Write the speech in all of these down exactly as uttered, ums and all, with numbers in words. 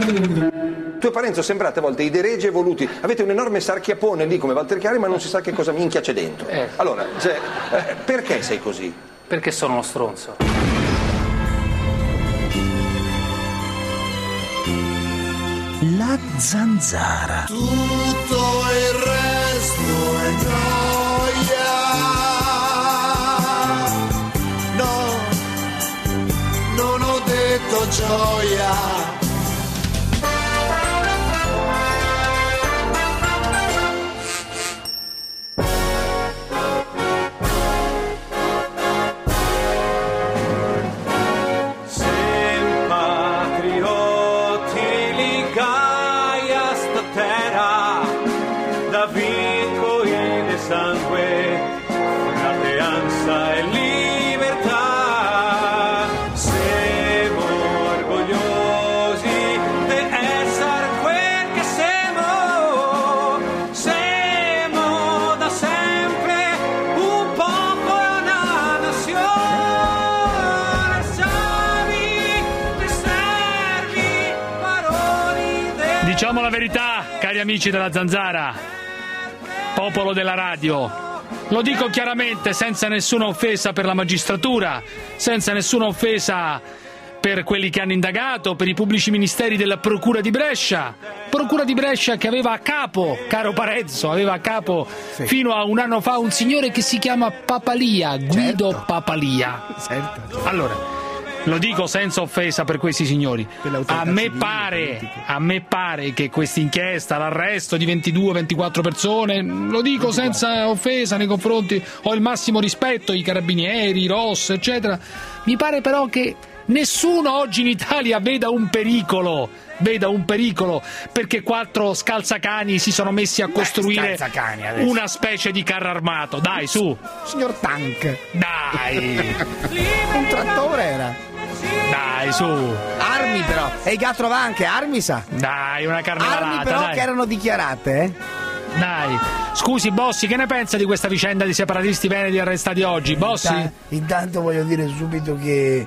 Tu e Parenzo sembrate a volte i deregi evoluti, avete un enorme sarchiapone lì come Walter Chiari, ma non si sa che cosa minchia c'è dentro. Eh. Allora, cioè, eh, perché sei così? Perché sono uno stronzo. La zanzara. Tutto il resto è gioia. No, non ho detto gioia. Diciamo la verità, cari amici della Zanzara, popolo della radio. Lo dico chiaramente, senza nessuna offesa per la magistratura, senza nessuna offesa per quelli che hanno indagato, per i pubblici ministeri della Procura di Brescia. Procura di Brescia che aveva a capo, caro Parenzo, aveva a capo sì. fino a un anno fa un signore che si chiama Papalia, Guido certo. Papalia. Certo. Allora, lo dico senza offesa per questi signori. A me pare, a me pare che questa inchiesta, l'arresto di ventidue ventiquattro persone, lo dico senza offesa nei confronti, ho il massimo rispetto, i carabinieri, i R O S, eccetera. Mi pare però che nessuno oggi in Italia veda un pericolo, veda un pericolo, perché quattro scalzacani si sono messi a costruire una specie di carro armato. Dai, su. Signor Tank. Dai. Un trattore era. Dai, su. Armi però. E il gatto va anche, armi sa. Dai, una carnevallata. Armi però dai. che erano dichiarate, eh. Dai. Scusi, Bossi, che ne pensa di questa vicenda di separatisti veneti arrestati oggi? Bossi? Intanto, intanto voglio dire subito che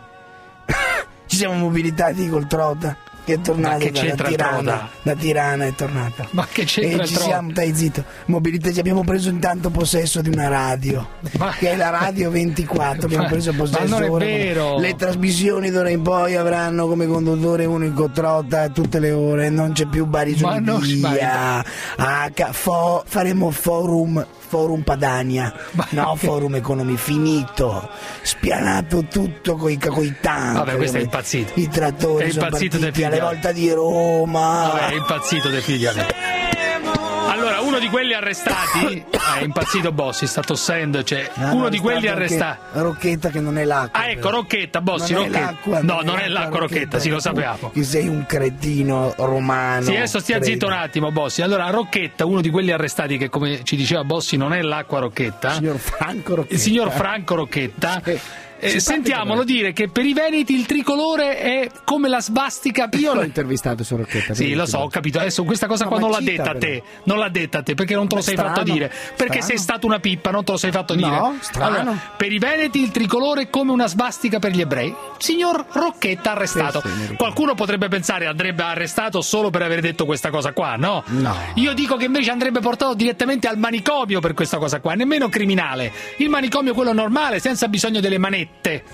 ci siamo mobilitati col Trota, che è tornato da, da Tirana, da Tirana è tornata. Ma che c'entra e il ci Trota? siamo, dai zitto, mobilitati, abbiamo preso intanto possesso di una radio, ma... che è la Radio ventiquattro, abbiamo preso possesso. Ma non è ora, vero. Le trasmissioni d'ora in poi avranno come conduttore unico Trota tutte le ore, non c'è più Bari Giulia, H, fo, faremo forum Forum Padania, ma no, che... Forum Economy, finito, spianato tutto coi, coi tank. Vabbè, questo è impazzito. I trattori è sono impazzito partiti alle volte di Roma. Vabbè, è impazzito De Figliali. Allora, uno di quelli arrestati è impazzito Bossi, sta tossendo, cioè ah, uno di quelli arrestati. Rocchetta che non è l'acqua. Ah, ecco, Rocchetta, Bossi, non Rocchetta. L'acqua, no, non non è è l'acqua, Rocchetta, Rocchetta, sì, lo sappiamo. Che sei un cretino romano. Sì, adesso stia credo. zitto un attimo, Bossi. Allora, Rocchetta, uno di quelli arrestati che, come ci diceva Bossi, non è l'acqua Rocchetta. Il signor Franco Rocchetta. Il signor Franco Rocchetta. Sì. Eh, sentiamolo dire che per i veneti il tricolore è come la svastica. Io l'ho intervistato su Rocchetta. Sì, lo so, ho capito. Adesso questa cosa no, qua non l'ha detta a te. Non l'ha detta a te perché non te lo sei strano, fatto dire. Perché strano. sei stato una pippa, non te lo sei fatto dire. No, strano. Allora, per i veneti il tricolore è come una svastica per gli ebrei. Signor Rocchetta arrestato. Sì, sì, qualcuno potrebbe pensare andrebbe arrestato solo per aver detto questa cosa qua, no? No. Io dico che invece andrebbe portato direttamente al manicomio per questa cosa qua, nemmeno criminale. Il manicomio quello normale, senza bisogno delle manette.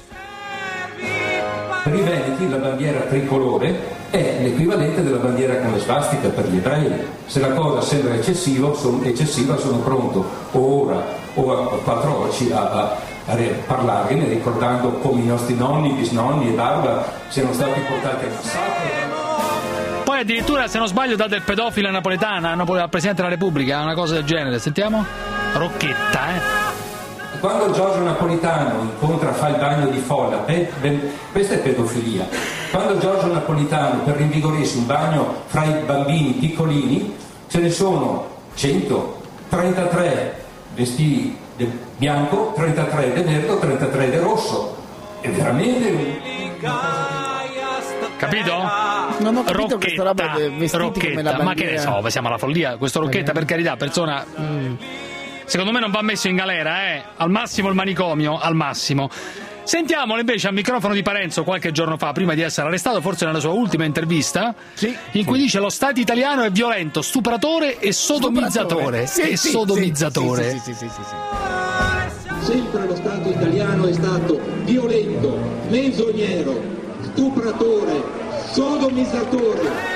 Per i veneti la bandiera tricolore è l'equivalente della bandiera con la svastica per gli ebrei. Se la cosa sembra eccessiva, sono, eccessiva, sono pronto o ora o a quattro oggi a, a, a parlarne, ricordando come i nostri nonni, bisnonni e barba siano stati portati al massacro. Poi addirittura, se non sbaglio, dà del pedofilo napoletana al Presidente della Repubblica, una cosa del genere. Sentiamo? Rocchetta, eh? Quando Giorgio Napolitano incontra, fa il bagno di folla, beh, beh, questa è pedofilia. Quando Giorgio Napolitano, per rinvigorirsi un bagno fra i bambini piccolini, ce ne sono centotrentatré vestiti del bianco, trentatré del verde, trentatré del rosso. È veramente un... Capito? Non ho capito Rocchetta, questa roba dei vestiti Rocchetta, come la bandiera. Ma che ne so, siamo alla follia. Questo Rocchetta, per carità, persona... Mm. Secondo me non va messo in galera, eh? Al massimo il manicomio, al massimo. Sentiamolo invece al microfono di Parenzo qualche giorno fa, prima di essere arrestato, forse nella sua ultima intervista, sì, in cui sì. dice: lo Stato italiano è violento, stupratore e sodomizzatore. Sì, e sì, sodomizzatore. Sì, sì, sì, sì, sì, sì. Sempre lo Stato italiano è stato violento, menzognero, stupratore, sodomizzatore.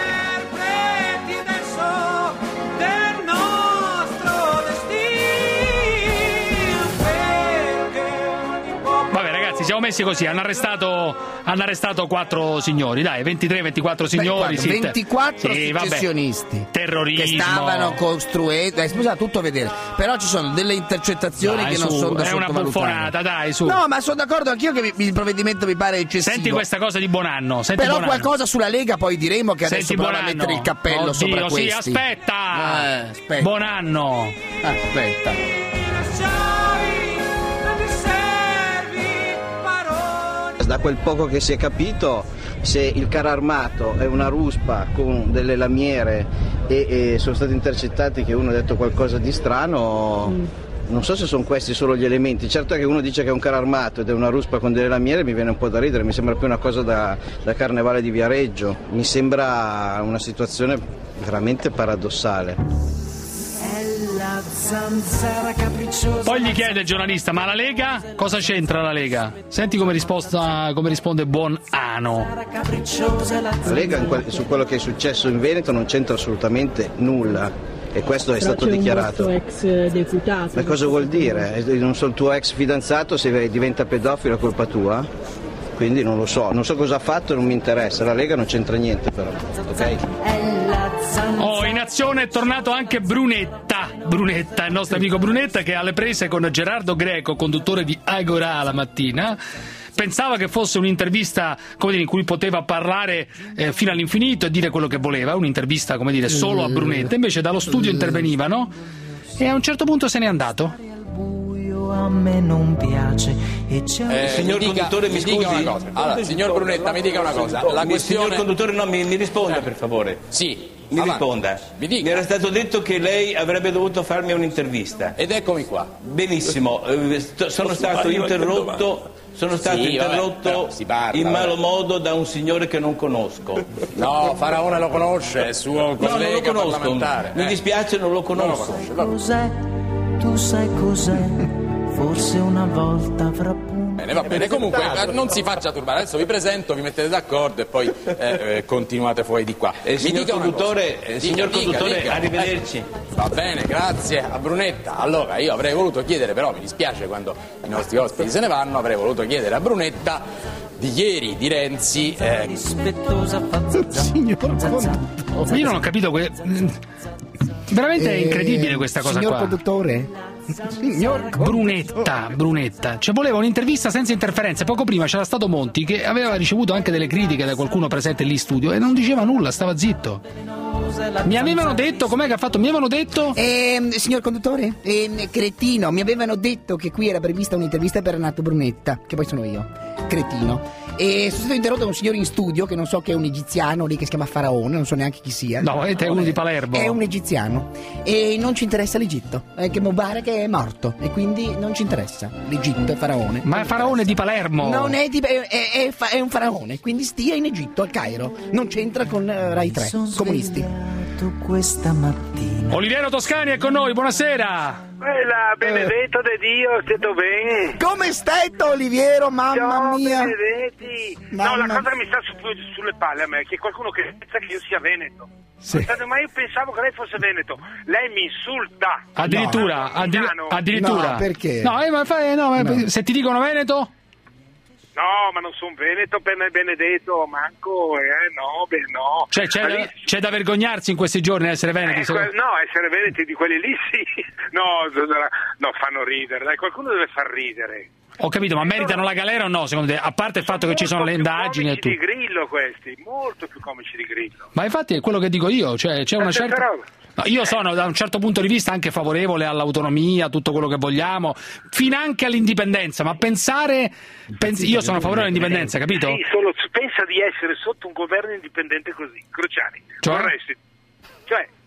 Ci siamo messi così, hanno arrestato, hanno arrestato quattro signori, dai, ventitré ventiquattro signori. Beh, sì, ventiquattro sì, secessionisti, vabbè, terrorismo, che stavano costruendo, eh, scusa, tutto a vedere, però ci sono delle intercettazioni dai, che su, non sono da è sottovalutare. una buffonata, dai, su. No, ma sono d'accordo anch'io che mi, il provvedimento mi pare eccessivo. Senti questa cosa di Buonanno, senti però Buonanno. qualcosa sulla Lega poi diremo, che senti adesso prova a mettere il cappello Oddio, sopra sì, questi. aspetta. Eh, aspetta. Buonanno. Aspetta. Da quel poco che si è capito, se il carro armato è una ruspa con delle lamiere e, e sono stati intercettati che uno ha detto qualcosa di strano, mm. non so se sono questi solo gli elementi. Certo è che uno dice che è un carro armato ed è una ruspa con delle lamiere, mi viene un po' da ridere, mi sembra più una cosa da, da Carnevale di Viareggio, mi sembra una situazione veramente paradossale. Poi gli chiede il giornalista: ma la Lega? Cosa c'entra la Lega? Senti come, risposta, come risponde Buonanno. La Lega su quello che è successo in Veneto non c'entra assolutamente nulla, e questo è Però stato c'è dichiarato. Un ex deputato. Ma cosa vuol dire? Non so, il tuo ex fidanzato, se diventa pedofilo è colpa tua? Quindi non lo so, non so cosa ha fatto e non mi interessa, la Lega non c'entra niente però, ok? Oh, in azione è tornato anche Brunetta, Brunetta, il nostro amico Brunetta, che è alle prese con Gerardo Greco, conduttore di Agora la mattina. Pensava che fosse un'intervista, come dire, in cui poteva parlare eh, fino all'infinito e dire quello che voleva, un'intervista, come dire, solo a Brunetta, invece dallo studio intervenivano e a un certo punto se n'è andato. A me non piace e c'è eh, signor mi dica, conduttore mi, mi dica scusi una cosa. Allora, signor Brunetta, mi dica una cosa. La mi, questione... Signor conduttore, no, mi, mi risponda per favore. Sì, mi avanti. risponda. Mi, dica. Mi era stato detto che lei avrebbe dovuto farmi un'intervista. Ed eccomi qua. Benissimo, sono stato interrotto. Sono stato sì, interrotto vabbè, parla, in malo vabbè. modo da un signore che non conosco. No, Faraone lo conosce, è suo collega no, non lo parlamentare. Mi eh. dispiace, non lo conosco. Non lo cos'è? Tu sai cos'è? Forse una volta fra punti. Bene, va bene, comunque non si faccia turbare, adesso vi presento, vi mettete d'accordo e poi eh, eh, continuate fuori di qua. Eh, Mi signor dica conduttore, eh, dica, signor dica, conduttore, dica. arrivederci. Eh, va bene, grazie a Brunetta. Allora, io avrei voluto chiedere, però mi dispiace quando i nostri ospiti se ne vanno, avrei voluto chiedere a Brunetta di ieri, di Renzi. Eh... Rispettosa Signor conduttore. Io non ho capito que... Veramente è incredibile questa cosa signor qua. Conduttore? Signor Brunetta, Brunetta, cioè voleva un'intervista senza interferenze. Poco prima c'era stato Monti che aveva ricevuto anche delle critiche da qualcuno presente lì in studio e non diceva nulla, stava zitto. Mi avevano detto, com'è che ha fatto? Mi avevano detto? Eh, signor conduttore, eh, cretino, mi avevano detto che qui era prevista un'intervista per Renato Brunetta, che poi sono io, cretino. E sono stato interrotto da un signore in studio che non so, che è un egiziano lì che si chiama Faraone, non so neanche chi sia. No, è uno di Palermo. È un egiziano e non ci interessa l'Egitto, è che Mubarak è morto e quindi non ci interessa l'Egitto e Faraone. Ma è Faraone di Palermo. Non è, di, è, è, è, è un faraone, quindi stia in Egitto, al Cairo, non c'entra con uh, Rai tre, comunisti. Questa mattina Oliviero Toscani è con noi, buonasera. Bella, benedetto eh. di Dio, stai bene? Come stai, Oliviero, mamma Ciao, mia? Benedetti. Mamma... No, la cosa che mi sta su, sulle palle a me è che qualcuno che pensa che io sia veneto. Sì. Ma io pensavo che lei fosse veneto. Lei mi insulta. Addirittura, no, addir- addirittura. No, perché? No, eh, ma fai, no, no. Se ti dicono veneto? No, ma non sono veneto per Benedetto, manco, eh, no, beh, no. Cioè, c'è, lì... c'è da vergognarsi in questi giorni essere veneti? Eh, que- no, essere veneti di quelli lì sì. No, no, fanno ridere, dai, qualcuno deve far ridere. Ho capito, ma meritano la galera o no, secondo te? A parte il fatto che ci sono le indagini e tutto. Molto più comici di Grillo questi, molto più comici di Grillo. Ma infatti è quello che dico io, cioè c'è una certa... No, io sono da un certo punto di vista anche favorevole all'autonomia, tutto quello che vogliamo, fino anche all'indipendenza, ma pensare, pens- io sono favorevole all'indipendenza, capito? Sì, solo pensa di essere sotto un governo indipendente così, Cruciani, cioè? vorresti, cioè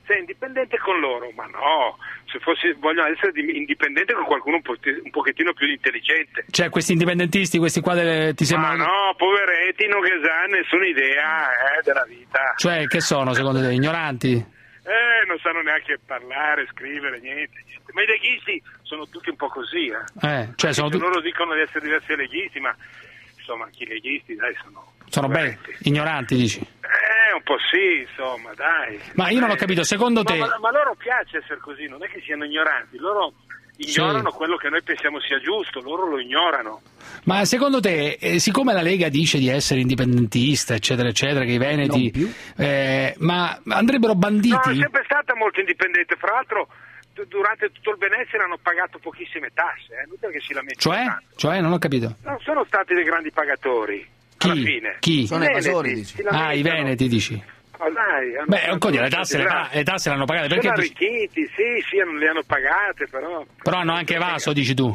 sei indipendente con loro, ma no, se fossi, voglio essere indipendente con qualcuno un, po- un pochettino più intelligente. Cioè questi indipendentisti, questi qua delle, ti sembrano... Ma no, poveretti, non che hanno nessuna idea eh, della vita. Cioè che sono secondo te, ignoranti? Eh, non sanno neanche parlare, scrivere, niente, niente. Ma i leghisti sono tutti un po' così, eh. Eh, cioè sono tu... Loro dicono di essere diversi dai leghisti, ma insomma anche i leghisti, dai, sono... Sono belli, ignoranti, dici? Eh, un po' sì, insomma, dai. Ma io non ho capito, secondo ma, te... Ma, ma loro piace essere così, non è che siano ignoranti, loro ignorano sì. quello che noi pensiamo sia giusto, loro lo ignorano. Ma secondo te, eh, siccome la Lega dice di essere indipendentista, eccetera, eccetera, che i veneti... Eh, ma andrebbero banditi? No, è sempre stata molto indipendente, fra l'altro... Durante tutto il benessere hanno pagato pochissime tasse, eh? Non è che si lamentano Cioè? tanto. Cioè? Non ho capito. Non sono stati dei grandi pagatori. Chi? Alla fine. Chi? Sono evasori, dici. Ah, i veneti, dici. Oh, dai, hanno Beh, oddio, le tasse, le, pa- le tasse le hanno pagate. Perché sono dici? arricchiti, sì, sì, le hanno pagate, però... Però hanno anche evaso, dici tu.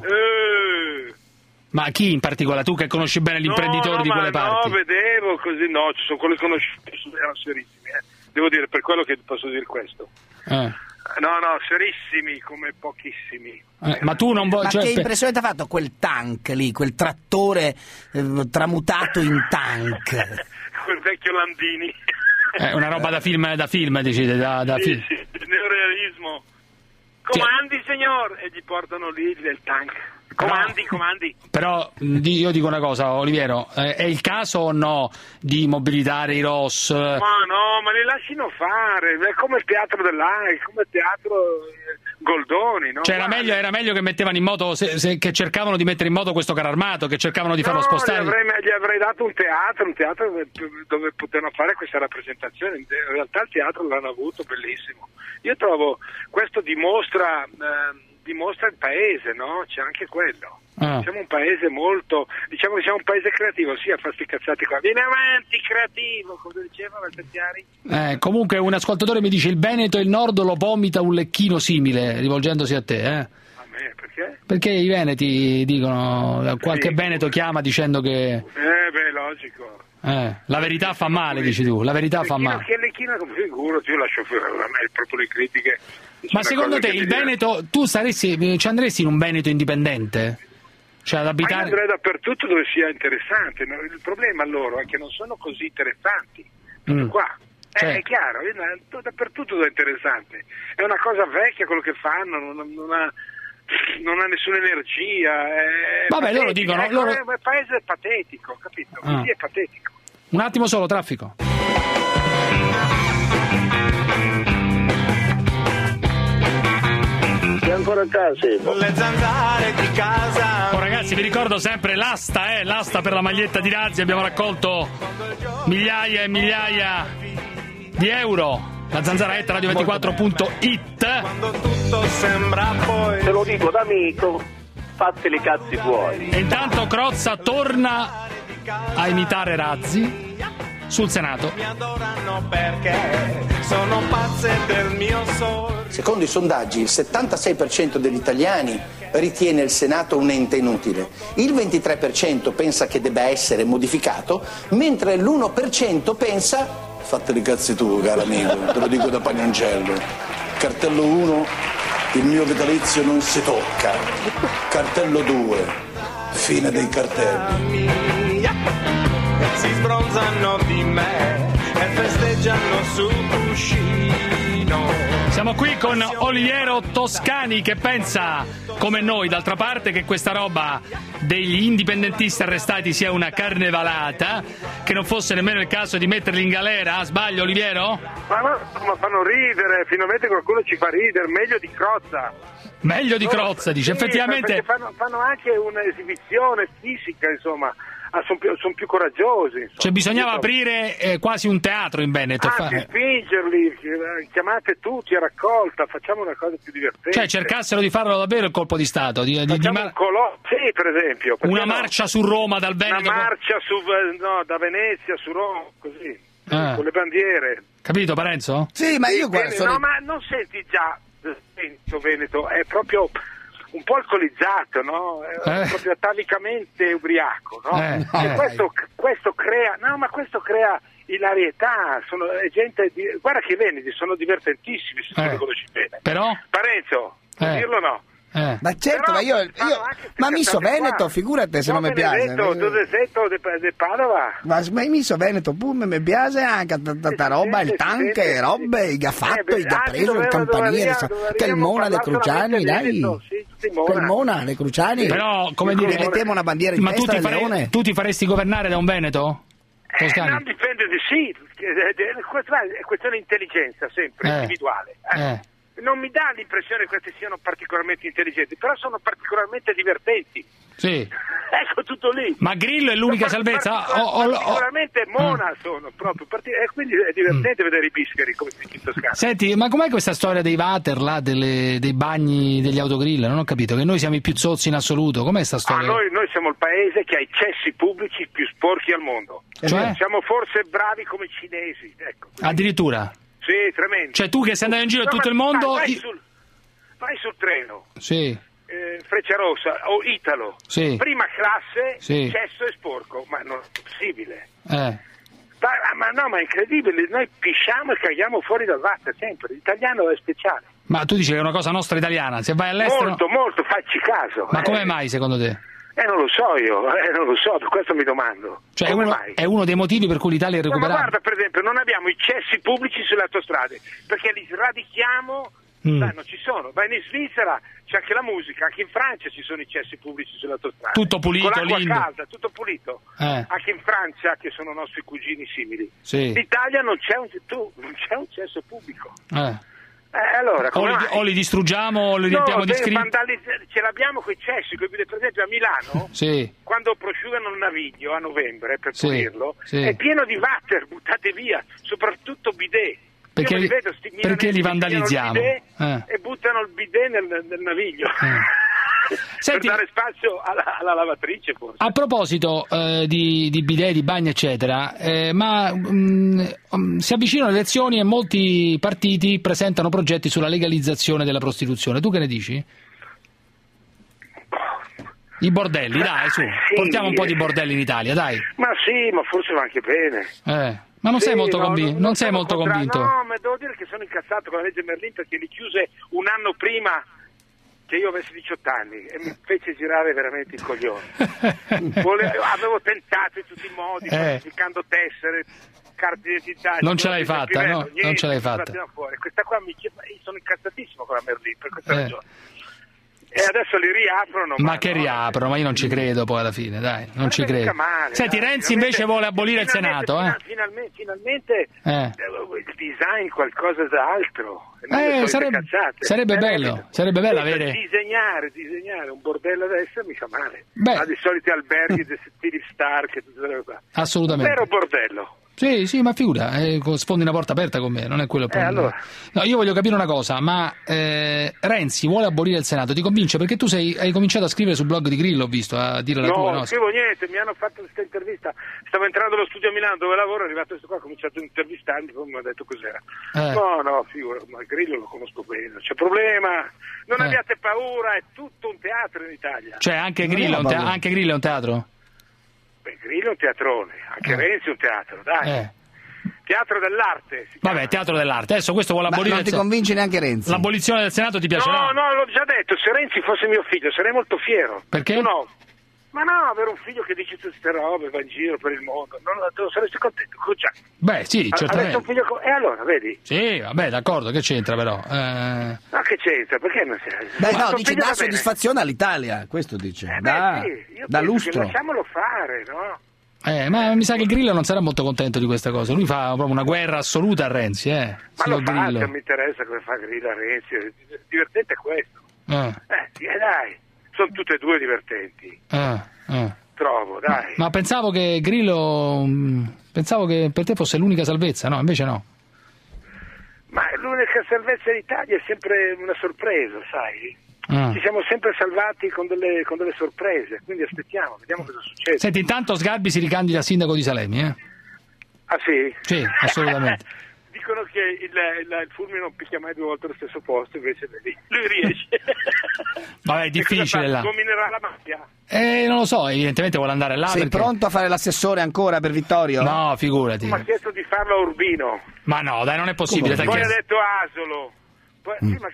Eh... Ma chi in particolare? Tu che conosci bene gli imprenditori no, no, di quelle ma parti? No, vedevo così, no, ci sono quelli conosciuti, erano serissimi, eh. Devo dire, per quello che posso dire questo. Eh. No, no, serissimi come pochissimi. Eh, ma tu non vuoi... Ma cioè, che per... impressione ti ha fatto quel tank lì, quel trattore eh, tramutato in tank? Quel vecchio Landini. È una roba da film, da film, decide, da, da sì, film. Sì, neorealismo. Comandi, cioè... signor! E gli portano lì il tank. Comandi, comandi. Però io dico una cosa, Oliviero, eh, è il caso o no di mobilitare i R O S? Ma no, ma li lasciano fare, è come il teatro dell'A I, come il teatro Goldoni, no? Cioè era meglio, era meglio che mettevano in moto, se, se, che cercavano di mettere in moto questo carro armato, che cercavano di farlo no, spostare. Gli avrei, gli avrei dato un teatro, un teatro dove, dove potevano fare questa rappresentazione, in realtà il teatro l'hanno avuto, bellissimo. Io trovo, questo dimostra... Eh, dimostra il paese, no? C'è anche quello. Ah. Siamo un paese molto, diciamo che siamo un paese creativo, sì, a far sti cazzati qua. Vieni avanti, creativo, come diceva Valterchiari. Eh, comunque un ascoltatore mi dice il Veneto e il Nord lo vomita un lecchino simile, rivolgendosi a te, eh? A me, perché? Perché i veneti dicono, qualche sì. veneto chiama dicendo che... Eh, beh, logico. Eh, la verità fa male, dici tu, la verità fa male. Che lecchino, come figuro, io lascio fuori, a me proprio le critiche. Ma secondo te il Veneto, tu saresti, ci andresti in un Veneto indipendente? Cioè ad abitare... Ma io andrei dappertutto dove sia interessante, il problema loro è che non sono così interessanti, tutto mm. qua, cioè. eh, è chiaro, dappertutto dove è interessante, è una cosa vecchia quello che fanno, non, non, ha, non ha nessuna energia, è vabbè patetico, loro dicono... È, loro... è un paese patetico, capito? Ah. Così è patetico. Un attimo solo, traffico. Ancora a casa. Le zanzare di casa. Oh, ragazzi, vi ricordo sempre l'asta, eh, l'asta per la maglietta di Razzi. Abbiamo raccolto migliaia e migliaia di euro. La zanzaraetta radio ventiquattro punto it. Quando tutto sembra poi. Te lo dico d'amico, fatti i cazzi tuoi. E intanto Crozza torna a imitare Razzi sul Senato. Mi adorano perché sono pazze del mio sorriso. Secondo i sondaggi il settantasei per cento degli italiani ritiene il Senato un ente inutile, il ventitré per cento pensa che debba essere modificato, mentre l'uno per cento pensa fate i cazzi tu, caro amico, te lo dico da Pagnoncello. Cartello uno, il mio vitalizio non si tocca. Cartello due, fine dei cartelli. Si sbronzano di me e festeggiano sul cuscino. Siamo qui con Oliviero Toscani che pensa, come noi d'altra parte, che questa roba degli indipendentisti arrestati sia una carnevalata, che non fosse nemmeno il caso di metterli in galera. Sbaglio, Oliviero? Ma no, ma fanno ridere, finalmente qualcuno ci fa ridere, meglio di Crozza. Meglio di no, Crozza, dice, sì, effettivamente... Perché fanno, fanno anche un'esibizione fisica, insomma, ah, sono più, son più coraggiosi. Insomma. Cioè bisognava Io aprire eh, quasi un teatro in Veneto. Anzi, fa... spingerli, chiamate tutti a raccolta, facciamo una cosa più divertente. Cioè cercassero di farlo davvero il colpo di Stato. Di, di, di mar... un colo- sì, per esempio. Una no? marcia su Roma dal Veneto. Una marcia su, no, da Venezia su Roma, così, ah. con le bandiere. Capito, Parenzo? Sì, ma io guarda... Bene, sono... No, ma non senti già, Veneto, Veneto, è proprio... un po' alcolizzato, no? È eh. proprio atavicamente ubriaco, no? Eh. E questo, questo crea, no, ma questo crea ilarietà, sono è gente di, guarda che i veneti sono divertentissimi se tu Eh. li conosci bene. Però? Parenzo, puoi Eh. dirlo o no? Eh. Ma certo, Però ma io, fanno io anche ste ma mi so cazzate Veneto, qua. figurate se No, non mi piace. Benedetto, tu sei detto de, de Padova. Ma ma mi so Veneto, pure mi piace anche tanta roba, il tanque, robe, che ha fatto, Eh, che ha ah, preso il doveva- campanile, doveva- che il Mona de dovevamo Cruciani, parlare dai. solamente Veneto, sì, tutti Che Mona. il Mona de Cruciani. Però, come dire, Gli mettiamo una bandiera in ma tu testa ti, del fare- leone. tu ti faresti governare da un veneto? Eh, Toscani? non dipende di sì, questa è questione di intelligenza sempre, Eh. individuale. Eh. Eh. Non mi dà l'impressione che questi siano particolarmente intelligenti, però sono particolarmente divertenti. Sì. Ecco tutto lì. Ma Grillo è l'unica Sono salvezza? particolar- O- o- o- particolarmente Mona sono proprio, parti- e quindi è divertente vedere i bischeri come si dice in Toscana. Senti, ma com'è questa storia dei water là, delle- dei bagni degli autogrill? Non ho capito, che noi siamo i più zozzi in assoluto. Com'è sta Ah, storia? noi, noi siamo il paese che ha i cessi pubblici più sporchi al mondo. Cioè? Siamo forse bravi come i cinesi, ecco. Addirittura? Sì, tremendo. Cioè tu che sei andato in giro in No, tutto il ma- mondo... Vai, vai i- sul, vai sul treno, Sì, eh, Frecciarossa o Italo, Sì. prima classe, Sì. cesso e sporco, ma non è possibile. eh. Ma, ma no, ma è incredibile, noi pisciamo e caghiamo fuori dal water sempre, l'italiano è speciale. Ma tu dici che è una cosa nostra italiana, se vai all'estero... Molto, molto, facci caso. Ma eh. come mai secondo te? Eh, non lo so io, eh, non lo so, per questo mi domando. Cioè è come uno, mai? è uno dei motivi per cui l'Italia è No, ma recuperata? guarda, per esempio, non abbiamo i cessi pubblici sulle autostrade, perché li sradichiamo, Mm. dai, non ci sono. Vai in Svizzera, c'è anche la musica, anche in Francia ci sono i cessi pubblici sulle autostrade. Tutto pulito, Con l'acqua lindo. calda, tutto pulito. Eh. Anche in Francia, che sono nostri cugini simili. Sì. In Italia non c'è un, tu, non c'è un cesso pubblico. Eh. Eh, allora, O come li, mai? o li distruggiamo o li riempiamo no, di deve scritti? vandalizz- ce l'abbiamo con i cessi, per esempio a Milano, Sì, quando prosciugano il Naviglio a novembre per Sì, pulirlo, sì. è pieno di water buttate via, soprattutto bidet. Perché Io li- li vedo, sti perché milanesi li che pigliano il vandalizziamo? bidet Eh. E buttano il bidet nel, nel Naviglio. Senti- per dare spazio alla, alla lavatrice forse. A proposito eh, di, di bidet, di bagni eccetera, eh, ma mm, mm, si avvicinano le elezioni e molti partiti presentano progetti sulla legalizzazione della prostituzione. Tu che ne dici? I bordelli, dai, su, Sì. portiamo un po' di bordelli in Italia, dai. Ma sì, ma forse va anche bene. Eh, ma non Sì, sei molto, no, convin- non- non sei sono molto contra- convinto? No, ma devo dire che sono incazzato con la legge Merlin perché li chiuse un anno prima che io avessi diciotto anni e mi fece girare veramente il coglione. Volevo- avevo tentato in tutti i modi, Eh. falsificando tessere, carte di identità. Non ce l'hai scrivendo, fatta, no? niente, Non ce l'hai mi fatta. batteva fuori. Questa qua mi chiede, io sono incazzatissimo con la Merlin per questa Eh. ragione. E adesso li riaprono. Ma che riaprono? Ma io non ci credo poi alla fine, dai, non ci mica credo. male, Senti, dai, Renzi finalmente- invece vuole abolire il finalmente- Senato, eh? Finalmente, finalmente Eh. eh, il design qualcosa d'altro. e non le Eh, solite sarebbe, cazzate. sarebbe Eh, bello, sarebbe bello Pensa, avere... disegnare, disegnare un bordello adesso mica male. Beh. Ha di soliti alberghi di Philip Stark e tutte quelle cose qua. Un Assolutamente. vero bordello. Sì, sì, ma figura, eh, co- sfondi una porta aperta con me, non è quello il Eh, problema. allora. No, io voglio capire una cosa, ma eh, Renzi vuole abolire il Senato, ti convince? Perché tu sei, hai cominciato a scrivere sul blog di Grillo, ho visto, a dire la No, tua, non no? scrivo niente, mi hanno fatto questa intervista. Stavo entrando allo studio a Milano dove lavoro, è arrivato questo qua, ha cominciato a intervistarmi, poi mi ha detto cos'era. Eh. No, no, figura, ma Grillo lo conosco bene, non c'è problema. Non Eh. abbiate paura, è tutto un teatro in Italia. Cioè, anche Non Grillo, è un ho te- paura. anche Grillo è un teatro? Beh, Grillo è un teatrone, anche Eh. Renzi è un teatro, dai. Eh. Teatro dell'arte. si Vabbè, teatro dell'arte. Adesso questo vuole Ma abolire non il ti Senato. convince neanche Renzi. L'abolizione del Senato ti chiama. piacerà? No, no, l'ho già detto, se Renzi fosse mio figlio sarei molto fiero. Perché? Tu no. Ma no, avere un figlio che dice tutte queste robe, va in giro per il mondo, non, non saresti contento, già. Beh, sì, Adesso un certamente. figlio co- E allora, vedi? Sì, vabbè, d'accordo, che c'entra però? Eh, Ma che c'entra? Perché non sei? Beh, Ma no, tuo dice figlio dà va bene? soddisfazione all'Italia, questo dice. Eh, Da, beh, sì, io da penso lustro. che lasciamolo fare, no? eh, ma mi sa che Grillo non sarà molto contento di questa cosa. Lui fa proprio una guerra assoluta a Renzi, eh. Ma lo signor fa, Grillo. non mi interessa come fa Grillo a Renzi, il divertente è questo. Eh, Eh, sì, eh, dai, sono tutte e due divertenti, eh, eh. trovo, dai. Ma pensavo che Grillo. mh, Pensavo che per te fosse l'unica salvezza, no? Invece no. Ma l'unica salvezza in Italia è sempre una sorpresa, sai? Ah. Ci siamo sempre salvati con delle, con delle sorprese, quindi aspettiamo, vediamo cosa succede. Senti, intanto Sgarbi si ricandida a sindaco di Salemi, eh? Ah sì? Sì, assolutamente. Di dicono che il, il, il fulmine non picchia mai due volte allo stesso posto, invece lui, lui riesce. Vabbè, è difficile là. Dominerà la mafia? Eh, non lo so, evidentemente vuole andare là. Sei perché... pronto a fare l'assessore ancora per Vittorio? No, figurati. Mi ha chiesto di farlo a Urbino. Ma no, dai, non è possibile. Poi chiesto... ha detto Asolo. Poi, mm. sì, ma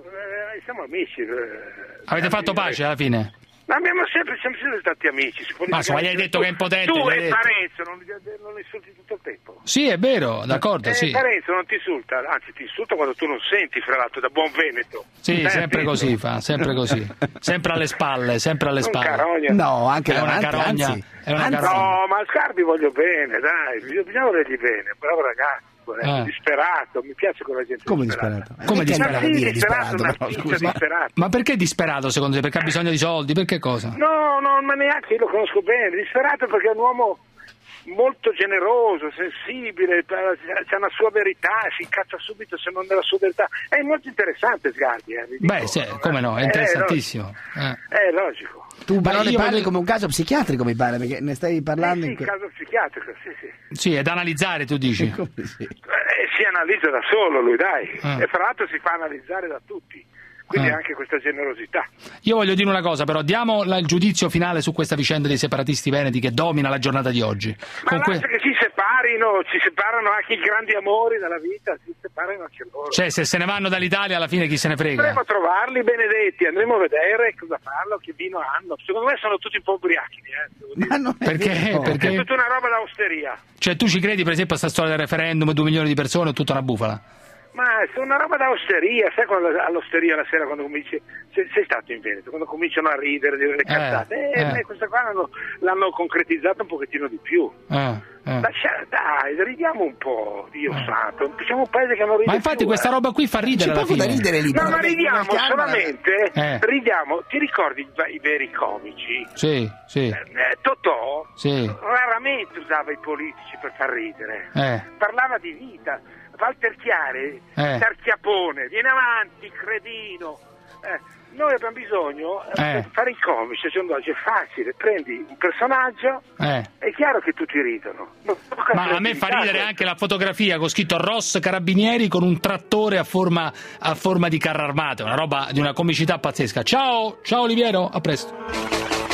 eh, siamo amici. Eh, Avete fatto pace alla fine? Ma abbiamo sempre, sempre siamo stati amici. Ma insomma, gli hai detto tu, che è impotente. Tu e Parenzo non, non insulti tutto il tempo. Sì, è vero, d'accordo, eh, sì. Parenzo non ti insulta, anzi ti insulta quando tu non senti, fra l'altro, da buon Veneto. Sì, Senti? sempre così fa, sempre così. Sempre alle spalle, sempre alle spalle. Carogna. No, anche è una carogna. Anzi, è una anzi. carogna. No, ma a Scarpi voglio bene, dai, bisogna volergli bene, bravo ragazzo. Eh. Disperato, mi piace quella gente. Come disperata. disperato? Come disperato? Sì, Dire disperato, disperato, però, disperato, scusa. disperato. Ma perché disperato secondo te? Perché ha bisogno di soldi? Per che cosa? No, no, ma neanche io lo conosco bene. Disperato perché è un uomo molto generoso, sensibile, c'è una sua verità, si incazza subito se non è la sua verità. È molto interessante Sgarbi. Eh, Beh, sì, come no, è interessantissimo. Eh, è logico. Tu però ne io parli voglio... come un caso psichiatrico, mi pare, perché ne stai parlando. Eh sì, in que... caso psichiatrico, sì, sì. Sì, è da analizzare, tu dici. Come sì. Eh, si analizza da solo lui, dai. Ah. E fra l'altro si fa analizzare da tutti. Quindi Ah. anche questa generosità. Io voglio dire una cosa, però, diamo la, il giudizio finale su questa vicenda dei separatisti veneti che domina la giornata di oggi. Ma Con basta que... che si separino, si separano anche i grandi amori dalla vita, si separano anche loro. Cioè, se se ne vanno dall'Italia, alla fine chi se ne frega? Andremo a trovarli benedetti, andremo a vedere cosa fanno, che vino hanno. Secondo me sono tutti un po' ubriachi. Eh, Ma non è Perché? vero. Perché? È tutta una roba da osteria. Cioè, tu ci credi, per esempio, a questa storia del referendum, due milioni di persone o tutta una bufala? Ma è una roba da osteria, sai quando all'osteria la sera quando cominci, sei, sei stato in Veneto, quando cominciano a ridere, a dire le cazzate, eh, eh. eh, questa qua l'hanno, l'hanno concretizzata un pochettino di più. Eh, eh. Lascia, dai, ridiamo un po', Dio santo, siamo un paese che non ride Ma infatti più, questa eh. roba qui fa ridere C'è alla poco da fine. ridere lì. No, però, ma perché ridiamo come calma- solamente, Eh. ridiamo, ti ricordi i, i veri comici? Sì, sì, Eh, Totò sì. raramente usava i politici per far ridere, Eh. parlava di vita. Walter Chiari, Eh. Sarchiapone, vieni avanti, cretino. Eh, noi abbiamo bisogno eh, Eh. per fare i comici, secondo oggi è facile, prendi un personaggio, Eh. è chiaro che tutti ridono. Ma a me fa ridere anche la fotografia con scritto Ross Carabinieri con un trattore a forma, a forma di carro armato, una roba di una comicità pazzesca. Ciao, ciao Oliviero, a presto.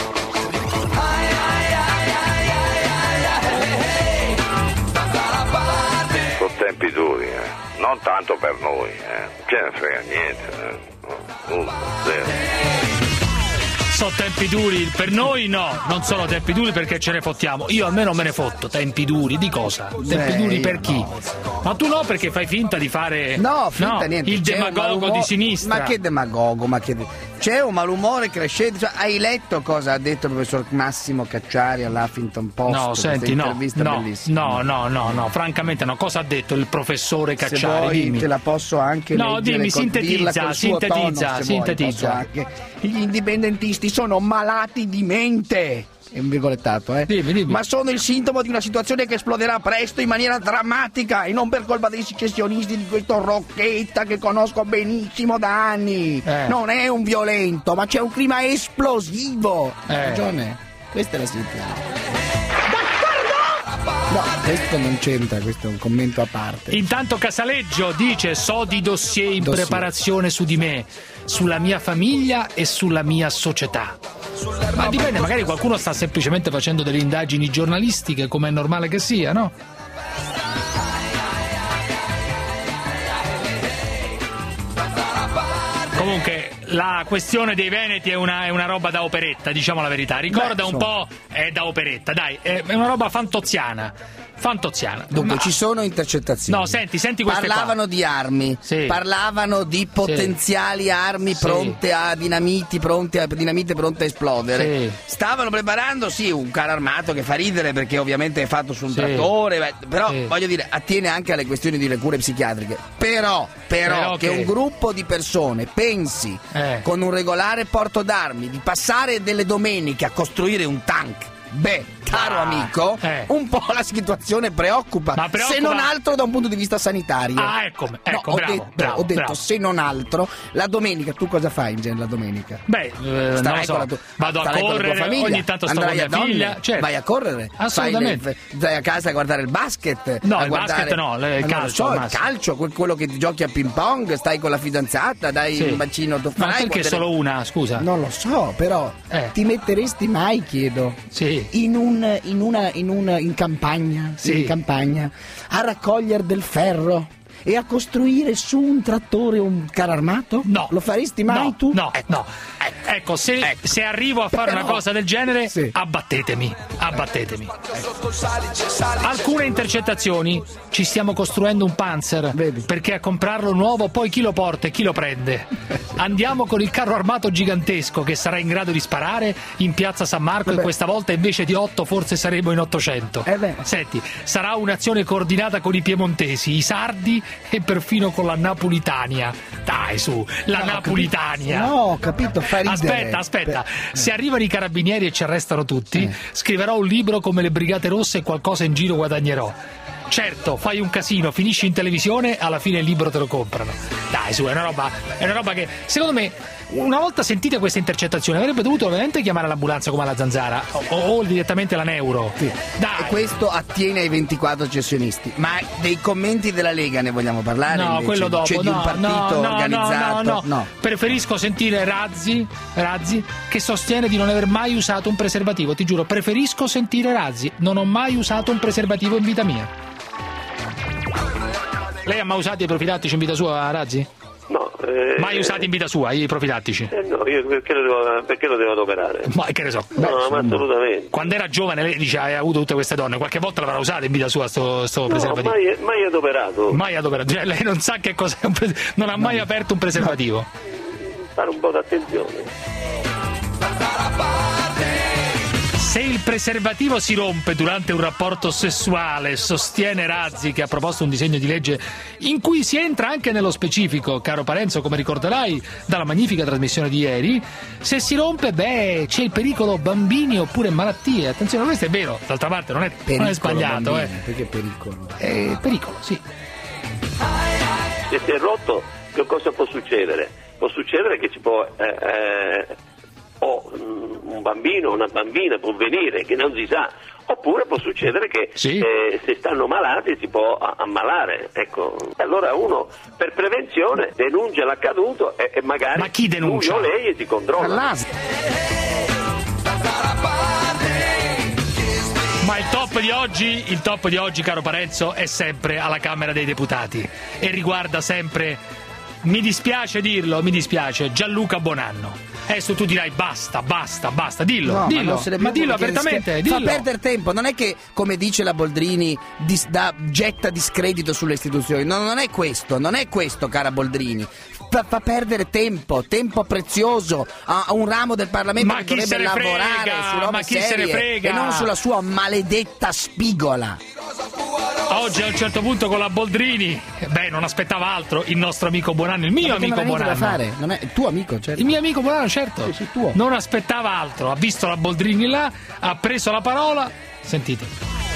Sono tempi duri, eh. Non tanto per noi, eh. Ce ne frega niente, eh. No, nulla, zero. So tempi duri, per noi no, non sono tempi duri perché ce ne fottiamo. Io almeno me ne fotto, tempi duri, di cosa? Tempi Beh, duri io per chi? no. Ma tu no, perché fai finta di fare No, finta no, niente. il C'è un demagogo malumore- di sinistra. Ma che demagogo? Ma che... C'è un malumore crescente. Cioè, hai letto cosa ha detto il professor Massimo Cacciari all'Huffington Post? No, Questa senti, no, intervista no, bellissima. no, no, no, no, francamente no. Cosa ha detto il professore Se Cacciari? vuoi Dimmi. te la posso anche No, leggere, dimmi, col- sintetizza, dirla col suo sintetizza, tono, se sintetizza. vuoi, posso anche. Gli indipendentisti sono malati di mente. È un virgolettato, eh? Dimmi, dimmi. Ma sono il sintomo di una situazione che esploderà presto in maniera drammatica e non per colpa dei secessionisti di questo Rocchetta che conosco benissimo da anni. Eh. Non è un violento, ma c'è un clima esplosivo. Eh. Ha ragione. Questa è la situazione. No, questo non c'entra, questo è un commento a parte. Intanto Casaleggio dice: so di dossier in Dossier. preparazione su di me, sulla mia famiglia e sulla mia società. Ma dipende, magari qualcuno sta semplicemente facendo delle indagini giornalistiche, come è normale che sia, no? Comunque la questione dei Veneti è una, è una roba da operetta, diciamo la verità. Ricorda Beh, un insomma. po', è da operetta, dai, è una roba fantoziana. Fantoziana. Dunque, Ma- ci sono intercettazioni. No, senti, senti queste qua. Parlavano di armi, Sì. parlavano di potenziali armi Sì. pronte a dinamiti, pronte a dinamite pronte a esplodere. Sì. Stavano preparando, sì, un carro armato che fa ridere perché ovviamente è fatto su un Sì. trattore, beh, però Sì. voglio dire, attiene anche alle questioni di cure psichiatriche. Però, però, Però che che? un gruppo di persone pensi Eh. con un regolare porto d'armi di passare delle domeniche a costruire un tank, beh, caro Ah, amico, eh. un po' la situazione preoccupa, Ma preoccupa- se non altro da un punto di vista sanitario. Ah, ecco, ecco, no, ho bravo, detto, bravo, ho detto bravo. se non altro, la domenica tu cosa fai in genere la domenica? Beh, eh, non Starai lo so, con la tua- vado a starai con la tua correre, famiglia, ogni tanto sto andrai con a mia donne, figlia, certo. vai a correre, Assolutamente. Fai le- stai a casa a guardare il basket, No, a il guardare- basket no, il Ma non calcio lo so, al il massimo. calcio, que- quello che ti giochi a ping pong, stai con la fidanzata, dai Sì. un bacino, tu Ma farai perché delle- solo una, scusa? Non lo so, però Eh. ti metteresti mai, chiedo, Sì. in un in una in una in campagna, Sì. in campagna a raccogliere del ferro e a costruire su un trattore un carro armato? No. Lo faresti mai No, tu? no, no. Ecco, se, se arrivo a fare Però- una cosa del genere, Sì. abbattetemi, abbattetemi. Alcune intercettazioni ci stiamo costruendo un Panzer, Vedi. perché a comprarlo nuovo poi chi lo porta e chi lo prende? Andiamo con il carro armato gigantesco che sarà in grado di sparare in piazza San Marco Vabbè. e questa volta invece di otto forse saremo in ottocento. Eh beh. Senti, sarà un'azione coordinata con i piemontesi, i sardi e perfino con la Napolitania. Dai su, la No, ho Napolitania. capito. No, ho capito, fa ridere. Aspetta, aspetta. Per- Se arrivano i carabinieri e ci arrestano tutti, Eh. scriverò un libro come le Brigate Rosse e qualcosa in giro guadagnerò. Certo, fai un casino, finisci in televisione, alla fine il libro te lo comprano. Dai, su, è una roba, è una roba che, secondo me, una volta sentite queste intercettazioni, avrebbe dovuto ovviamente chiamare l'ambulanza come alla Zanzara o, o direttamente la Neuro. Sì. Dai. E questo attiene ai ventiquattro cessionisti. Ma dei commenti della Lega ne vogliamo parlare? No, invece? quello dopo. Cioè di no, un partito no, no, organizzato? No, no, no. Preferisco sentire Razzi, Razzi che sostiene di non aver mai usato un preservativo. Ti giuro, preferisco sentire Razzi. Non ho mai usato un preservativo in vita mia. Lei ha mai usato i profilattici in vita sua, Razzi? No, eh, Mai usati in vita sua i profilattici? eh, no, io perché lo devo, perché lo devo adoperare? Ma che ne so. No, ma assolutamente. Quando era giovane lei dice hai avuto tutte queste donne, qualche volta l'avrà usato in vita sua sto, sto No, preservativo? mai, mai adoperato. Mai adoperato, cioè lei non sa che cos'è un pres- non ha mai aperto un preservativo. Fare un po' d'attenzione. Se il preservativo si rompe durante un rapporto sessuale, sostiene Razzi, che ha proposto un disegno di legge in cui si entra anche nello specifico, caro Parenzo, come ricorderai dalla magnifica trasmissione di ieri, se si rompe, beh, c'è il pericolo bambini oppure malattie. Attenzione, questo è vero, d'altra parte non è, non è sbagliato. bambini, Eh. Perché pericolo? È pericolo, sì. Se si è rotto, che cosa può succedere? Può succedere che ci può eh, eh, o mm, un bambino o una bambina può venire che non si sa, oppure può succedere che Sì. eh, se stanno malati si può a- ammalare, ecco. Allora uno per prevenzione denuncia l'accaduto e, e magari Ma chi denuncia? lui o lei si controlla. All'A S Ma il top di oggi, il top di oggi, caro Parenzo, è sempre alla Camera dei Deputati e riguarda sempre, mi dispiace dirlo, mi dispiace, Gianluca Bonanno. Adesso tu dirai basta, basta, basta, dillo, No, dillo, ma, non se ne ma più dillo perché apertamente, rischia- dillo. fa perdere tempo, non è che come dice la Boldrini dis- da- getta discredito sulle istituzioni, no, non è questo, non è questo, cara Boldrini. Fa, fa perdere tempo, tempo prezioso a, a un ramo del Parlamento Ma che chi dovrebbe se ne lavorare frega? su robe Ma chi se ne serie frega? e non sulla sua maledetta spigola. Oggi a un certo punto con la Boldrini, beh, non aspettava altro il nostro amico Bonanno, il mio Ma perché amico non ha niente da Bonanno. fare, non è il tuo amico, certo. Il mio amico Bonanno, certo. Sì, sì, tuo. Non aspettava altro, ha visto la Boldrini là, ha preso la parola. Sentite.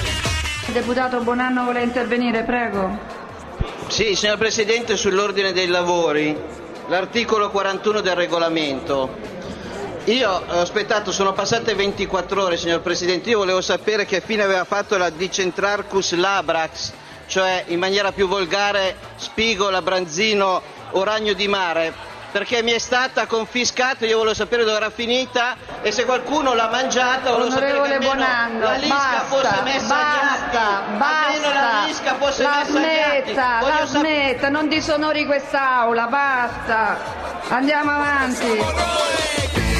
Il deputato Bonanno vuole intervenire, prego. Sì, signor Presidente, sull'ordine dei lavori, l'articolo quarantuno del regolamento. Io ho aspettato, sono passate ventiquattro ore, signor Presidente, io volevo sapere che fine aveva fatto la Dicentrarchus labrax, cioè in maniera più volgare spigola, branzino o ragno di mare, perché mi è stata confiscata, io volevo sapere dove era finita e se qualcuno l'ha mangiata volevo sapere che Onorevole almeno Bonanno, la lisca basta, fosse messa agli basta, atti, basta, almeno la lisca fosse la messa agli atti. smetta, Voglio la sap- smetta, non disonori quest'aula, basta, andiamo avanti.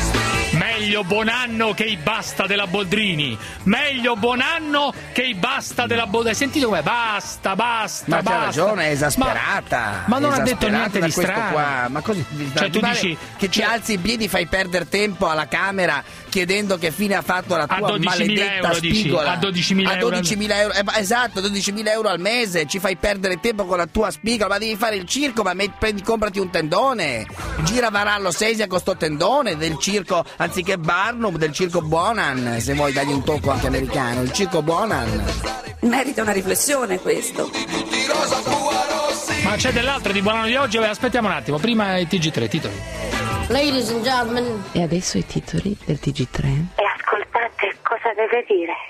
Meglio Bonanno che i basta della Boldrini. Meglio Bonanno che i basta della Boldrini. Hai sentito come? Basta, basta, Ma c'ha basta. ragione, è esasperata. Ma, ma non ha Esasperata detto niente da di questo strano. qua. Ma così, Cioè, tu ti pare dici che ti alzi in piedi, fai perdere tempo alla Camera chiedendo che fine ha fatto la A tua dodicimila maledetta euro, dici? spigola. A dodicimila A euro. dodicimila euro. Eh, ma esatto, dodicimila euro al mese, ci fai perdere tempo con la tua spigola, ma devi fare il circo, ma met- prendi, comprati un tendone. Gira Varallo Sesia con sto tendone del circo, anziché Barnum del circo Bonan, se vuoi dargli un tocco anche americano, il circo Bonan. Merita una riflessione questo. Ma c'è dell'altro di Bonanno di oggi? Aspettiamo un attimo, prima i T G tre, titoli. Ladies and gentlemen. E adesso i titoli del T G tre. E ascoltate cosa deve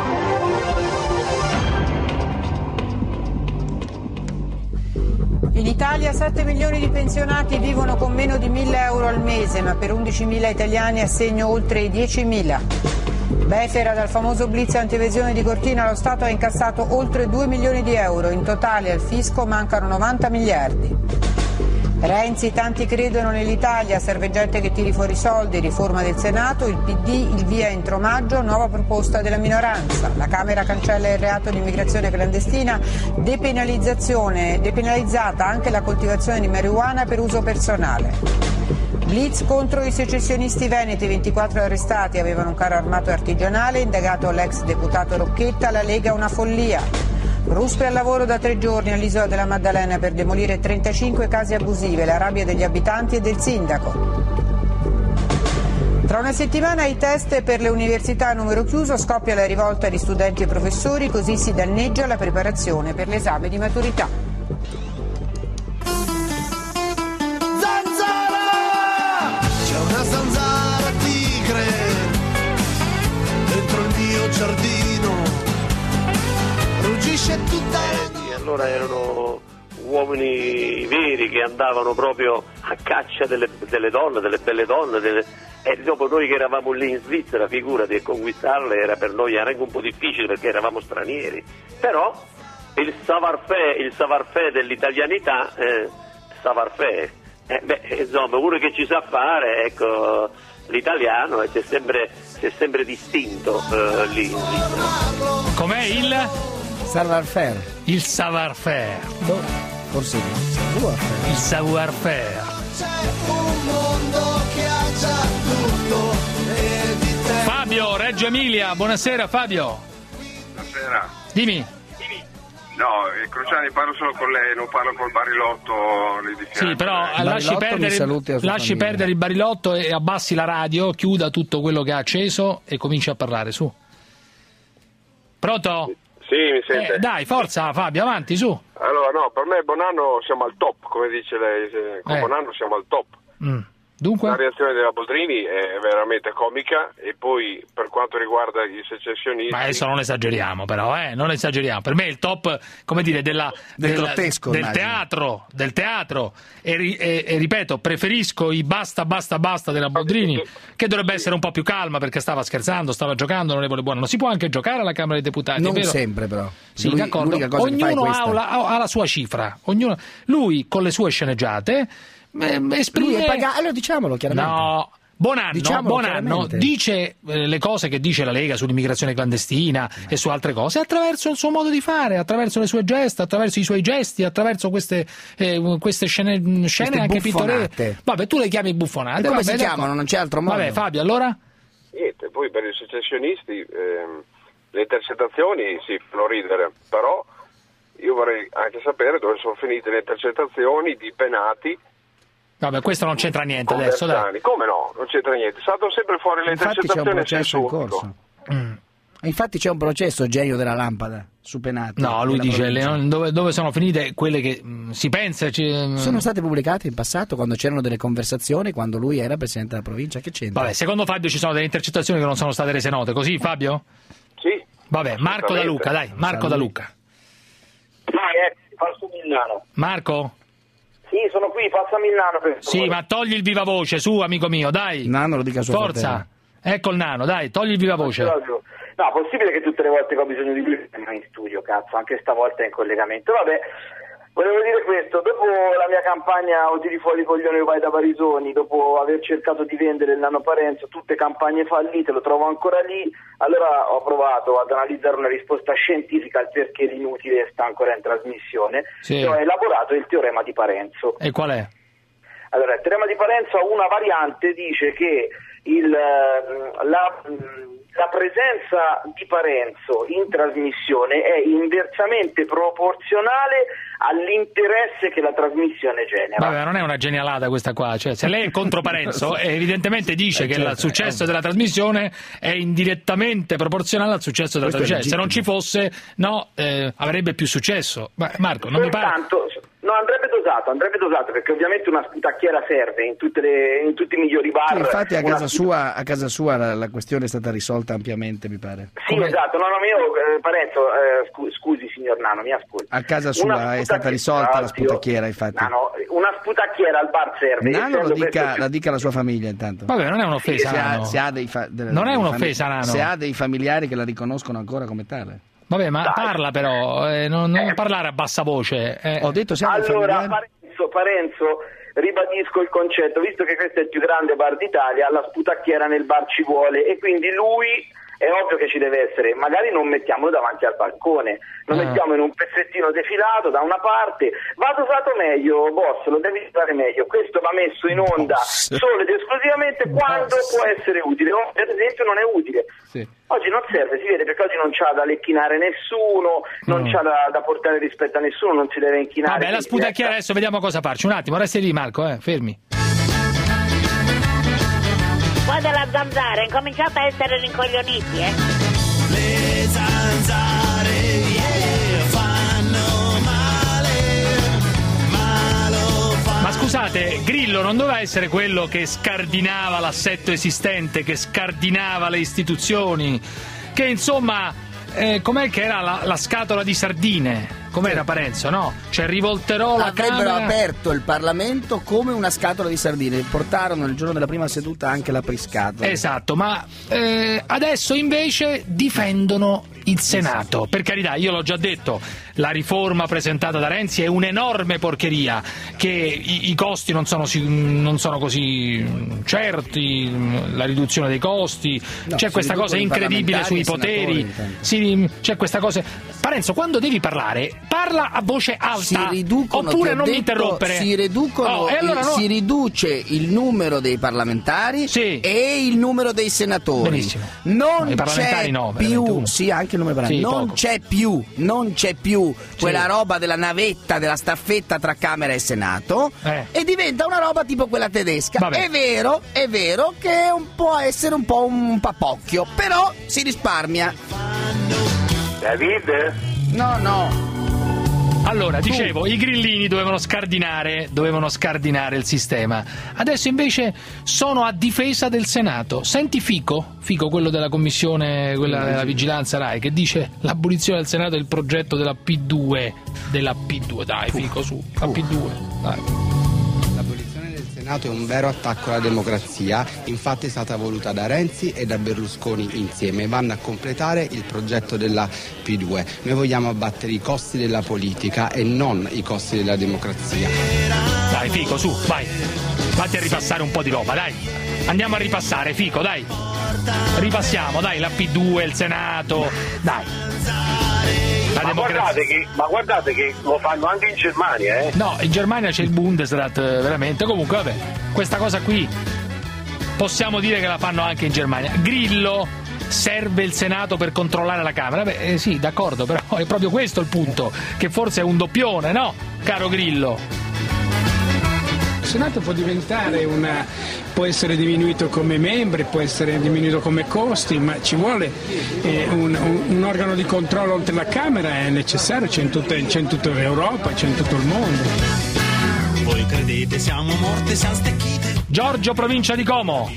dire. In Italia sette milioni di pensionati vivono con meno di mille euro al mese, ma per undicimila italiani assegno oltre i diecimila. Befera, dal famoso blitz antievasione di Cortina, lo Stato ha incassato oltre due milioni di euro. In totale al fisco mancano novanta miliardi. Renzi, tanti credono nell'Italia, serve gente che tiri fuori i soldi, riforma del Senato, il P D, il via entro maggio, nuova proposta della minoranza. La Camera cancella il reato di immigrazione clandestina, depenalizzazione, depenalizzata anche la coltivazione di marijuana per uso personale. Blitz contro i secessionisti veneti, ventiquattro arrestati, avevano un carro armato artigianale, indagato l'ex deputato Rocchetta, la Lega una follia. Ruspe al lavoro da tre giorni all'isola della Maddalena per demolire trentacinque case abusive, la rabbia degli abitanti e del sindaco. Tra una settimana i test per le università a numero chiuso, scoppia la rivolta di studenti e professori, così si danneggia la preparazione per l'esame di maturità. Giardino ruggisce tutta e allora erano uomini veri che andavano proprio a caccia delle, delle donne, delle belle donne, delle... e dopo noi che eravamo lì in Svizzera, figurati, e conquistarle era per noi era anche un po' difficile perché eravamo stranieri, però il savoir-faire, il savoir-faire dell'italianità, eh, savoir-faire, eh, beh, insomma, uno che ci sa fare, ecco, l'italiano, e c'è sempre, c'è sempre distinto eh, lì in Svizzera. Com'è il? Savoir-faire. Il savoir-faire. No, forse no. Il savoir-faire. c'è un mondo che ha già tutto e di te. Fabio, Reggio Emilia, buonasera Fabio. Buonasera. Dimmi. No, Cruciani, parlo solo con lei, non parlo col Barilotto lì di fianco. Sì, però eh. lasci, perdere, lasci perdere il Barilotto e abbassi la radio, chiuda tutto quello che ha acceso e cominci a parlare, su. Pronto? Sì, mi sente. Eh, dai, forza Fabio, avanti, su. Allora, no, per me Bonanno siamo al top, come dice lei, con eh. Bonanno siamo al top. Mm. Dunque? La reazione della Boldrini è veramente comica, e poi per quanto riguarda i secessionisti... Ma adesso non esageriamo però, eh, non esageriamo. Per me il top, come dire, della, del, della, grottesco, del teatro, del teatro e, e, e ripeto, preferisco i basta basta basta della Boldrini, che dovrebbe essere un po' più calma perché stava scherzando, stava giocando, onorevole Buono. Non si può anche giocare alla Camera dei Deputati, non è vero? sempre però. Sì, lui, d'accordo. Ognuno ha la, ha la sua cifra, ognuno, lui con le sue sceneggiate esprime... Lui è pagato, allora diciamolo chiaramente. No, Bonanno, Diciamolo Bonanno dice eh, le cose che dice la Lega sull'immigrazione clandestina e su altre cose attraverso il suo modo di fare, attraverso le sue gesta, attraverso i suoi gesti, attraverso queste, eh, queste scene, scene queste anche buffonate. pittoresche. Vabbè, tu le chiami buffonate. E come vabbè, si chiamano? Non c'è altro modo. Vabbè, Fabio, allora? Niente, poi per i secessionisti ehm, le intercettazioni si fanno ridere, però io vorrei anche sapere dove sono finite le intercettazioni di penati. Vabbè, questo non c'entra niente adesso, dai. Come no? Non c'entra niente. Saltano sempre fuori le Infatti c'è un intercettazioni processo in corso. Mm. Infatti c'è un processo, genio della lampada, su penati. No, lui dice le, dove, dove sono finite quelle che mh, si pensa... Ci, mh... Sono state pubblicate in passato quando c'erano delle conversazioni, quando lui era presidente della provincia. Che c'entra? Vabbè, secondo Fabio ci sono delle intercettazioni che non sono state rese note, così Fabio? Sì. Vabbè, Marco da Luca, dai, Marco da Luca. Dai, eh, passo Milano. Marco? Sì, sono qui, passa a Milano. Per sì, ma togli il viva voce, su, amico mio, dai. Nano lo dica a suo Forza. fratello. Ecco il Nano, dai, togli il viva voce. No, possibile che tutte le volte che ho bisogno di lui sia in studio, cazzo, anche stavolta è in collegamento. Vabbè, volevo dire questo, dopo la mia campagna o tiri fuori i coglioni o vai da Barisoni, dopo aver cercato di vendere il Nano Parenzo, tutte campagne fallite, lo trovo ancora lì, allora ho provato ad analizzare una risposta scientifica al perché l'inutile sta ancora in trasmissione, sì. E ho elaborato il teorema di Parenzo. E qual è? Allora, il teorema di Parenzo ha una variante, dice che il, la, la presenza di Parenzo in trasmissione è inversamente proporzionale all'interesse che la trasmissione genera. Vabbè, non è una genialata questa qua, cioè se lei è contro Parenzo evidentemente dice eh, che certo, il successo eh. della trasmissione è indirettamente proporzionale al successo della trasmissione, se non ci fosse no eh, avrebbe più successo. Ma Marco, non Soltanto, mi pare... No, andrebbe dosato, andrebbe dosato perché ovviamente una sputacchiera serve in, tutte le, in tutti i migliori bar. Sì, infatti a casa, una... sua, a casa sua la, la questione è stata risolta ampiamente, mi pare. Sì, Come... esatto, no, no, io, eh, Parenzo, eh, scu- scusi signor Nano, mi ascolti. A casa sua è stata risolta la sputacchiera, infatti. Nano, una sputacchiera al bar serve. Nano lo dica, la dica alla sua famiglia intanto. Vabbè, non è un'offesa, sì, Nano. Se ha, se ha dei fa... delle, non è un'offesa, famig... Nano. Se ha dei familiari che la riconoscono ancora come tale. Vabbè, ma Dai. parla però, eh, non, non parlare a bassa voce. Eh. Ho detto se ha dei Allora, familiari... Parenzo, Parenzo, ribadisco il concetto, visto che questo è il più grande bar d'Italia, la sputacchiera nel bar ci vuole e quindi lui... È ovvio che ci deve essere, magari non mettiamolo davanti al balcone, lo ah. mettiamo in un pezzettino defilato da una parte, va dosato meglio, boss, lo devi usare meglio, questo va messo in onda boss. Solo ed esclusivamente boss. Quando può essere utile, oggi ad esempio non è utile, sì. Oggi non serve, si vede perché oggi non c'ha da lecchinare nessuno, non mm. c'ha da, da portare rispetto a nessuno, non si deve inchinare. Vabbè, la sputacchiera adesso vediamo cosa farci, un attimo, resti lì Marco, eh, fermi. Poi della zanzara, incominciate a essere rincoglioniti, eh? Le zanzare, yeah, fanno male, ma lo fanno. Ma scusate, Grillo non doveva essere quello che scardinava l'assetto esistente, che scardinava le istituzioni, che insomma, eh, com'è che era la, la scatola di sardine? Com'era Parenzo, no? Cioè rivolterò la Avrebbero Camera... aperto il Parlamento come una scatola di sardine. Portarono il giorno della prima seduta anche la priscatola. Esatto, ma eh, adesso invece difendono il Senato. Per carità, io l'ho già detto, la riforma presentata da Renzi è un'enorme porcheria, che i, i costi non sono, non sono così certi, la riduzione dei costi, no, c'è questa cosa incredibile sui poteri, si, c'è questa cosa... Parenzo, quando devi parlare, parla a voce alta, si riducono, oppure non detto, mi interrompere. Si, riducono oh, allora il, no... si riduce il numero dei parlamentari sì. e il numero dei senatori. Benissimo. Non no, c'è no, più, sì, anche il numero sì, non poco. c'è più, non c'è più sì. quella roba della navetta, della staffetta tra Camera e Senato eh. e diventa una roba tipo quella tedesca. Vabbè. È vero, è vero che un può essere un po' un papocchio, però si risparmia. David? No, no. Allora, dicevo, i grillini dovevano scardinare, dovevano scardinare il sistema. Adesso invece sono a difesa del Senato. Senti Fico, Fico, quello della commissione, quella della vigilanza Rai, che dice l'abolizione del Senato è il progetto della P due. Della P due, dai Fico, su, la P due, dai. È un vero attacco alla democrazia, infatti è stata voluta da Renzi e da Berlusconi insieme, vanno a completare il progetto della P due. Noi vogliamo abbattere i costi della politica e non i costi della democrazia. Dai Fico, su, vai, vatti a ripassare un po' di roba, dai, andiamo a ripassare Fico, dai, ripassiamo, dai, la P due, il Senato, dai. La ma, guardate che, ma guardate che lo fanno anche in Germania, eh? No, in Germania c'è il Bundesrat, veramente. Comunque, vabbè, questa cosa qui possiamo dire che la fanno anche in Germania. Grillo, serve il Senato per controllare la Camera? Beh, eh, sì, d'accordo, però è proprio questo il punto, che forse è un doppione, no, caro Grillo? Il Senato può diventare una, può essere diminuito come membri, può essere diminuito come costi, ma ci vuole eh, un, un, un organo di controllo oltre la Camera, è necessario, c'è in tutta, c'è in tutta l'Europa, c'è in tutto il mondo. Voi credete siamo morte, siamo stecchite. Giorgio, provincia di Como.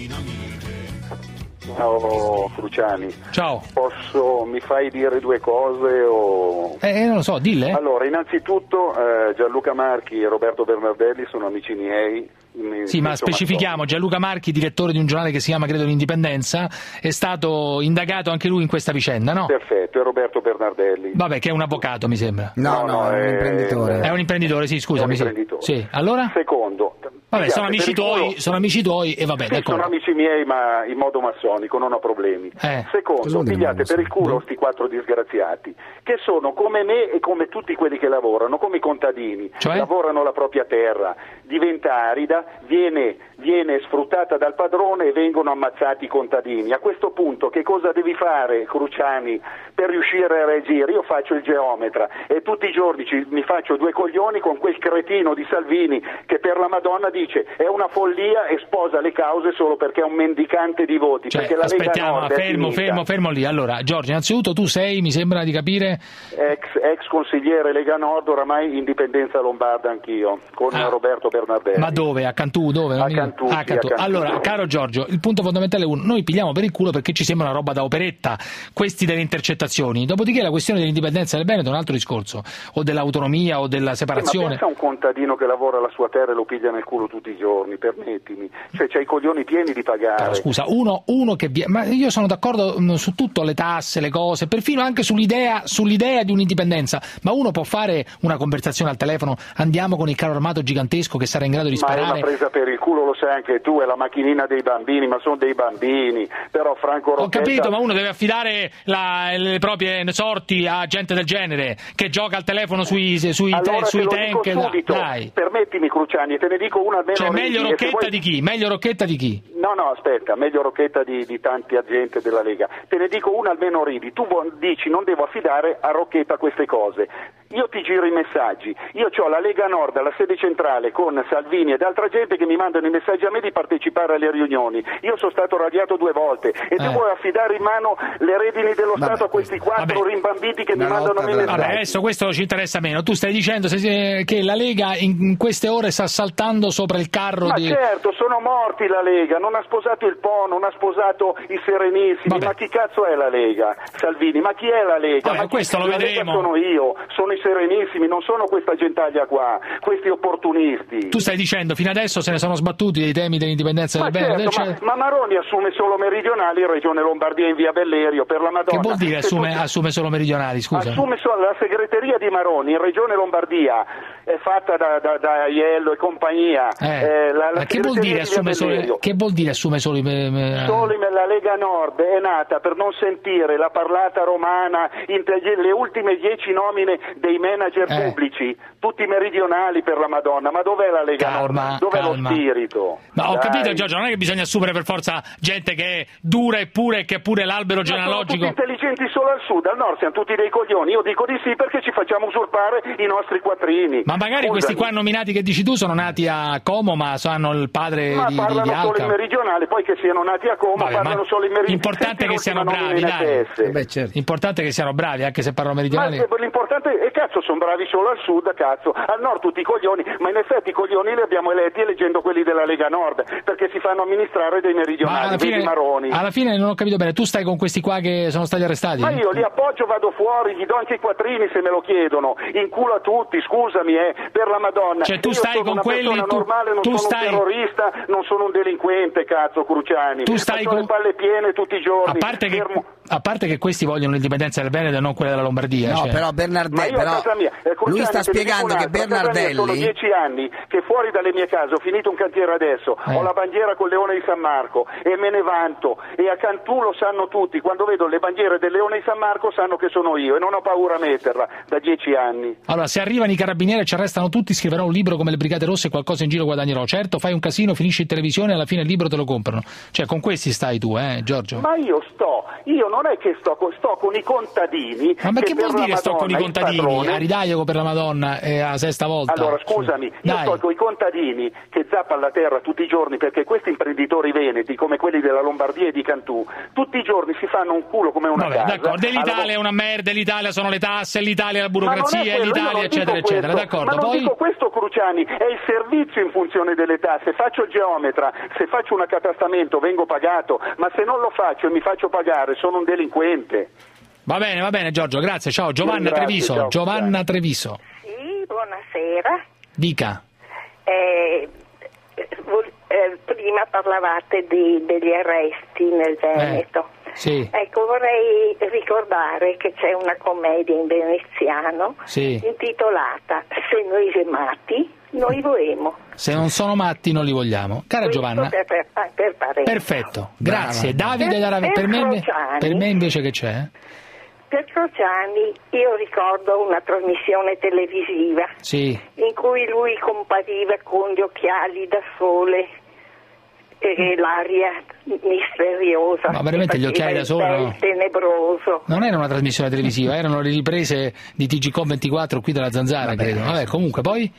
Ciao Cruciani. Ciao. Posso, mi fai dire due cose o... Eh, non lo so, dille. Allora, innanzitutto eh, Gianluca Marchi e Roberto Bernardelli sono amici miei. In, sì, ma specifichiamo, Gianluca Marchi, direttore di un giornale che si chiama, credo, L'Indipendenza, è stato indagato anche lui in questa vicenda, no? Perfetto, e Roberto Bernardelli. Vabbè, che è un avvocato, mi sembra. No, no, no è un imprenditore. È un imprenditore, sì, scusami. È un imprenditore. Sì. Sì, allora? Secondo, Vabbè, sono amici tuoi, sono amici tuoi e vabbè, sì, d'accordo. sono amici miei, ma in modo massonico, non ho problemi. Eh, Secondo, pigliate per il culo sti quattro disgraziati, che sono come me e come tutti quelli che lavorano, come i contadini, cioè? lavorano la propria terra, diventa arida, viene, viene sfruttata dal padrone e vengono ammazzati i contadini. A questo punto che cosa devi fare, Cruciani, per riuscire a reagire? Io faccio il geometra e tutti i giorni ci, mi faccio due coglioni con quel cretino di Salvini che per la Madonna dice è una follia e sposa le cause solo perché è un mendicante di voti. Cioè, perché la Lega aspettiamo, Nord è fermo, finita. fermo, fermo lì. Allora, Giorgio, innanzitutto tu sei, mi sembra di capire... Ex, ex consigliere Lega Nord, oramai indipendenza lombarda anch'io, con Ah. Roberto Bernardelli. Ma dove? A Cantù? Dove? A Cantù, Ah, sì, Cantù. a Cantù. Allora, caro Giorgio, il punto fondamentale è uno. Noi pigliamo per il culo perché ci sembra una roba da operetta, questi delle intercettazioni. Dopodiché la questione dell'indipendenza del Veneto è un altro discorso, o dell'autonomia o della separazione. Ma pensa a un contadino che lavora la sua terra e lo piglia nel culo tutti i giorni, permettimi. Cioè c'hai i coglioni pieni di pagare. Però, scusa, uno, uno che... vi- Ma io sono d'accordo mh, su tutto, le tasse, le cose, perfino anche sull'idea, sull'idea di un'indipendenza, ma uno può fare una conversazione al telefono, andiamo con il carro armato gigantesco che sarà in grado di Ma è sparare... una presa per il culo, lo sai anche tu, è la macchinina dei bambini, ma sono dei bambini. Però Franco Rocchetta... Ho capito, ma uno deve affidare la- le proprie sorti a gente del genere, che gioca al telefono sui, sui, allora te- sui te lo tank. dico subito, Dai. permettimi Cruciani, e te ne dico una almeno. Cioè, meglio ridi, e se Rocchetta vuoi- di chi? Meglio Rocchetta di chi? No, no, aspetta, meglio Rocchetta di, di tanti agenti della Lega. Te ne dico una almeno ridi. Tu vo- dici non devo affidare a Rocchetta queste cose. Io ti giro i messaggi. Io ho la Lega Nord, la sede centrale con Salvini ed altra gente che mi mandano i messaggi a me di partecipare alle riunioni. Io sono stato radiato due volte e tu Eh. vuoi affidare in mano le redini dello Vabbè, Stato a questi quattro vabbè. rimbambiti che mi Una mandano lotta a me per- messaggi. Vabbè, adesso questo ci interessa meno. Tu stai dicendo se- se- che la Lega in in queste ore sta saltando sopra il carro Ma di... certo, sono morti la Lega, non ha sposato il Po, non ha sposato i Serenissimi, Vabbè. ma chi cazzo è la Lega? Salvini, ma chi è la Lega? Vabbè, Ma chi- questo lo la vedremo. Lega sono io, sono i Serenissimi, non sono questa gentaglia qua, questi opportunisti. Tu stai dicendo, fino adesso se ne sono sbattuti dei temi dell'indipendenza Ma, del Veneto, certo, eccetera. ma, ma Maroni assume solo meridionali in Regione Lombardia in via Bellerio, per la Madonna. Che vuol dire Se assume, tu- assume solo meridionali, scusa? Assume solo la segreteria di Maroni in Regione Lombardia è fatta da, da, da Aiello e compagnia. Eh, eh, la, la ma che vuol, segreteria dire di assume via solo, Bellerio. che vuol dire assume solo i... me- me- Solo in- la Lega Nord è nata per non sentire la parlata romana, in te- le ultime dieci nomine dei manager Eh. pubblici, tutti meridionali per la Madonna, ma dov'è la Lega Calma, Nord? Dov'è calma. lo spirito? Ma ho Dai. capito, Giorgio, non è che bisogna assumere per forza gente che è dura e pure e che ha pure l'albero Ma sono genealogico. tutti intelligenti solo al sud, al nord siamo tutti dei coglioni. Io dico di sì perché ci facciamo usurpare i nostri quattrini. Ma magari Scusami. questi qua nominati che dici tu sono nati a Como, ma hanno il padre Ma di, di, parlano di solo Alca. in meridionale, poi che siano nati a Como, Vabbè, parlano ma solo in meridionale. Importante che siano bravi, dai. Importante che siano bravi, anche se parlano Ma meridionali. eh, l'importante è cazzo, sono bravi solo al sud, cazzo, al nord tutti i coglioni, ma in effetti i coglioni li abbiamo eletti eleggendo quelli della Lega Nord, perché si fanno amministrare dei Ma meridionali, alla vedi fine, Maroni. alla fine non ho capito bene, tu stai con questi qua che sono stati arrestati? Ma io li appoggio, vado fuori, gli do anche i quattrini se me lo chiedono, in culo a tutti, scusami, eh, per la Madonna. Cioè, tu Io stai sono con una quelli, persona tu- normale, non tu sono stai- un terrorista, non sono un delinquente, cazzo, Cruciani. Tu stai Ma con- ho le palle piene tutti i giorni. A parte, che, fermo. a parte che questi vogliono l'indipendenza del Veneto e non quella della Lombardia. No, cioè. però Ma Bernardelli, io a però casa mia, eh, Cruciani, lui sta te ne dico spiegando un che altro, a casa mia sono Bernardelli... dieci anni che fuori dalle mie case ho finito un cantiere adesso, Eh. ho la bandiera col Leone di San Marco e me ne vanto, e a Cantù lo sanno tutti, quando vedo le bandiere del Leone di San Marco sanno che sono io e non ho paura a metterla da dieci anni. Allora, se arrivano i carabinieri e ci arrestano tutti, scriverò un libro come le Brigate Rosse e qualcosa in giro guadagnerò. Certo, fai un casino, finisci in televisione e alla fine il libro te lo comprano. Cioè, con questi stai tu, eh, Giorgio? Ma io sto, io non è che sto, con- sto con i contadini. Ma, ma che per vuol la dire sto con i Madonna, il contadini? padrone- A Ridaioco per la Madonna è la sesta volta. Allora scusami, io Dai. sto con i contadini che zappano la terra tutti i giorni perché questi imprenditori veneti, come quelli della Lombardia e di Cantù, tutti i giorni si fanno un culo come una Vabbè, casa. d'accordo, l'Italia Allora- è una merda, l'Italia sono le tasse, l'Italia è la Ma non è burocrazia, quello, io l'Italia non eccetera dico eccetera, questo, d'accordo. Ma non Poi dico questo, Cruciani, è il servizio in funzione delle tasse. Faccio il geometra, se faccio un accatastamento vengo pagato, ma se non lo faccio e mi faccio pagare sono un delinquente. va bene, va bene Giorgio, grazie, ciao. Giovanna Grazie, Treviso, ciao, Giovanna Treviso. Sì, buonasera. Dica. Eh, vol- eh, prima parlavate di- degli arresti nel Veneto. Sì. Ecco, vorrei ricordare che c'è una commedia in veneziano Sì. intitolata Se noi siamo matti, noi voemo. Se non sono matti non li vogliamo. Cara Giovanna. Per, per, per parere. Perfetto, grazie. Brava. Davide da Ravenna. Per, Per me, Crociani. per me invece che c'è? Per Crociani io ricordo una trasmissione televisiva Sì. in cui lui compariva con gli occhiali da sole e l'aria misteriosa. Ma veramente gli occhiali da sole, no? Tenebroso. Non era una trasmissione televisiva, erano le riprese di T G Com ventiquattro qui dalla Zanzara, Vabbè. credo. Vabbè, comunque poi?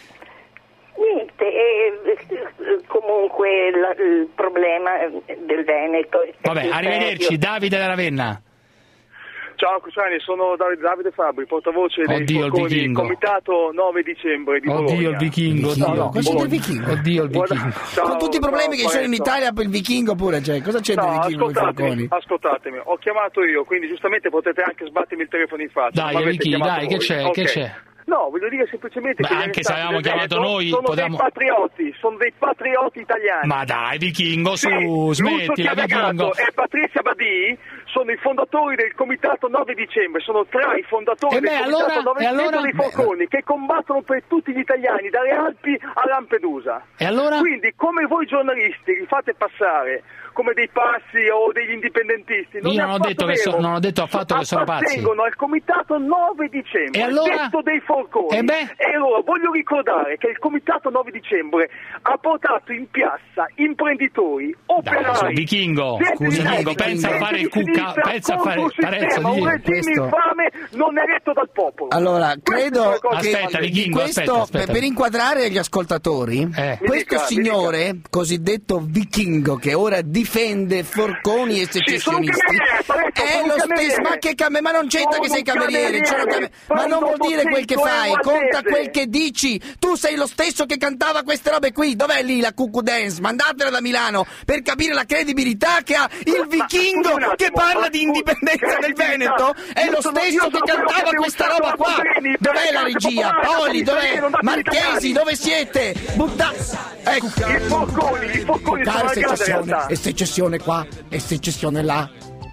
Niente, e, comunque la, il problema del Veneto è Vabbè, arrivederci, serio. Davide da Ravenna. Ciao Cruciani, sono Davide, Davide Fabri, portavoce Oddio, dei Forconi, comitato nove dicembre di Bologna. Oddio il vichingo, vichingo. oddio, No, cosa c'è del vichingo? Oddio il vichingo. Ciao, con tutti i problemi ciao, che ci sono in maestro. Italia per il vichingo pure, cioè, cosa c'è No, del vichingo con i ascoltatemi, Falconi? ascoltatemi, ho chiamato io, quindi giustamente potete anche sbattermi il telefono in faccia. Dai, ma avete Vicky, chiamato dai, che voi. c'è, Ok. che c'è? No, voglio dire semplicemente Beh, che gli anche se arrestati avevamo del chiamato Veneto noi, sono potevamo- dei patrioti, sono dei patrioti italiani. Ma dai, vichingo, su, Sì, smettila, Lucio vichingo. Chiavagato e Patrizia Badì sono i fondatori del comitato nove dicembre, sono tra i fondatori E del beh, comitato allora- nove e dicembre allora? dei Forconi, che combattono per tutti gli italiani, dalle Alpi a Lampedusa. E allora? Quindi, come voi giornalisti li fate passare come dei pazzi o degli indipendentisti, non Io è non ho affatto detto che so- vero. non ho detto affatto che sono pazzi. Appartengono al comitato nove dicembre, E allora? detto dei Forconi. E beh? E allora voglio ricordare che il comitato nove dicembre ha portato in piazza imprenditori, operai, su, vichingo, gente scusa, di vichingo, destra, pensa a gente fare di il cucca- sinistra pensa a fare- contro il Tarezzo, sistema, un di- regime questo- infame non eletto dal popolo. Allora, credo che Aspetta, di vichingo, questo, aspetta, aspetta. per- per inquadrare gli ascoltatori, Eh. Mi questo dica, mi signore cosiddetto vichingo che ora difende forconi e secessionisti cameriere, Paretto, è sono lo un stesso, cameriere. ma che cam- ma non c'entra Sono che sei un cameriere, c'è una cameriere, cam- ma non vuol prendo dire quel che duecento fai, euro al conta mese. quel che dici. Tu sei lo stesso che cantava queste robe qui. Dov'è lì la cuckoo dance? Mandatela da Milano per capire la credibilità che ha il vichingo scusi un attimo, che parla ma di scusi, indipendenza del credibilità. Veneto. È Io lo sono- stesso io che sono quello cantava che questa denunciava roba qua. Boldrini per Dov'è le la case regia? popolari, Poli, dov'è? non date Marchesi, italiani. dove siete? Butta... Ecco. I Forconi, i Forconi sono Cara la grande secessione, realtà. e secessione qua, e secessione là.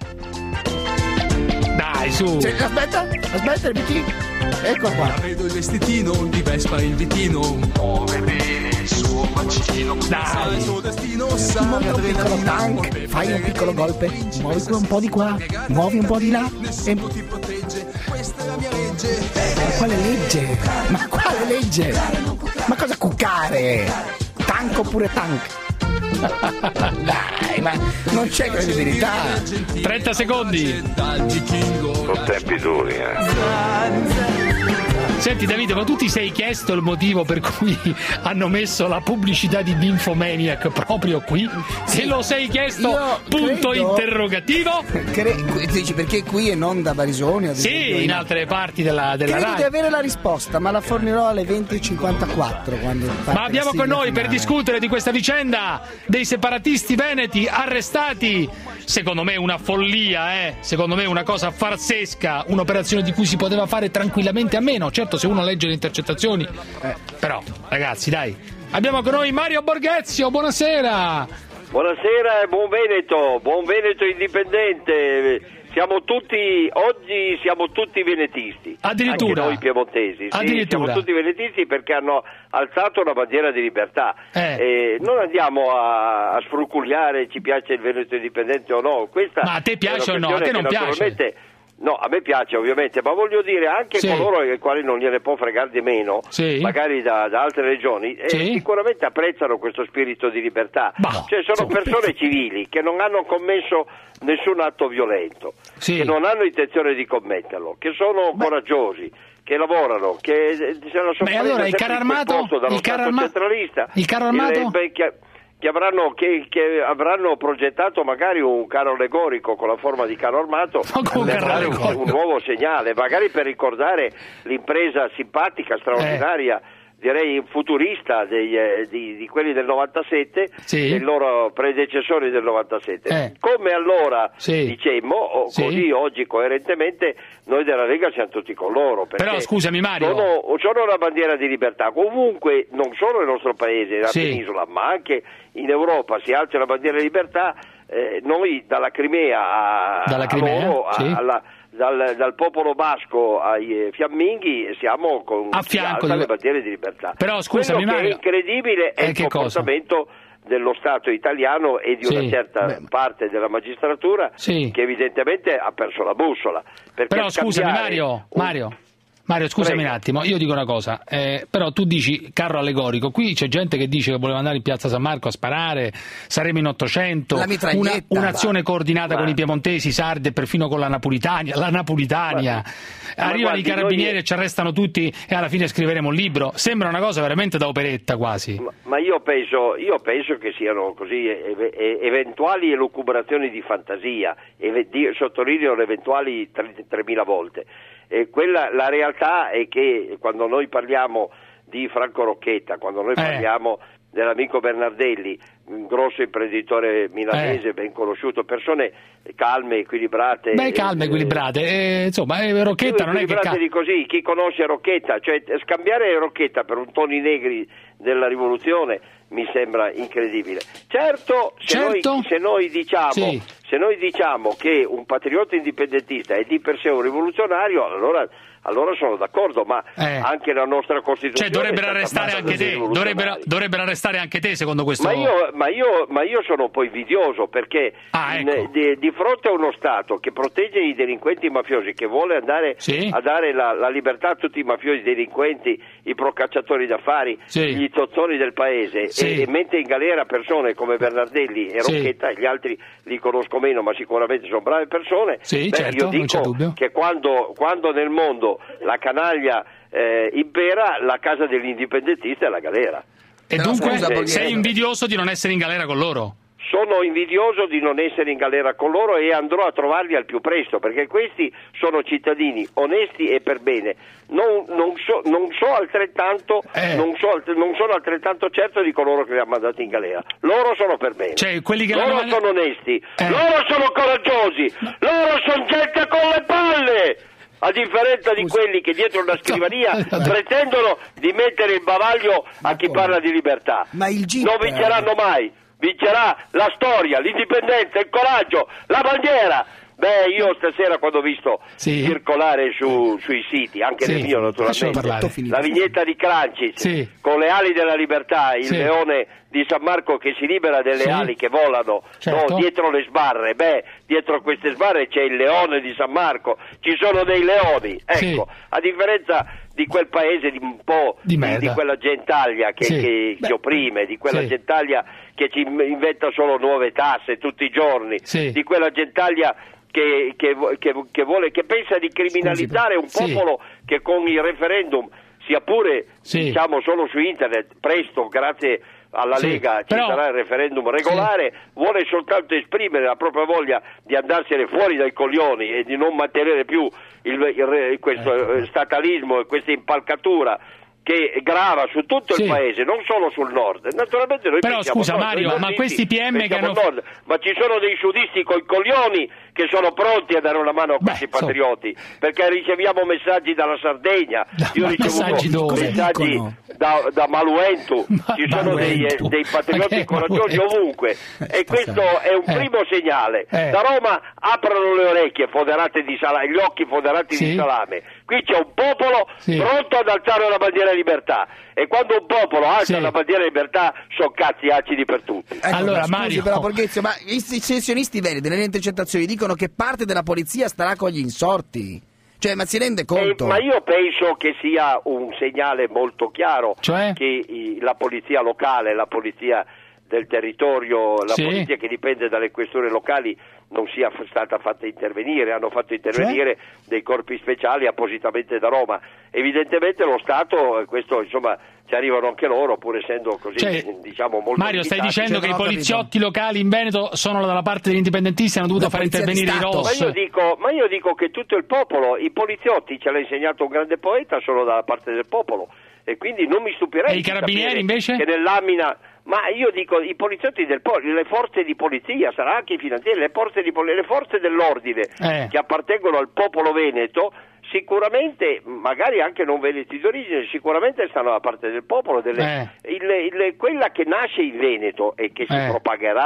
Dai, su. Cioè, aspetta, aspetta, il vichingo. Ecco qua. Vedo il vestitino di Vespa, il vitino muove bene il suo bacino. Sa il suo destino, sa Muovi un piccolo l'adrenalina, tank, fai un piccolo golpe, muovi un po' di qua, muovi un po' di là. E... nessuno ti protegge. Questa è la mia legge. Ma quale legge? Ma quale legge? Ma cosa cuccare? Tank oppure tank? Dai, ma non c'è credibilità. trenta secondi. Sono tempi duri, eh. Senti Davide, ma tu ti sei chiesto il motivo per cui hanno messo la pubblicità di Nymphomaniac proprio qui? Se lo sei chiesto, Io punto credo- interrogativo? Cre- dici perché qui e non da Barisoni? ad esempio, Sì, in altre parti della, della Credo di radio. avere la risposta, ma la fornirò alle venti e cinquantaquattro quando parte Ma abbiamo la con sigla noi per finale. discutere di questa vicenda dei separatisti veneti arrestati. Secondo me una follia, eh? Secondo me una cosa farsesca, un'operazione di cui si poteva fare tranquillamente a meno. Certo, se uno legge le intercettazioni. Eh, però, ragazzi, dai. Abbiamo con noi Mario Borghezio, buonasera. Buonasera e buon Veneto, buon Veneto indipendente. Siamo tutti, oggi siamo tutti venetisti, Addirittura. anche noi piemontesi, sì, Addirittura. siamo tutti venetisti perché hanno alzato una bandiera di libertà. Eh. Eh, non andiamo a, a sfrucugliare ci piace il Veneto indipendente o no. Questa Ma a te è piace o una no? A te questione non che piace? naturalmente- No, a me piace ovviamente, ma voglio dire anche Sì. coloro ai quali non gliene può fregare di meno, Sì. magari da, da altre regioni, eh, Sì. sicuramente apprezzano questo spirito di libertà. Bah, Cioè sono sì. persone civili che non hanno commesso nessun atto violento, Sì. che non hanno intenzione di commetterlo, che sono coraggiosi, che lavorano, che eh, se la sono Beh, allora il presa carro sempre in quel armato? posto dallo Il carro Stato arma- centralista, il carro armato? il- beh, che, che avranno, che, che avranno progettato magari un carro allegorico con la forma di carro armato Ma come un per carro dare un, allegorico? un nuovo segnale, magari per ricordare l'impresa simpatica, straordinaria, direi futurista dei, eh, di, di quelli del novantasette, Sì. dei loro predecessori del novantasette. Eh. Come allora Sì. dicemmo, o Sì. così oggi coerentemente, noi della Lega siamo tutti con loro. perché Però scusami Mario. Sono, sono una bandiera di libertà, comunque non solo nel nostro paese, nella Sì. penisola, ma anche in Europa si alza la bandiera di libertà. eh, noi dalla Crimea a, dalla Crimea, a loro, sì. a, alla, dal, dal popolo basco ai eh, fiamminghi siamo con a fianco di... le bandiere di libertà. Però scusami, quello che Mario, è incredibile è eh, il che comportamento cosa? dello Stato italiano e di una sì. certa Beh. parte della magistratura sì. che evidentemente ha perso la bussola. Però scusami Mario, un... Mario Mario, scusami Prego. un attimo, io dico una cosa, eh, però tu dici carro allegorico, qui c'è gente che dice che voleva andare in piazza San Marco a sparare, saremo in ottocento, una, un'azione coordinata va. con i piemontesi, sardi e perfino con la Napolitania, la Napolitania, ma, arrivano ma guardi, i carabinieri noi... e ci arrestano tutti e alla fine scriveremo un libro, sembra una cosa veramente da operetta quasi. Ma, ma io, penso, io penso che siano così ev- eventuali elucubrazioni di fantasia, ev- di, sottolineo le eventuali tremila volte. E quella, la realtà è che quando noi parliamo di Franco Rocchetta, quando noi eh. parliamo dell'amico Bernardelli, un grosso imprenditore milanese, eh. ben conosciuto, persone calme, equilibrate. Beh, calme, equilibrate, eh, insomma, eh, Rocchetta non è che... Ca- di così, chi conosce Rocchetta, cioè scambiare Rocchetta per un Toni Negri della rivoluzione mi sembra incredibile. Certo, se, certo. Noi, se noi diciamo... Sì. Se noi diciamo che un patriota indipendentista è di per sé un rivoluzionario, allora, allora sono d'accordo, ma eh. anche la nostra Costituzione... Cioè dovrebbero arrestare anche te, dovrebbero, dovrebbero arrestare anche te secondo questo... Ma io, ma io, ma io sono poi invidioso perché ah, ecco. in, di, di fronte a uno Stato che protegge i delinquenti mafiosi, che vuole andare sì. a dare la, la libertà a tutti i mafiosi, i delinquenti, i procacciatori d'affari, sì. gli zozzoni del paese, sì. e, e mette in galera persone come Bernardelli e Rocchetta, sì. e gli altri li conosco meno, ma sicuramente sono brave persone. Sì, Beh, certo, io dico che quando, quando nel mondo la canaglia eh, impera, la casa dell'indipendentista è la galera. E Però dunque scusa, sei invidioso di non essere in galera con loro? Sono invidioso di non essere in galera con loro e andrò a trovarli al più presto, perché questi sono cittadini onesti e per bene. Non, non, so, non so altrettanto, eh. non, so, non sono altrettanto certo di coloro che li hanno mandati in galera. Loro sono per bene. Cioè, quelli che loro l'hanno... sono onesti, eh. loro sono coraggiosi, loro sono gente con le palle. A differenza di quelli che dietro una scrivania pretendono di mettere il bavaglio a chi parla di libertà. Ma il G- non vinceranno mai. Vincerà la storia, l'indipendenza, il coraggio, la bandiera. Beh, io stasera quando ho visto sì. circolare su, sui siti, anche sì. nel mio naturalmente, la vignetta di Crancis sì. con le ali della libertà, il sì. leone di San Marco che si libera delle sì. ali che volano certo. no, dietro le sbarre. Beh, dietro queste sbarre c'è il leone di San Marco, ci sono dei leoni. Ecco, sì. a differenza di quel paese di un po' di, di, di quella gentaglia che, sì. che, che opprime, di quella sì. gentaglia che ci inventa solo nuove tasse tutti i giorni, sì. di quella gentaglia che, che, che, che vuole, che pensa di criminalizzare un popolo sì. che con il referendum, sia pure sì. diciamo solo su internet, presto grazie alla sì. Lega ci Però... sarà il referendum regolare, sì. vuole soltanto esprimere la propria voglia di andarsene fuori dai coglioni e di non mantenere più il, il, questo ecco. statalismo e questa impalcatura che grava su tutto sì. il paese, non solo sul nord. Naturalmente noi Però scusa nord, Mario, ma questi P M che hanno... nord, ma ci sono dei sudisti coi coglioni che sono pronti a dare una mano a questi Beh, patrioti, so. perché riceviamo messaggi dalla Sardegna, io ho ricevuto messaggi da, da Maluentu, ma ci sono dei, dei patrioti coraggiosi ovunque e questo è un eh. primo segnale. Eh. Da Roma aprono le orecchie foderate di salame, gli occhi foderati sì. di salame. Qui c'è un popolo sì. pronto ad alzare la bandiera libertà e quando un popolo alza sì. la bandiera libertà sono cazzi acidi per tutti. Ecco, allora scusi, Mario, però, Borghezio, ma i secessionisti veri nelle intercettazioni dicono che parte della polizia starà con gli insorti. Cioè, ma si rende conto? Eh, ma io penso che sia un segnale molto chiaro cioè? che i, la polizia locale, la polizia del territorio, la sì. polizia che dipende dalle questure locali non sia f- stata fatta intervenire, hanno fatto intervenire cioè? dei corpi speciali appositamente da Roma. Evidentemente lo Stato, questo insomma ci arrivano anche loro, pur essendo così cioè, diciamo molto Mario, stai dicendo cioè, che i poliziotti capito. locali in Veneto sono dalla parte degli indipendentisti e hanno dovuto la fare intervenire i Ross? Ma io, dico, ma io dico che tutto il popolo, i poliziotti, ce l'ha insegnato un grande poeta, sono dalla parte del popolo e quindi non mi stupirei e i carabinieri invece? che nell'Amina. Ma io dico i poliziotti del po- le forze di polizia, sarà anche i finanzieri, le forze, di pol- le forze dell'ordine eh. che appartengono al popolo veneto, sicuramente, magari anche non veneti d'origine, sicuramente stanno dalla parte del popolo, delle, eh. il, il, quella che nasce in Veneto e che si eh. propagherà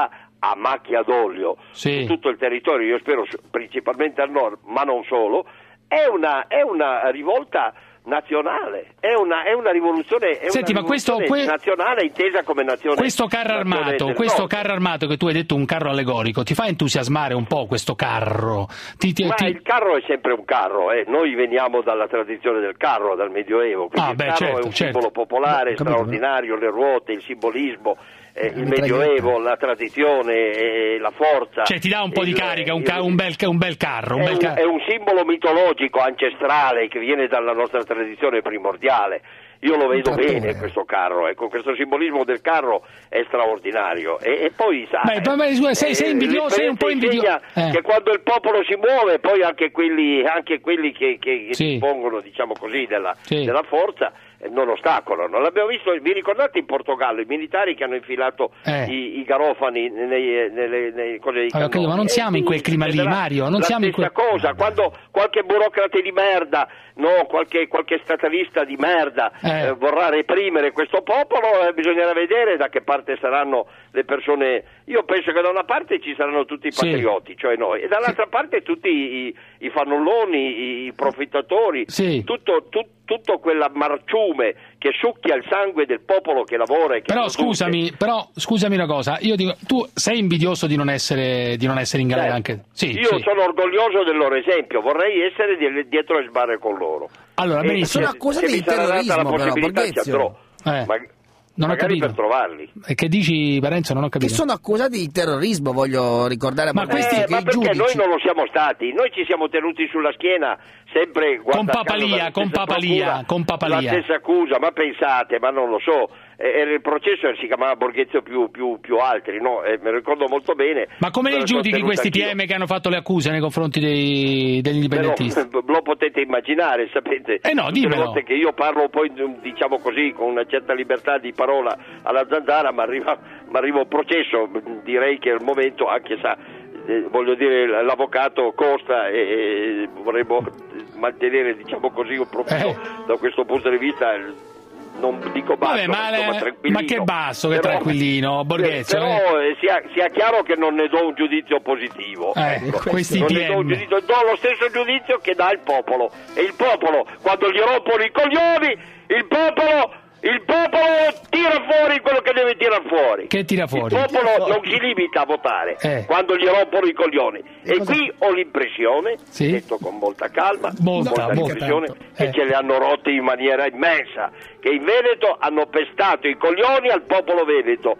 a macchia d'olio sì. su tutto il territorio, io spero principalmente al nord, ma non solo, è una, è una rivolta nazionale, è una, è una rivoluzione, è Senti, una ma questo, rivoluzione que... nazionale intesa come nazione. Questo carro armato, questo nord. carro armato che tu hai detto un carro allegorico, ti fa entusiasmare un po' questo carro? Ti, ti, ma ti... il carro è sempre un carro, eh. Noi veniamo dalla tradizione del carro, dal Medioevo, quindi ah, il beh, carro certo, è un certo. simbolo popolare, Capito, straordinario, le ruote, il simbolismo. Eh, il Medioevo, la tradizione, eh, la forza. Cioè ti dà un po' il, di carica, un, il, ca- un, bel, un bel carro. Un è, bel car- un, è un simbolo mitologico, ancestrale, che viene dalla nostra tradizione primordiale. Io lo vedo bene questo carro, ecco, questo simbolismo del carro è straordinario. E, e poi sa, Beh, eh, scusa, sei, sei invidioso, sei un po' invidioso. Eh. Che quando il popolo si muove, poi anche quelli, anche quelli che, che, che sì. dispongono, diciamo così, della, sì. della forza, non ostacolano. L'abbiamo visto, vi ricordate in Portogallo i militari che hanno infilato eh. i, i garofani nei, nelle, nei cose dei allora, cannoni? Ma non siamo eh, in quel clima lì, Mario, non la siamo in stessa quel... cosa, quando qualche burocrate di merda, no, qualche, qualche statalista di merda eh. eh, vorrà reprimere questo popolo, eh, bisognerà vedere da che parte saranno le persone. Io penso che da una parte ci saranno tutti i patrioti, sì. cioè noi, e dall'altra sì. parte tutti i, i fannulloni, i profittatori, sì. tutto, tu, tutto quella marciume che succhia il sangue del popolo che lavora e che però produce. scusami però scusami una cosa, io dico, tu sei invidioso di non essere di non essere in galera, certo. anche sì, io sì. sono orgoglioso del loro esempio, vorrei essere di, dietro le sbarre con loro. Allora e benissimo, sono accusati di terrorismo però, Borghezio. Eh. Ma, non ho capito. Per trovarli. E che dici, Parenzo? Non ho capito. Che sono accusati di terrorismo, voglio ricordare a ma questi eh, che ma i perché giudici... noi non lo siamo stati, noi ci siamo tenuti sulla schiena sempre con Papalia, con Papalia, procura, con Papalia. La stessa accusa, ma pensate, ma non lo so. Era il processo si chiamava Borghezio più, più, più altri, no? Eh, me lo ricordo molto bene. Ma come li giudichi questi P M che hanno fatto le accuse nei confronti dei, degli indipendentisti? Però, lo potete immaginare, sapete? Eh no, tutte le dimmelo. volte che io parlo poi, diciamo così, con una certa libertà di parola alla zanzara, ma arriva, arriva un processo, direi che al momento, anche sa, eh, voglio dire, l'avvocato costa e, e vorremmo mantenere, diciamo così, un profilo eh. da questo punto di vista. Non dico basso, vabbè, ma, ma, le... ma che basso, che però, tranquillino, Borghezio. Però eh. eh, sia, sia chiaro che non ne do un giudizio positivo. Eh, ecco. questi non P M. ne do un giudizio, do lo stesso giudizio che dà il popolo. E il popolo, quando gli rompono i coglioni, il popolo... Il popolo tira fuori quello che deve tirar fuori. Che tira fuori? Il popolo non si limita a votare eh. quando gli rompono i coglioni. E, e cosa... qui ho l'impressione, sì? detto con molta calma, molta, molta impressione, che eh. ce le hanno rotte in maniera immensa. Che in Veneto hanno pestato i coglioni al popolo veneto.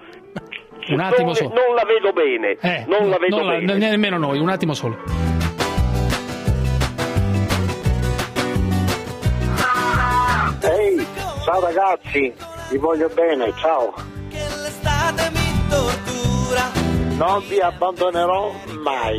Un attimo non, solo. Non la vedo bene. Eh, non la vedo non bene. La, nemmeno noi, un attimo solo. Ehi, ciao ragazzi, vi voglio bene, ciao. Non vi abbandonerò mai.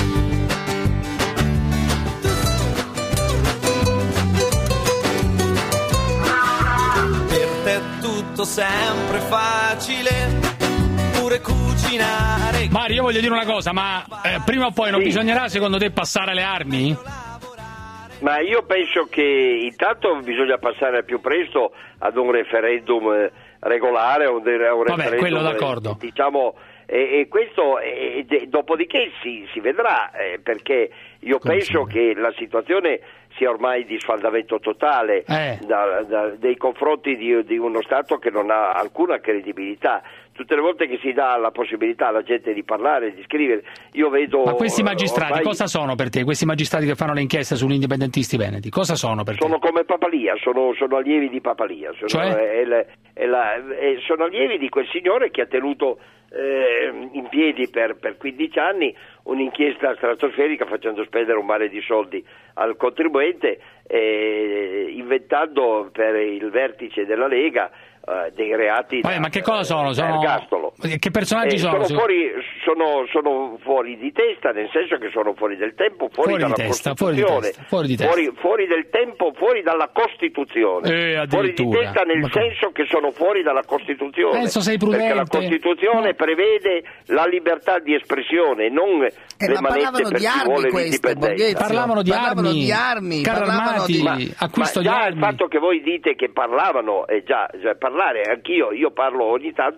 Per te tutto sempre facile, pure cucinare. Mario, io voglio dire una cosa, ma eh, prima o poi non sì. bisognerà secondo te passare alle armi? Ma io penso che intanto bisogna passare al più presto ad un referendum eh, regolare, un, un Vabbè, referendum, quello d'accordo. Eh, diciamo, e, e questo, e, e, dopodiché si, si vedrà, eh, perché io Come penso che la situazione sia ormai di sfaldamento totale eh. da, da, nei confronti di, di uno Stato che non ha alcuna credibilità. Tutte le volte che si dà la possibilità alla gente di parlare, di scrivere, io vedo... Ma questi magistrati ormai... cosa sono per te? Questi magistrati che fanno le inchieste sugli indipendentisti veneti, cosa sono per sono te? Sono come Papalia, sono, sono allievi di Papalia, sono, cioè? è, è, è la, è, sono allievi di quel signore che ha tenuto eh, in piedi per, per quindici anni un'inchiesta stratosferica facendo spendere un mare di soldi al contribuente, eh, inventando per il vertice della Lega Uh, dei reati. Vabbè, da, ma che cosa sono? sono... Ergastolo. Che personaggi eh, sono? Sono fuori, sono, sono fuori di testa, nel senso che sono fuori del tempo, fuori, fuori dalla di testa, Costituzione, fuori di testa, fuori di testa. Fuori, fuori del tempo, fuori dalla Costituzione, eh, fuori di testa nel ma senso che sono fuori dalla Costituzione. Penso sei prudente. Perché la Costituzione no. prevede la libertà di espressione, non eh, le manette per chi vuole l'indipendenza. Parlavano di parlavano armi, di armi, carri armati, di... ma, acquisto ma di già armi. il fatto che voi dite che parlavano, è già, già parlare, anch'io io parlo ogni tanto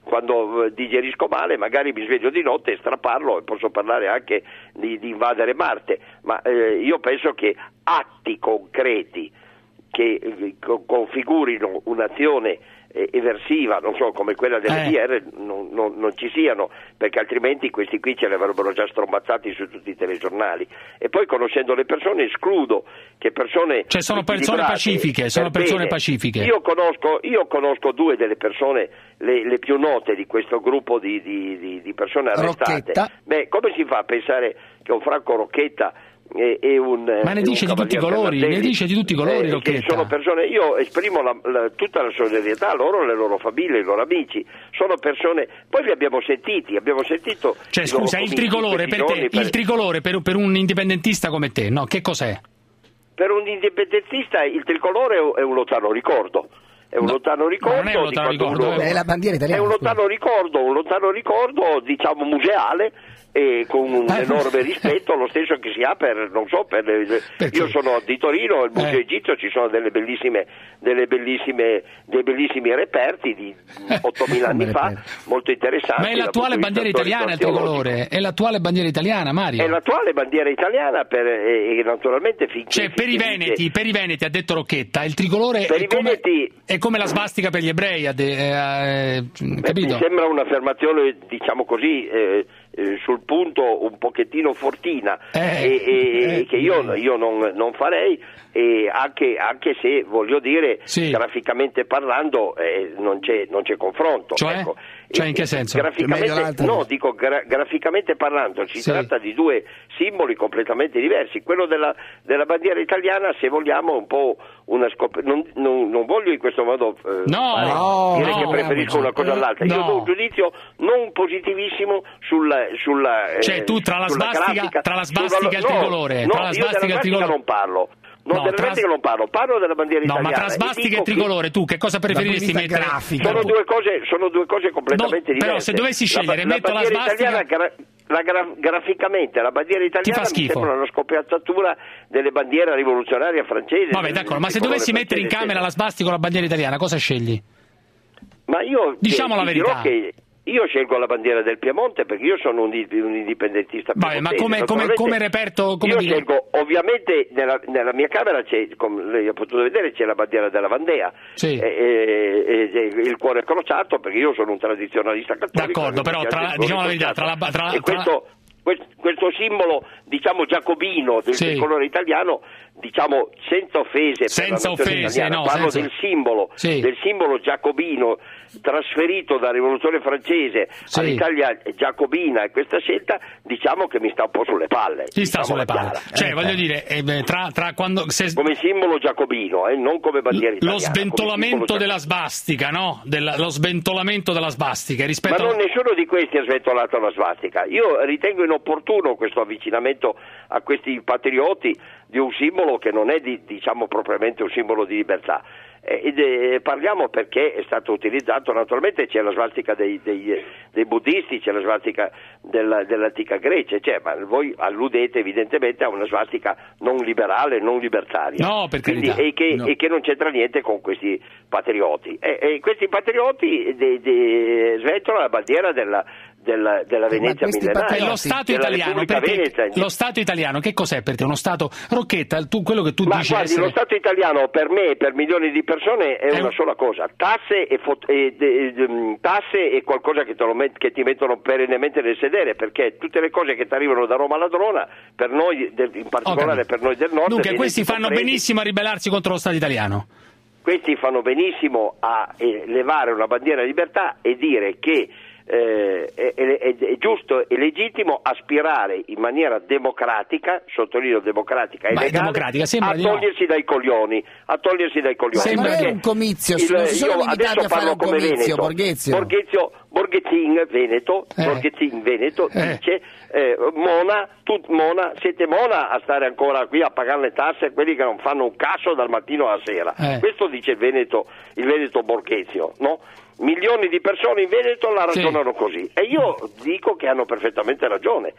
quando digerisco male magari mi sveglio di notte e straparlo, e posso parlare anche di, di invadere Marte, ma eh, io penso che atti concreti che eh, configurino un'azione eversiva, non so, come quella delle eh. D R non, non, non ci siano, perché altrimenti questi qui ce li avrebbero già strombazzati su tutti i telegiornali. E poi, conoscendo le persone, escludo che persone cioè sono persone pacifiche, sono per persone bene. pacifiche. Io conosco, io conosco due delle persone le, le più note di questo gruppo di, di, di, di persone arrestate. Rocchetta. Beh, come si fa a pensare che un Franco Rocchetta e, e un ma ne e dice un di tutti i Cavaliere colori, Bernardelli, ne dice di tutti i colori, eh, che sono persone, io esprimo la, la, tutta la solidarietà a loro, alle loro famiglie, ai loro amici, sono persone, poi li abbiamo sentiti, abbiamo sentito cioè scusa, il tricolore per te, per... il tricolore per, per un indipendentista come te, no? Che cos'è? Per un indipendentista il tricolore è un lontano ricordo. È un no, lontano ricordo, non è un lontano ricordo, uno... è la bandiera italiana. È un lontano ricordo, un lontano ricordo, diciamo, museale, e con un enorme rispetto, lo stesso che si ha per, non so, per io sono di Torino, al Museo eh. Egizio ci sono delle bellissime, delle bellissime, dei bellissimi reperti di ottomila anni fa, molto interessanti. Ma è l'attuale bandiera italiana il tricolore, è l'attuale bandiera italiana, Mario. È l'attuale bandiera italiana per, e, e naturalmente finché... Cioè per i veneti, per i veneti, ha detto Rocchetta, il tricolore per è, i come, veneti, è come la svastica per gli ebrei, eh, eh, capito? Mi sembra un'affermazione, diciamo così, eh, eh, sul punto un pochettino fortina, eh, e, e, eh, che io, io non, non farei, e anche, anche se voglio dire, sì. graficamente parlando, eh, non, c'è, non c'è confronto. Cioè? Ecco. Cioè in che senso? Graficamente, no, dico gra- graficamente parlando, si sì. tratta di due simboli completamente diversi. Quello della, della bandiera italiana, se vogliamo, un po' una scop- non, non, non voglio in questo modo eh, no, fare, no, dire no, che preferisco no, una cosa all'altra. no. Io do un giudizio non positivissimo sulla, sulla cioè eh, tu tra la sulla sbastica, grafica, tra la sbastica e il no, tricolore, no, tra la io sbastica della e il tricolore non parlo. Non no, della tra... grafica non parlo, parlo della bandiera no, italiana. No, ma tra sbastica e, e tricolore, tu che cosa preferiresti mettere? Sono due cose, sono due cose completamente no, diverse. Però se dovessi scegliere, la, metto la la sbastica... Italiana, gra- la gra- graficamente la bandiera italiana mi sembra una scopiazzatura delle bandiere rivoluzionarie francesi. Vabbè, d'accordo, ma se dovessi mettere in camera la sbastica o la bandiera italiana, cosa scegli? Ma io diciamo la verità. Che io scelgo la bandiera del Piemonte perché io sono un, un indipendentista. Vabbè, ma come, come, come reperto? Come io dire... scelgo, ovviamente nella, nella mia camera c'è, come lei ha potuto vedere, c'è la bandiera della Vandea, sì. e, e, e, il cuore crociato perché io sono un tradizionalista cattolico. D'accordo, però tra, diciamo la verità, tra la, tra, e questo, questo, questo simbolo, diciamo, giacobino del sì. tricolore italiano, diciamo senza offese, senza per la offese, italiana, no, parlo senza... del simbolo, sì. del simbolo giacobino trasferito dalla rivoluzione francese sì. all'Italia giacobina, e questa scelta diciamo che mi sta un po' sulle palle. Ti sta diciamo sulle palle, chiara. cioè eh, voglio dire eh, tra, tra quando se... come simbolo giacobino, eh, non come bandiera italiana. Lo sventolamento della sbastica, no? Della, lo sventolamento della sbastica rispetto. Ma non nessuno di questi ha sventolato la svastica. Io ritengo inopportuno questo avvicinamento a questi patrioti di un simbolo che non è di, diciamo propriamente un simbolo di libertà. Ed, eh, parliamo perché è stato utilizzato, naturalmente c'è la svastica dei, dei, dei buddisti, c'è la svastica della, dell'antica Grecia, cioè, ma voi alludete evidentemente a una svastica non liberale, non libertaria, no, per Quindi, carità, e, che, no. e che non c'entra niente con questi patrioti. E, e questi patrioti de, de, sventolano la bandiera della Della, della Venezia millenaria, lo Stato italiano, perché lo Stato italiano che cos'è per te? Uno Stato, Rocchetta, tu, quello che tu ma dici guardi, essere... lo Stato italiano per me e per milioni di persone è, è una un... sola cosa: tasse e, fo- e, e, e tasse e qualcosa che, te lo met- che ti mettono perennemente nel sedere, perché tutte le cose che ti arrivano da Roma alla Drona, per noi del, in particolare okay. per noi del nord, dunque questi fanno compresi. benissimo a ribellarsi contro lo Stato italiano. Questi fanno benissimo a eh, levare una bandiera di libertà e dire che Eh, è, è, è giusto e legittimo aspirare in maniera democratica, sottolineo democratica e Ma legale, democratica, a togliersi no. dai coglioni, a togliersi dai coglioni. Sembra un comizio, il, non si sono limitati a fare un comizio, Borghezio. Borghezio, Borghezzin Veneto, eh. Borghezzin Veneto eh. dice eh, Mona, tu, Mona, siete Mona a stare ancora qui a pagare le tasse a quelli che non fanno un cazzo dal mattino alla sera. Eh. Questo dice il Veneto, il Veneto Borghezio, no? Milioni di persone in Veneto la ragionano sì. così, e io dico che hanno perfettamente ragione.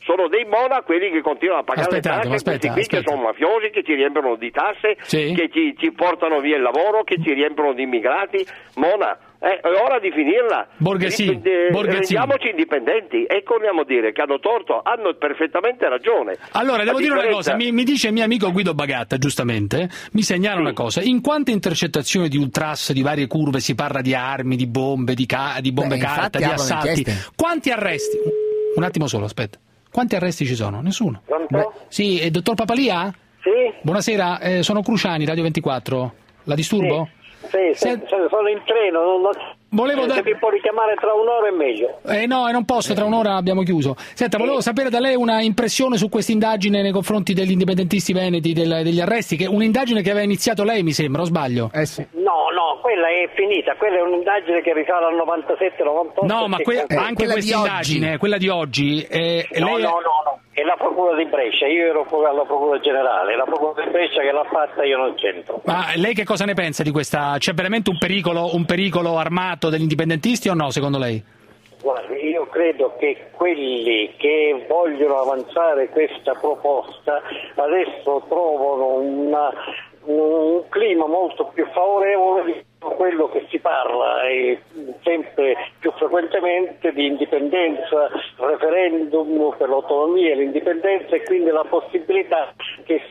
sono dei Mona quelli che continuano a pagare Aspetta, le tasse, aspetta, questi qui aspetta. che sono mafiosi, che ci riempiono di tasse, Sì. che ci, ci portano via il lavoro, che ci riempiono di immigrati. Mona, eh, è ora di finirla. Borghesi, Dip- eh, Borghesi. rendiamoci indipendenti e torniamo a dire che hanno torto, hanno perfettamente ragione. Allora, devo A dire una differenza- cosa, mi, mi dice il mio amico Guido Bagatta, giustamente, mi segnala una cosa, in quante intercettazioni di ultras, di varie curve si parla di armi, di bombe, di, ca- di bombe Beh, carta, infatti di aprono assalti, inchieste. quanti arresti? Un attimo solo, aspetta, quanti arresti ci sono? Nessuno. Beh, sì, e dottor Papalia? Sì? Buonasera, eh, sono Cruciani, Radio ventiquattro, la disturbo? Sì, sì, sì, sono in treno, non, non... Volevo da- se mi può richiamare tra un'ora è meglio. Eh no, e non posso, tra un'ora abbiamo chiuso. Senta, volevo sapere da lei una impressione su questa indagine nei confronti degli indipendentisti veneti, del- degli arresti, che un'indagine che aveva iniziato lei, mi sembra, o sbaglio? Eh sì. No, no, quella è finita, quella è un'indagine che risale al novantasette novantotto. No, ma que- che- anche questa indagine, quella di oggi, eh, No, lei... no, no, no, è la Procura di Brescia, io ero alla Procura Generale, la Procura di Brescia che l'ha fatta io non c'entro. Ma lei che cosa ne pensa di questa? C'è veramente un pericolo, un pericolo armato degli indipendentisti o no, secondo lei? Guardi, io credo che quelli che vogliono avanzare questa proposta adesso trovano una, un clima molto più favorevole di quello che si parla e sempre più frequentemente di indipendenza, referendum per l'autonomia e l'indipendenza e quindi la possibilità che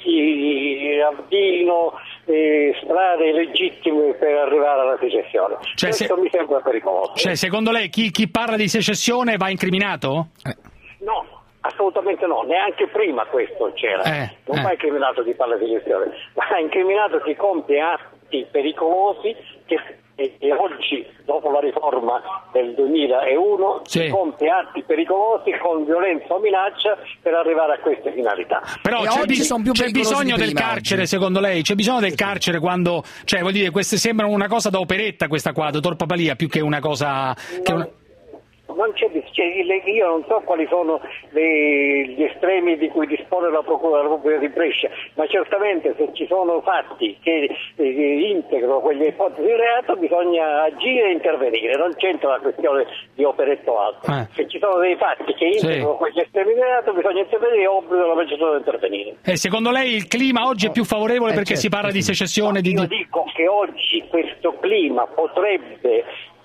si avviino eh, strade legittime per arrivare alla secessione. Cioè, Questo se- mi sembra pericoloso. Cioè, secondo lei chi, chi parla di secessione va incriminato? No, assolutamente no, neanche prima questo c'era, Eh, non eh. va incriminato chi parla di gestione, ma incriminato chi compie atti pericolosi che e, e oggi, dopo la riforma del duemilauno, Sì. si compie atti pericolosi con violenza o minaccia per arrivare a queste finalità. Però c'è, bis- c'è bisogno del carcere, secondo lei? C'è bisogno del carcere quando... Cioè, vuol dire, queste sembrano una cosa da operetta, questa qua, dottor Papalia, più che una cosa... Che una... Non c'è, cioè, io non so quali sono le, gli estremi di cui dispone la Procura della Repubblica di Brescia, ma certamente se ci sono fatti che eh, integrano quelle ipotesi di reato bisogna agire e intervenire, non c'entra la questione di operetto o altro. Eh. Se ci sono dei fatti che integrano Sì. quegli estremi di reato bisogna intervenire e obbligo la magistratura di intervenire. E secondo lei il clima oggi è più favorevole perché si parla di secessione? Di... Io dico che oggi questo clima potrebbe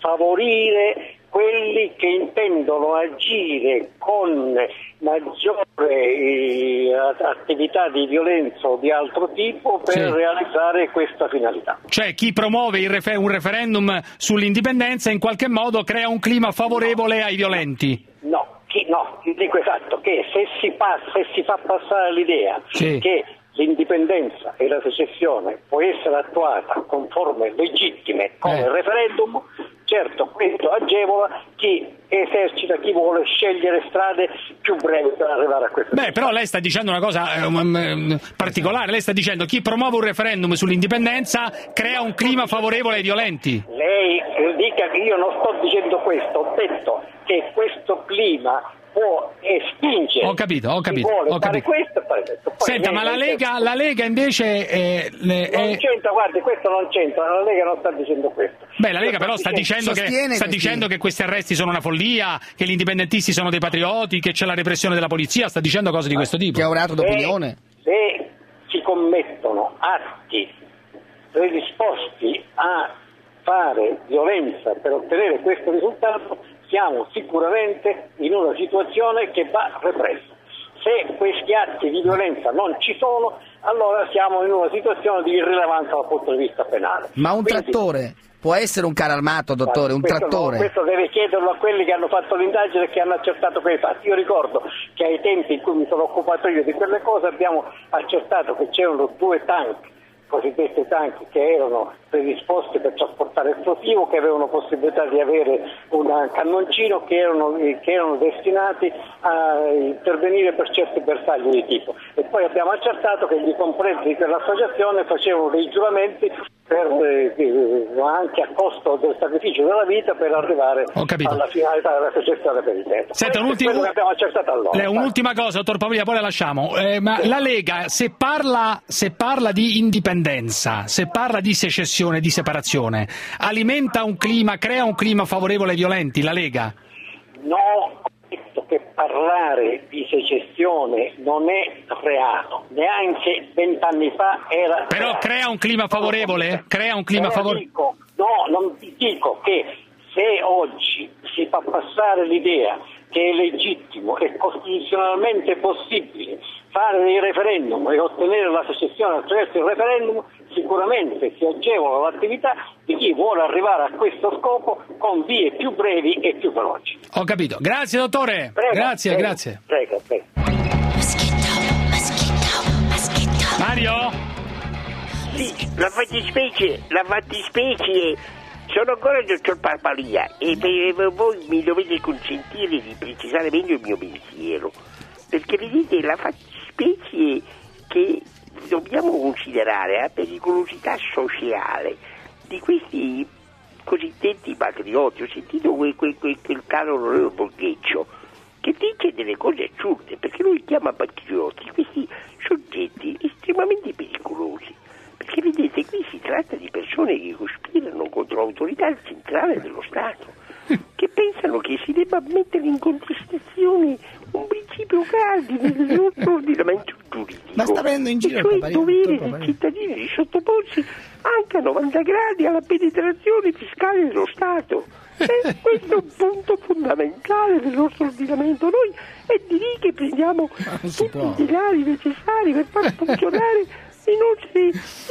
favorire quelli che intendono agire con maggiore eh, attività di violenza o di altro tipo per Sì. realizzare questa finalità. Cioè chi promuove il refer- un referendum sull'indipendenza in qualche modo crea un clima favorevole ai violenti? No, chi, no, ti dico esatto, che se si, fa, se si fa passare l'idea Sì. che l'indipendenza e la secessione può essere attuata con forme legittime come Eh. il referendum, certo questo agevola chi esercita, chi vuole scegliere strade più brevi per arrivare a questo. Beh, però lei sta dicendo una cosa eh, um, um, particolare, lei sta dicendo chi promuove un referendum sull'indipendenza crea un clima favorevole ai violenti. Lei eh, dica che io non sto dicendo questo, ho detto che questo clima può spingere. Ho capito, ho capito, Chi vuole ho fare capito. questo e fare questo. Poi Senta, lei- ma la lei- Lega, la Lega invece è, le- Non è- c'entra, guardi, questo non c'entra, la Lega non sta dicendo questo. Beh, la Lega però sta dicendo, che, sostiene sta questi- dicendo che questi arresti sono una follia, che gli indipendentisti sono dei patrioti, che c'è la repressione della polizia, sta dicendo cose di questo tipo. Che è un reato d'opinione. Se si commettono atti predisposti a fare violenza per ottenere questo risultato, siamo sicuramente in una situazione che va repressa. Se questi atti di violenza non ci sono, allora siamo in una situazione di irrilevanza dal punto di vista penale. Ma un Quindi, trattore può essere un carro armato, dottore, un questo trattore? no, questo deve chiederlo a quelli che hanno fatto l'indagine e che hanno accertato quei fatti. Io ricordo che ai tempi in cui mi sono occupato io di quelle cose abbiamo accertato che c'erano due tank, cosiddetti tank, che erano predisposti per trasportare esplosivo, che avevano possibilità di avere un cannoncino, che erano, che erano destinati a intervenire per certi bersagli di tipo. E poi abbiamo accertato che gli componenti di quell'associazione facevano dei giuramenti per, eh, anche a costo del sacrificio della vita per arrivare alla finalità della secessione per il tempo. Senta, Questo un è ultimo- quello che abbiamo accertato allora. Le- un'ultima cosa, dottor Pavlia, poi la lasciamo. Eh, ma la Lega, se parla, se parla di indipendenza, se parla di secessione, di separazione, alimenta un clima, crea un clima favorevole ai violenti, la Lega? No, ho detto che parlare di secessione non è reato, neanche vent'anni fa era Però reato. crea un clima favorevole? Crea un clima Eh, favorevole? dico, no, non ti dico che se oggi si fa passare l'idea che è legittimo e costituzionalmente possibile fare dei referendum e ottenere la secessione attraverso il referendum, sicuramente si agevola l'attività di chi vuole arrivare a questo scopo con vie più brevi e più veloci. Ho capito. Grazie dottore. Prego, grazie, prego, grazie. Prego, prego. Mario? Sì, la fattispecie, la fattispecie, sono ancora il dottor Papalia e per, voi mi dovete consentire di precisare meglio il mio pensiero, perché vedete la fattispecie che dobbiamo considerare la pericolosità sociale di questi cosiddetti patrioti. Ho sentito quel, quel, quel, quel caro onorevole Borgheccio che dice delle cose assurde, perché lui chiama patrioti questi soggetti estremamente pericolosi, perché vedete qui si tratta di persone che cospirano contro l'autorità centrale dello Stato, che pensano che si debba mettere in contestazione un principio cardine del nostro ordinamento giuridico, Ma sta prendendo in giro e cioè il il dovere Papalia, del cittadino di sottoporsi anche a novanta gradi alla penetrazione fiscale dello Stato. E questo è un punto fondamentale del nostro ordinamento. Noi è di lì che prendiamo tutti i denari necessari per far funzionare i nostri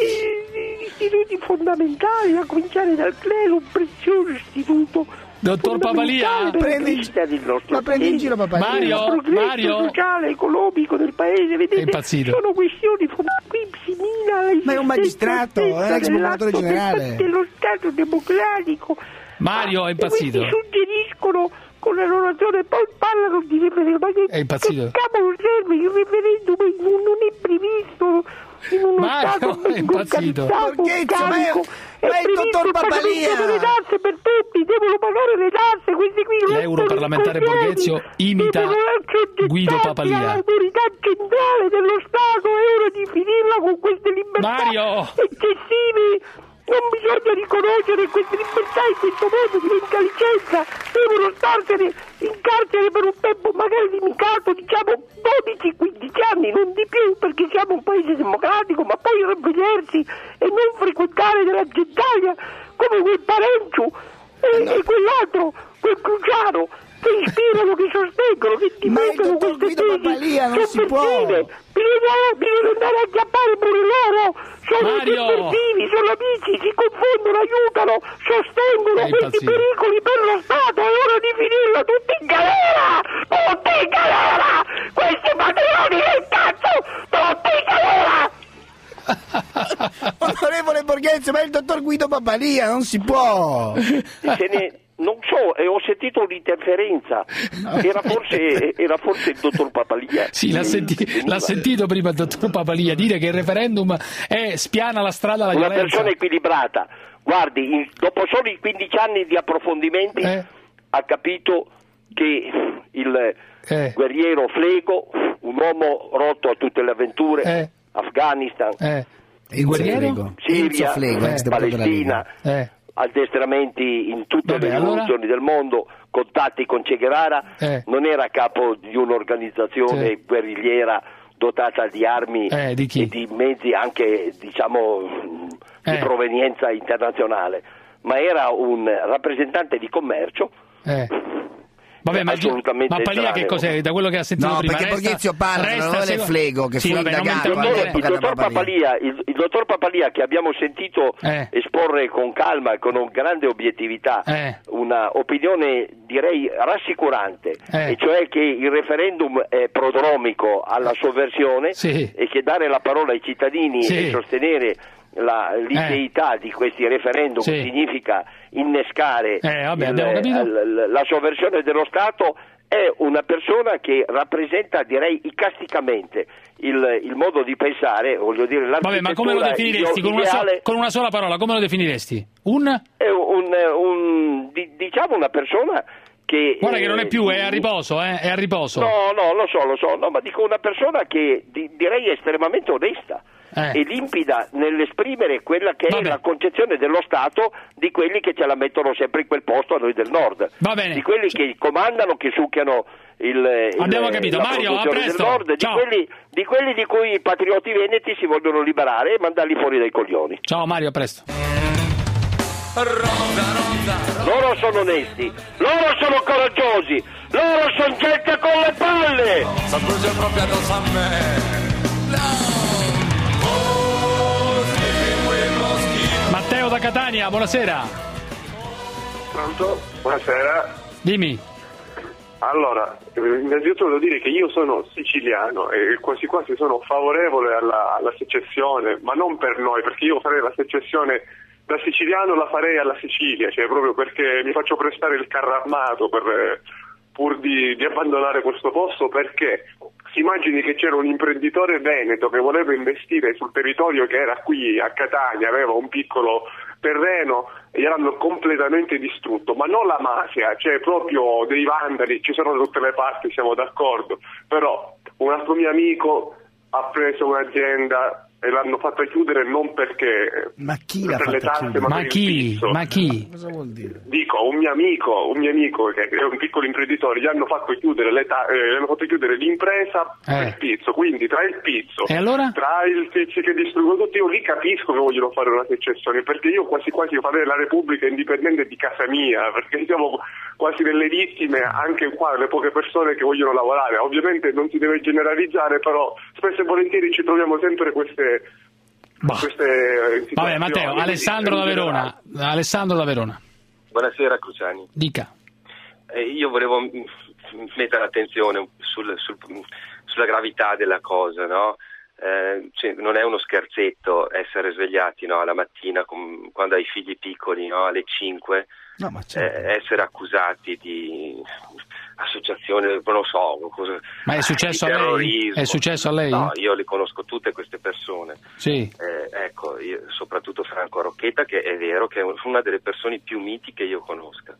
i, istituti fondamentali, a cominciare dal clero, un prezioso istituto. Dottor Papalia, prendi, del nostro ma prendi in giro Papalia. Mario, il progresso Mario. sociale, economico del paese, vedete, È impazzito. sono questioni fondamentali. Qui si mina la Ma è un magistrato, è un ex procuratore generale. dello Stato democratico. Mario è impazzito. E questi suggeriscono con la loro azione, poi parlano di referendum. Ma che, È impazzito. che cavolo serve? Il referendum non è previsto in uno Mario Stato è impazzito. Borghezio, ma è- ma è il dottor Papalia. Le tasse per tutti, devono pagare le tasse, questi qui L'europarlamentare Borghezio imita Guido Papalia. L'autorità centrale dello Stato è ora di finirla con queste libertà Mario! eccessive. Non bisogna riconoscere queste libertà in questo modo diventa licenza, devono starsene in carcere per un tempo magari limitato, diciamo dodici quindici anni, non di più, perché siamo un paese democratico, ma poi rivedersi e non frequentare della gentaglia come quel Parencio e, e quell'altro, quel Cruciano, che ispirano, che sostengono, che difendono queste tesi sovversive. Bisogna, bisogna andare a chiappare pure loro, sono Mario! sovversivi, sono amici, si confondono, aiutano, sostengono È questi impazzito. pericoli per lo Stato, è ora di finirla tutti in galera, tutti in galera, questi patrioti del cazzo, tutti in galera! Onorevole Borghezio, ma è il dottor Guido Papalia, non si può. Se ne- non so, eh, ho sentito un'interferenza, era forse, era forse il dottor Papalia. Sì, l'ha, senti- l'ha sentito prima il dottor Papalia dire che il referendum è, spiana la strada alla Una violenza. persona equilibrata. Guardi, in- dopo soli quindici anni di approfondimenti Eh. ha capito che il Eh. guerriero Flego, un uomo rotto a tutte le avventure, Eh. Afghanistan, Eh. Il guerriero? Siria, Enzo Flego, ex deputato della Palestina, Lega. Eh. addestramenti in tutte Vabbè, le allora? rivoluzioni del mondo, contatti con Che Guevara, Eh. non era a capo di un'organizzazione Sì. guerrigliera dotata di armi Eh, di chi? e di mezzi anche, diciamo, di Eh. provenienza internazionale, ma era un rappresentante di commercio. Eh. Vabbè, ma, assolutamente ma Palia che estraneo. cos'è? Da quello che ha sentito No, prima perché resta- Borghezio parla resta dell'onorevole segu- Flego, che sì, fu vabbè, non indagato interrompere. all'epoca. Il Avvocato dottor Papalia. Papalia, il, il dottor Papalia che abbiamo sentito Eh. esporre con calma e con un grande obiettività Eh. una opinione direi rassicurante, Eh. e cioè che il referendum è prodromico alla sovversione Sì. e che dare la parola ai cittadini Sì. e sostenere la, l'ideità di questi referendum Sì. significa innescare Eh, vabbè, il- abbiamo capito. l- la sovversione dello Stato. È una persona che rappresenta, direi, icasticamente il, il modo di pensare, voglio dire, Vabbè, ma come lo l'architettura definiresti? Con una, so- ideale. con una sola parola, come lo definiresti? Un? È un, un- di- diciamo una persona che... Guarda che non è più, eh, è a riposo, eh? È a riposo. No, no, lo so, lo so, no, ma dico una persona che di- direi estremamente onesta, eh. e limpida nell'esprimere quella che Vabbè. è la concezione dello Stato di quelli che ce la mettono sempre in quel posto a noi del Nord, Va bene. di quelli che comandano, che succhiano il, Abbiamo il, capito. la Mario, a produzione del presto. Nord, di quelli, di quelli di cui i patrioti veneti si vogliono liberare e mandarli fuori dai coglioni. Ciao Mario, a presto. Loro sono onesti, loro sono coraggiosi, loro sono gente con le palle. S'appoggia proprio addosso a me. Matteo da Catania, buonasera. Pronto? Buonasera. Dimmi. Allora, innanzitutto devo dire che io sono siciliano e quasi quasi sono favorevole alla, alla secessione, ma non per noi, perché io farei la secessione da siciliano, la farei alla Sicilia, cioè proprio perché mi faccio prestare il carro armato per, pur di, di abbandonare questo posto, perché si immagini che c'era un imprenditore veneto che voleva investire sul territorio che era qui a Catania, aveva un piccolo terreno e gliel'hanno completamente distrutto, ma non la mafia, cioè proprio dei vandali, ci sono da tutte le parti, siamo d'accordo, però un altro mio amico ha preso un'azienda e l'hanno fatta chiudere non perché ma chi l'ha per le fatta tasse, chiudere? ma, Ma per chi? il pizzo. Ma chi? Cosa vuol dire? Dico, un mio amico, un mio amico che è un piccolo imprenditore, gli hanno fatto chiudere le ta- eh, gli hanno fatto chiudere l'impresa Eh. per il pizzo, quindi tra il pizzo, E allora? tra il tizio che distruggono tutto, io lì capisco che vogliono fare una secessione, perché io quasi quasi farei la Repubblica indipendente di casa mia, perché siamo quasi delle vittime, anche qua le poche persone che vogliono lavorare. Ovviamente non si deve generalizzare, però spesso e volentieri ci troviamo sempre queste Bah. queste eh, Vabbè, Matteo, situazioni. Alessandro da Verona. Alessandro da Verona. Buonasera Cruciani. Dica. Eh, io volevo m- mettere attenzione sul, sul, sulla gravità della cosa, no? Eh, cioè, non è uno scherzetto essere svegliati, no, alla mattina com- quando hai figli piccoli, no, alle cinque, No, ma certo. eh, essere accusati di associazione, non so, cosa, Ma è successo di a lei? terrorismo. È successo a lei? No, io le conosco tutte queste persone. Sì. Eh, ecco, io, soprattutto Franco Rocchetta, che è vero che è una delle persone più miti che io conosca.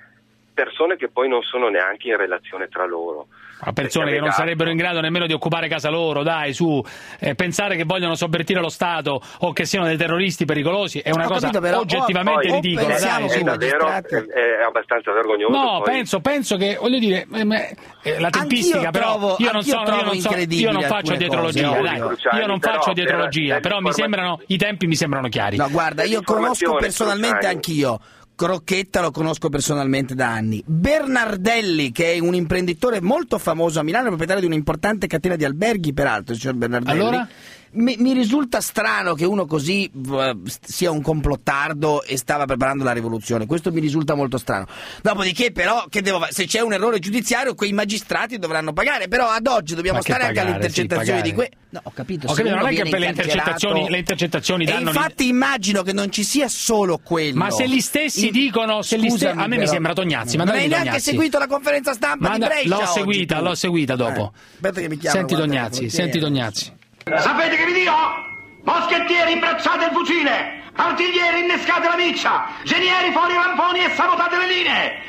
Persone che poi non sono neanche in relazione tra loro. A persone che non sarebbero in grado nemmeno di occupare casa loro, dai, su, eh, pensare che vogliono sovvertire lo Stato o che siano dei terroristi pericolosi è una Ho cosa capito, però, oggettivamente o- o ridicola, pensiamo dai, È su. davvero è, è abbastanza vergognoso. No, poi. penso, penso che, voglio dire, eh, eh, la tempistica, Anch'io però trovo- io non, anch'io sono, trovo io non, so, incredibili io non faccio alcune dietrologia, cose, dai, ovvio. io non Però, faccio per- dietrologia, per però mi l'informa- sembrano, i tempi mi sembrano chiari. No, guarda, io conosco L'informazione, personalmente Cruciani. anch'io. Crocchetta lo conosco personalmente da anni. Bernardelli, che è un imprenditore molto famoso a Milano, proprietario di un'importante catena di alberghi, peraltro, il signor Bernardelli. Allora? Mi, mi risulta strano che uno così eh, sia un complottardo e stava preparando la rivoluzione. Questo mi risulta molto strano. Dopodiché, però, che devo fare? Se c'è un errore giudiziario, quei magistrati dovranno pagare. Però ad oggi dobbiamo Ma che stare anche alle pagare, sì, intercettazioni di pagare. que. No, ho capito. Ho se capito, uno non è che viene per le incarcerato- intercettazioni, le intercettazioni E danno... infatti immagino che non ci sia solo quello. Ma se gli stessi In- dicono, se gli ste- Scusami, a me mi però. sembra Tognazzi, Non mandami hai neanche Tognazzi. seguito la conferenza stampa Manda- di Brescia l'ho oggi, seguita, tu? l'ho seguita dopo. Eh, aspetta che mi chiamo. Senti guarda, Tognazzi, il senti portiere. Tognazzi. Sapete che vi dico? Moschettieri, imbracciate il fucile! Artiglieri, innescate la miccia! Genieri, fuori i ramponi e sabotate le linee!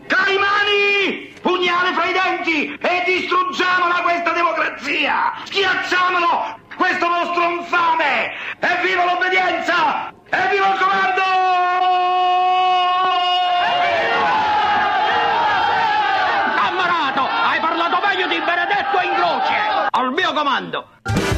Caimani! Pugnale fra i denti e distruggiamola questa democrazia! Schiacciamolo! Questo mostro infame! Evviva l'obbedienza! Evviva il comando! Cammarato! Hai parlato meglio di Benedetto in croce! Al mio comando!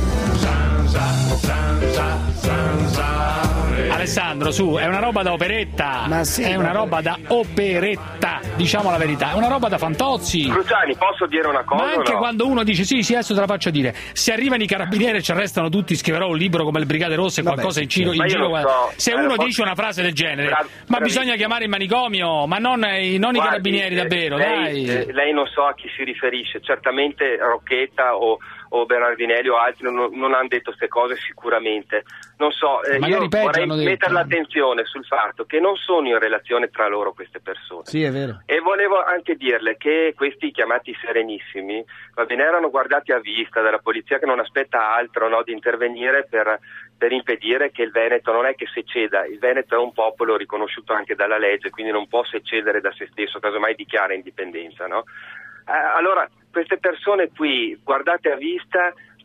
Alessandro, su, è una roba da operetta. Ma sì, è una vabbè. roba da operetta, diciamo la verità. È una roba da Fantozzi. Cruciani, posso dire una cosa? Ma anche o no? quando uno dice sì, sì, adesso te la faccio dire. Se arrivano i carabinieri e ci arrestano tutti, scriverò un libro come le Brigate Rosse e Vabbè, qualcosa in sì, giro. Ma In io giro lo guarda. so, Se eh, uno lo posso- dice una frase del genere, Bra- ma bravissimo. bisogna chiamare il manicomio, ma non, i- non i Guardi, carabinieri eh, davvero, lei, dai. eh, lei non so a chi si riferisce, certamente Rocchetta o, o Bernardinelli o altri non, non hanno detto queste cose sicuramente. Non so, eh, Magari io peggio vorrei hanno detto. mettere l'attenzione sul fatto che non sono in relazione tra loro queste persone. Sì, è vero. E volevo anche dirle che questi chiamati serenissimi, va bene, erano guardati a vista dalla polizia che non aspetta altro, no, di intervenire per, per impedire che il Veneto non è che seceda, il Veneto è un popolo riconosciuto anche dalla legge, quindi non può secedere da se stesso, casomai dichiara indipendenza, no? Eh, allora, queste persone qui, guardate a vista,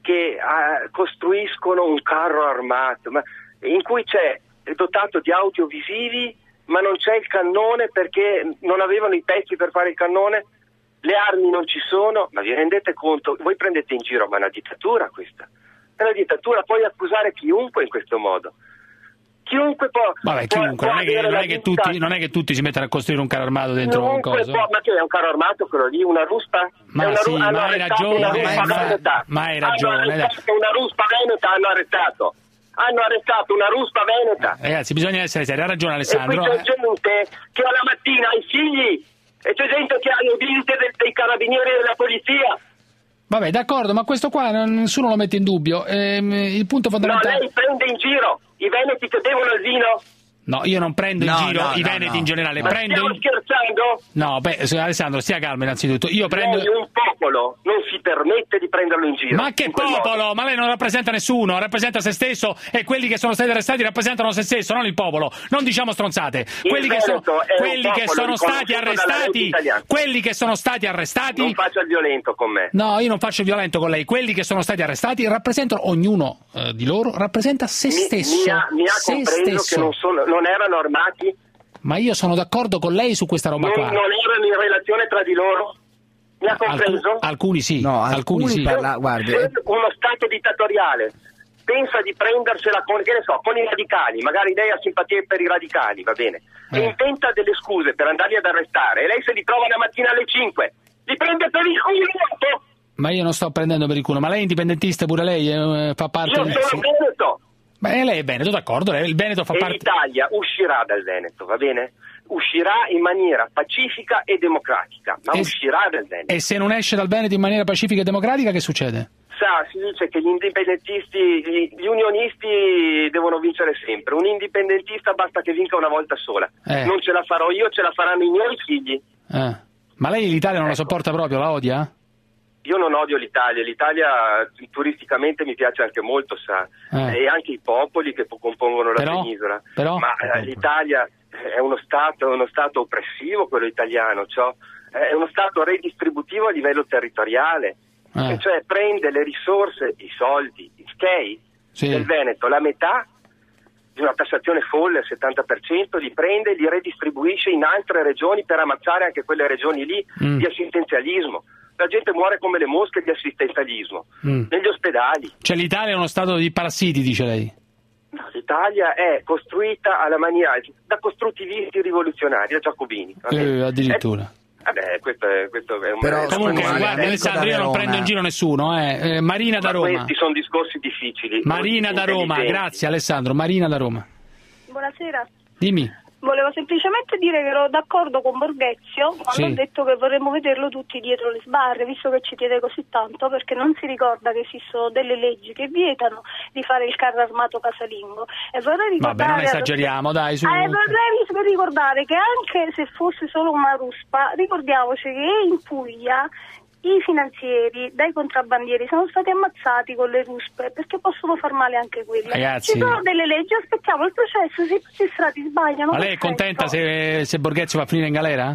che uh, costruiscono un carro armato, ma in cui c'è è dotato di audiovisivi, ma non c'è il cannone perché non avevano i pezzi per fare il cannone, le armi non ci sono, ma vi rendete conto? Voi prendete in giro, ma è una dittatura questa, è una dittatura, puoi accusare chiunque in questo modo. Chiunque può. Vabbè, può, chiunque, può non, è che, non, è che tutti, non è che tutti si mettono a costruire un carro armato dentro un coso. Può, ma che è un carro armato quello lì, una ruspa? Ma è una, sì, hanno ma hai ragione, una ruspa ma, veneta. ma hai Hanno ragione. arrestato una ruspa veneta, hanno arrestato. Hanno arrestato una ruspa veneta. Ragazzi, bisogna essere seri, ha ragione E Alessandro. qui c'è gente che alla mattina ha i figli, e c'è gente che ha le visite del, dei carabinieri e della polizia. Vabbè, d'accordo, ma questo qua non, nessuno lo mette in dubbio. Ehm, il punto fondamentale... No, lei prende in giro i veneti che bevono il vino. No, io non prendo No, in giro no, i no, veneti no. in generale. Ma prendo stiamo in... scherzando? No, beh, se- Alessandro, stia calmo innanzitutto. Io prendo... Lei, un popolo, non si permette di prenderlo in giro. Ma che in quel popolo? modo. Ma lei non rappresenta nessuno, rappresenta se stesso e quelli che sono stati arrestati rappresentano se stesso, non il popolo. Non diciamo stronzate. Il Quelli che sono, Veneto è un quelli che popolo sono stati riconosciuto dalla legge arrestati, italiana. quelli che sono stati arrestati... Non faccia il violento con me. No, io non faccio il violento con lei. Quelli che sono stati arrestati rappresentano, ognuno eh, di loro rappresenta se Mi, stesso. mi ha, mi ha se compreso stesso. che non, sono, non erano armati? Ma io sono d'accordo con lei su questa roba Non, qua. non erano in relazione tra di loro? Mi ha compreso? Alcu- alcuni sì, No, alcuni, alcuni sì. parla- guardi, Se uno Stato dittatoriale pensa di prendersela con, che ne so, con i radicali, magari lei ha simpatie per i radicali, va bene, e Eh. inventa delle scuse per andarli ad arrestare, e lei se li trova la mattina alle cinque, li prende per il culo. Ma io non sto prendendo per il culo, ma lei è indipendentista pure lei? Eh, fa parte Io di... sono Veneto. Beh, lei è Veneto, d'accordo, lei- il Veneto fa E parte... l'Italia uscirà dal Veneto, va bene? Uscirà in maniera pacifica e democratica, ma E- uscirà dal Veneto. E se non esce dal Veneto in maniera pacifica e democratica, che succede? Sa, si dice che gli indipendentisti, gli, gli unionisti devono vincere sempre. Un indipendentista basta che vinca una volta sola. Eh. Non ce la farò io, ce la faranno i miei figli. Eh. Ma lei l'Italia non la Ecco. sopporta proprio, la odia? Io non odio l'Italia, l'Italia turisticamente mi piace anche molto, sa, Eh. e anche i popoli che po- compongono la Però? penisola. Però? Ma eh, l'Italia è uno stato, è uno stato oppressivo, quello italiano, cioè, è uno stato redistributivo a livello territoriale, Eh. e cioè prende le risorse, i soldi, i S C E I Sì. del Veneto, la metà di una tassazione folle al settanta per cento, li prende e li redistribuisce in altre regioni per ammazzare anche quelle regioni lì Mm. di assistenzialismo. La gente muore come le mosche di assistenzialismo, Mm. negli ospedali. Cioè l'Italia è uno stato di parassiti, dice lei? No, l'Italia è costruita alla maniera da costruttivisti rivoluzionari, da giacobini. va bene? Eh, addirittura. Eh, vabbè, questo è, questo è un Però, Comunque, scusi, guarda ecco Alessandro, da io non Verona. prendo in giro nessuno, eh. Eh, Marina da Ma Roma. questi sono discorsi difficili. Marina da Roma, intelligenti. grazie Alessandro. Marina da Roma. Buonasera. Dimmi. Volevo semplicemente dire che ero d'accordo con Borghezio quando Sì. ho detto che vorremmo vederlo tutti dietro le sbarre, visto che ci tiene così tanto, perché non si ricorda che esistono delle leggi che vietano di fare il carro armato casalingo. E vorrei ricordare... Vabbè, non esageriamo, dai, su. Eh, vorrei ricordare che anche se fosse solo una ruspa, ricordiamoci che in Puglia i finanzieri dai contrabbandieri sono stati ammazzati con le ruspe perché possono far male anche quelle. Ragazzi. Ci sono delle leggi, aspettiamo il processo, se i magistrati sbagliano. Ma lei è perfetto. contenta se, se Borghezio va a finire in galera?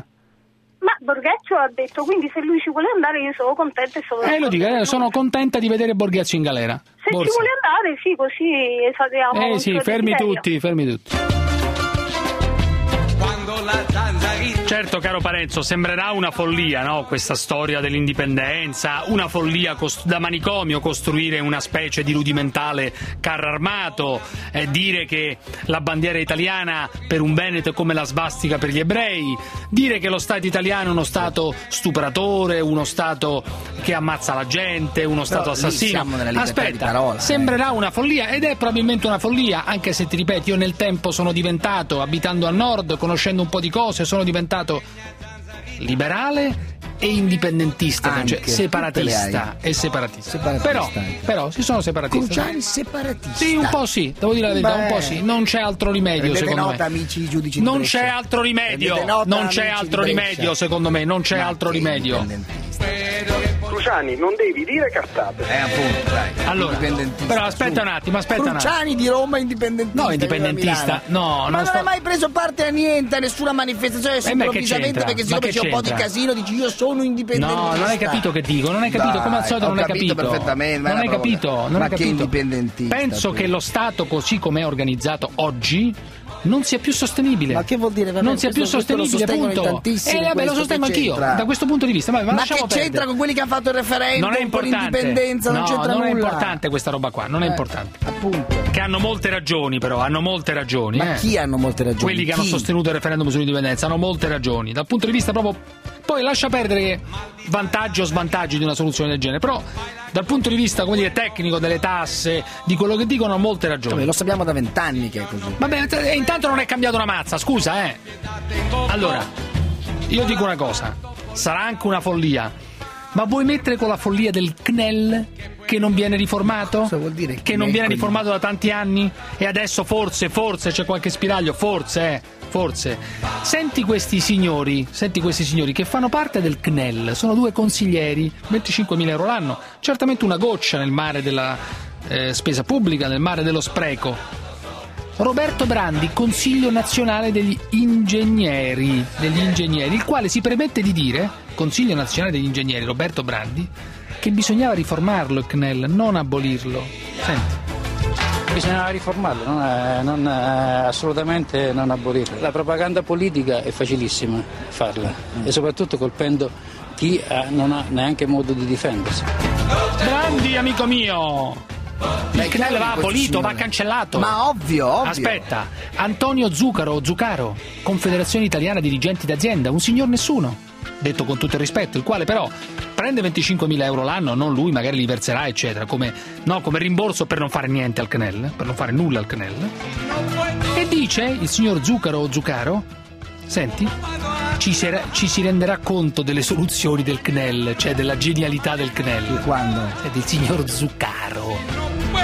Ma Borghezio ha detto, quindi se lui ci vuole andare io sono contenta e sono... Eh, lo dico, eh, sono contenta di vedere Borghezio in galera. Se Borsa. ci vuole andare, sì, così esageriamo. Eh sì, fermi tutti, fermi tutti. Certo, caro Parenzo, sembrerà una follia, no? Questa storia dell'indipendenza, una follia cost- da manicomio costruire una specie di rudimentale carro armato, eh, dire che la bandiera italiana per un Veneto è come la svastica per gli ebrei, dire che lo Stato italiano è uno Stato stupratore, uno Stato che ammazza la gente, uno Stato lì assassino. siamo nella libertà Aspetta, di parola, eh. sembrerà una follia ed è probabilmente una follia, anche se ti ripeto, io nel tempo sono diventato, abitando al nord, conoscendo un po' di cose, sono diventato liberale e indipendentista, Anche, cioè tutte separatista le e separatista. Separatista Però, anche. però si sono separatista. Cruciani separatista. Sì, un po' sì, devo dire la verità, Beh. un po' sì. Non c'è altro rimedio, Prendete secondo nota, me. amici giudici di Non Brescia. c'è altro rimedio, Prendete nota, non c'è amici altro di Brescia. rimedio, secondo me, non c'è Ma altro che rimedio. indipendentista. Cruciani Cruciani, non devi dire cazzate. Eh, appunto, dai. Allora, però aspetta un attimo, aspetta un attimo. Cruciani di Roma indipendentista. No, indipendentista, no. Ma non non sto... hai mai preso parte a niente, a nessuna manifestazione, Eh, ma che improvvisamente, c'entra? perché Ma siccome che c'è un po' di c'entra? casino dici io sono indipendentista. No, non hai capito che dico, non hai capito, Dai, come al solito ho non hai capito capito. perfettamente, ma Non è hai una capito, provoca- non ma hai che capito. indipendentista, Penso tu. che lo Stato così come è organizzato oggi non sia più sostenibile. Ma che vuol dire? Vabbè, non sia più questo- questo lo sostenibile, sostengono in punto. tantissimi, E vabbè, lo questo sostengo che anch'io c'entra? da questo punto di vista. Ma, Ma lasciamo che c'entra perdere. con quelli che hanno fatto il referendum Non è per importante. l'indipendenza? Non No, c'entra non nulla. è importante questa roba qua, non è Eh, importante. Appunto. Che hanno molte ragioni, però, hanno molte ragioni. Ma eh. chi hanno molte ragioni? Quelli che hanno Chi? sostenuto il referendum sull'indipendenza hanno molte ragioni. Dal punto di vista proprio. Poi lascia perdere vantaggi o svantaggi di una soluzione del genere, però dal punto di vista, come dire, tecnico, delle tasse, di quello che dicono, hanno molte ragioni. Vabbè, lo sappiamo da vent'anni che è così. Vabbè, e intanto non è cambiato una mazza, scusa, eh. Allora, io dico una cosa, sarà anche una follia, ma vuoi mettere con la follia del C N E L che non viene riformato? Cosa vuol dire Che non viene riformato da tanti anni e adesso forse, forse c'è qualche spiraglio, forse, eh, forse. Senti questi signori, senti questi signori che fanno parte del C N E L, sono due consiglieri, venticinquemila euro l'anno, certamente una goccia nel mare della eh, spesa pubblica, nel mare dello spreco. Roberto Brandi, Consiglio Nazionale degli Ingegneri, degli Ingegneri, il quale si permette di dire, Consiglio Nazionale degli Ingegneri, Roberto Brandi, che bisognava riformarlo il C N E L, non abolirlo. Senti. Bisognava riformarlo, non, è- non è- assolutamente non abolirlo. La propaganda politica è facilissima farla e soprattutto colpendo chi ha- non ha neanche modo di difendersi. Brandi, amico mio! Il C N E L va abolito, va cancellato. Ma ovvio, ovvio. Aspetta, Antonio Zuccaro, Zuccaro, Confederazione Italiana Dirigenti d'Azienda, un signor nessuno, detto con tutto il rispetto, il quale però prende venticinquemila euro l'anno, non lui, magari li verserà, eccetera, come, no, come rimborso per non fare niente al C N E L, per non fare nulla al C N E L. E dice il signor Zuccaro o Zuccaro, senti, ci si, ci si renderà conto delle soluzioni del C N E L, cioè della genialità del C N E L. Quando? È del signor Zuccaro.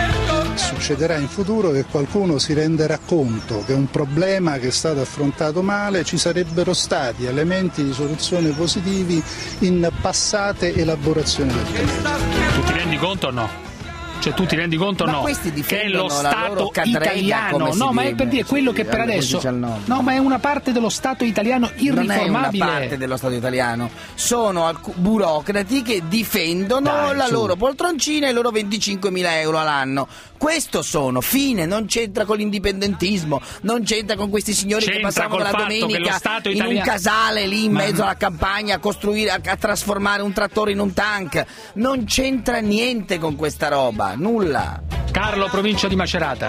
Succederà in futuro che qualcuno si renderà conto che un problema che è stato affrontato male ci sarebbero stati elementi di soluzione positivi in passate elaborazioni del C N E L. Tu ti rendi conto o no? Cioè tu ti rendi conto o Ma no? questi Che è difendono lo la Stato loro cadrega, italiano. come si No, ma è deve. per dire quello che Sì, per allora adesso. così c'è il nome. No, ma è una parte dello Stato italiano Non è una irriformabile. parte dello Stato italiano, sono alc- burocrati che difendono Dai, la su. loro poltroncina e i loro venticinquemila euro all'anno. Questo sono, fine, non c'entra con l'indipendentismo, non c'entra con questi signori che C'entra passavano col la fatto che lo domenica Stato in un italiano- casale lì in Ma- mezzo alla campagna a costruire, a, a trasformare un trattore in un tank. Non c'entra niente con questa roba, nulla. Carlo, provincia di Macerata.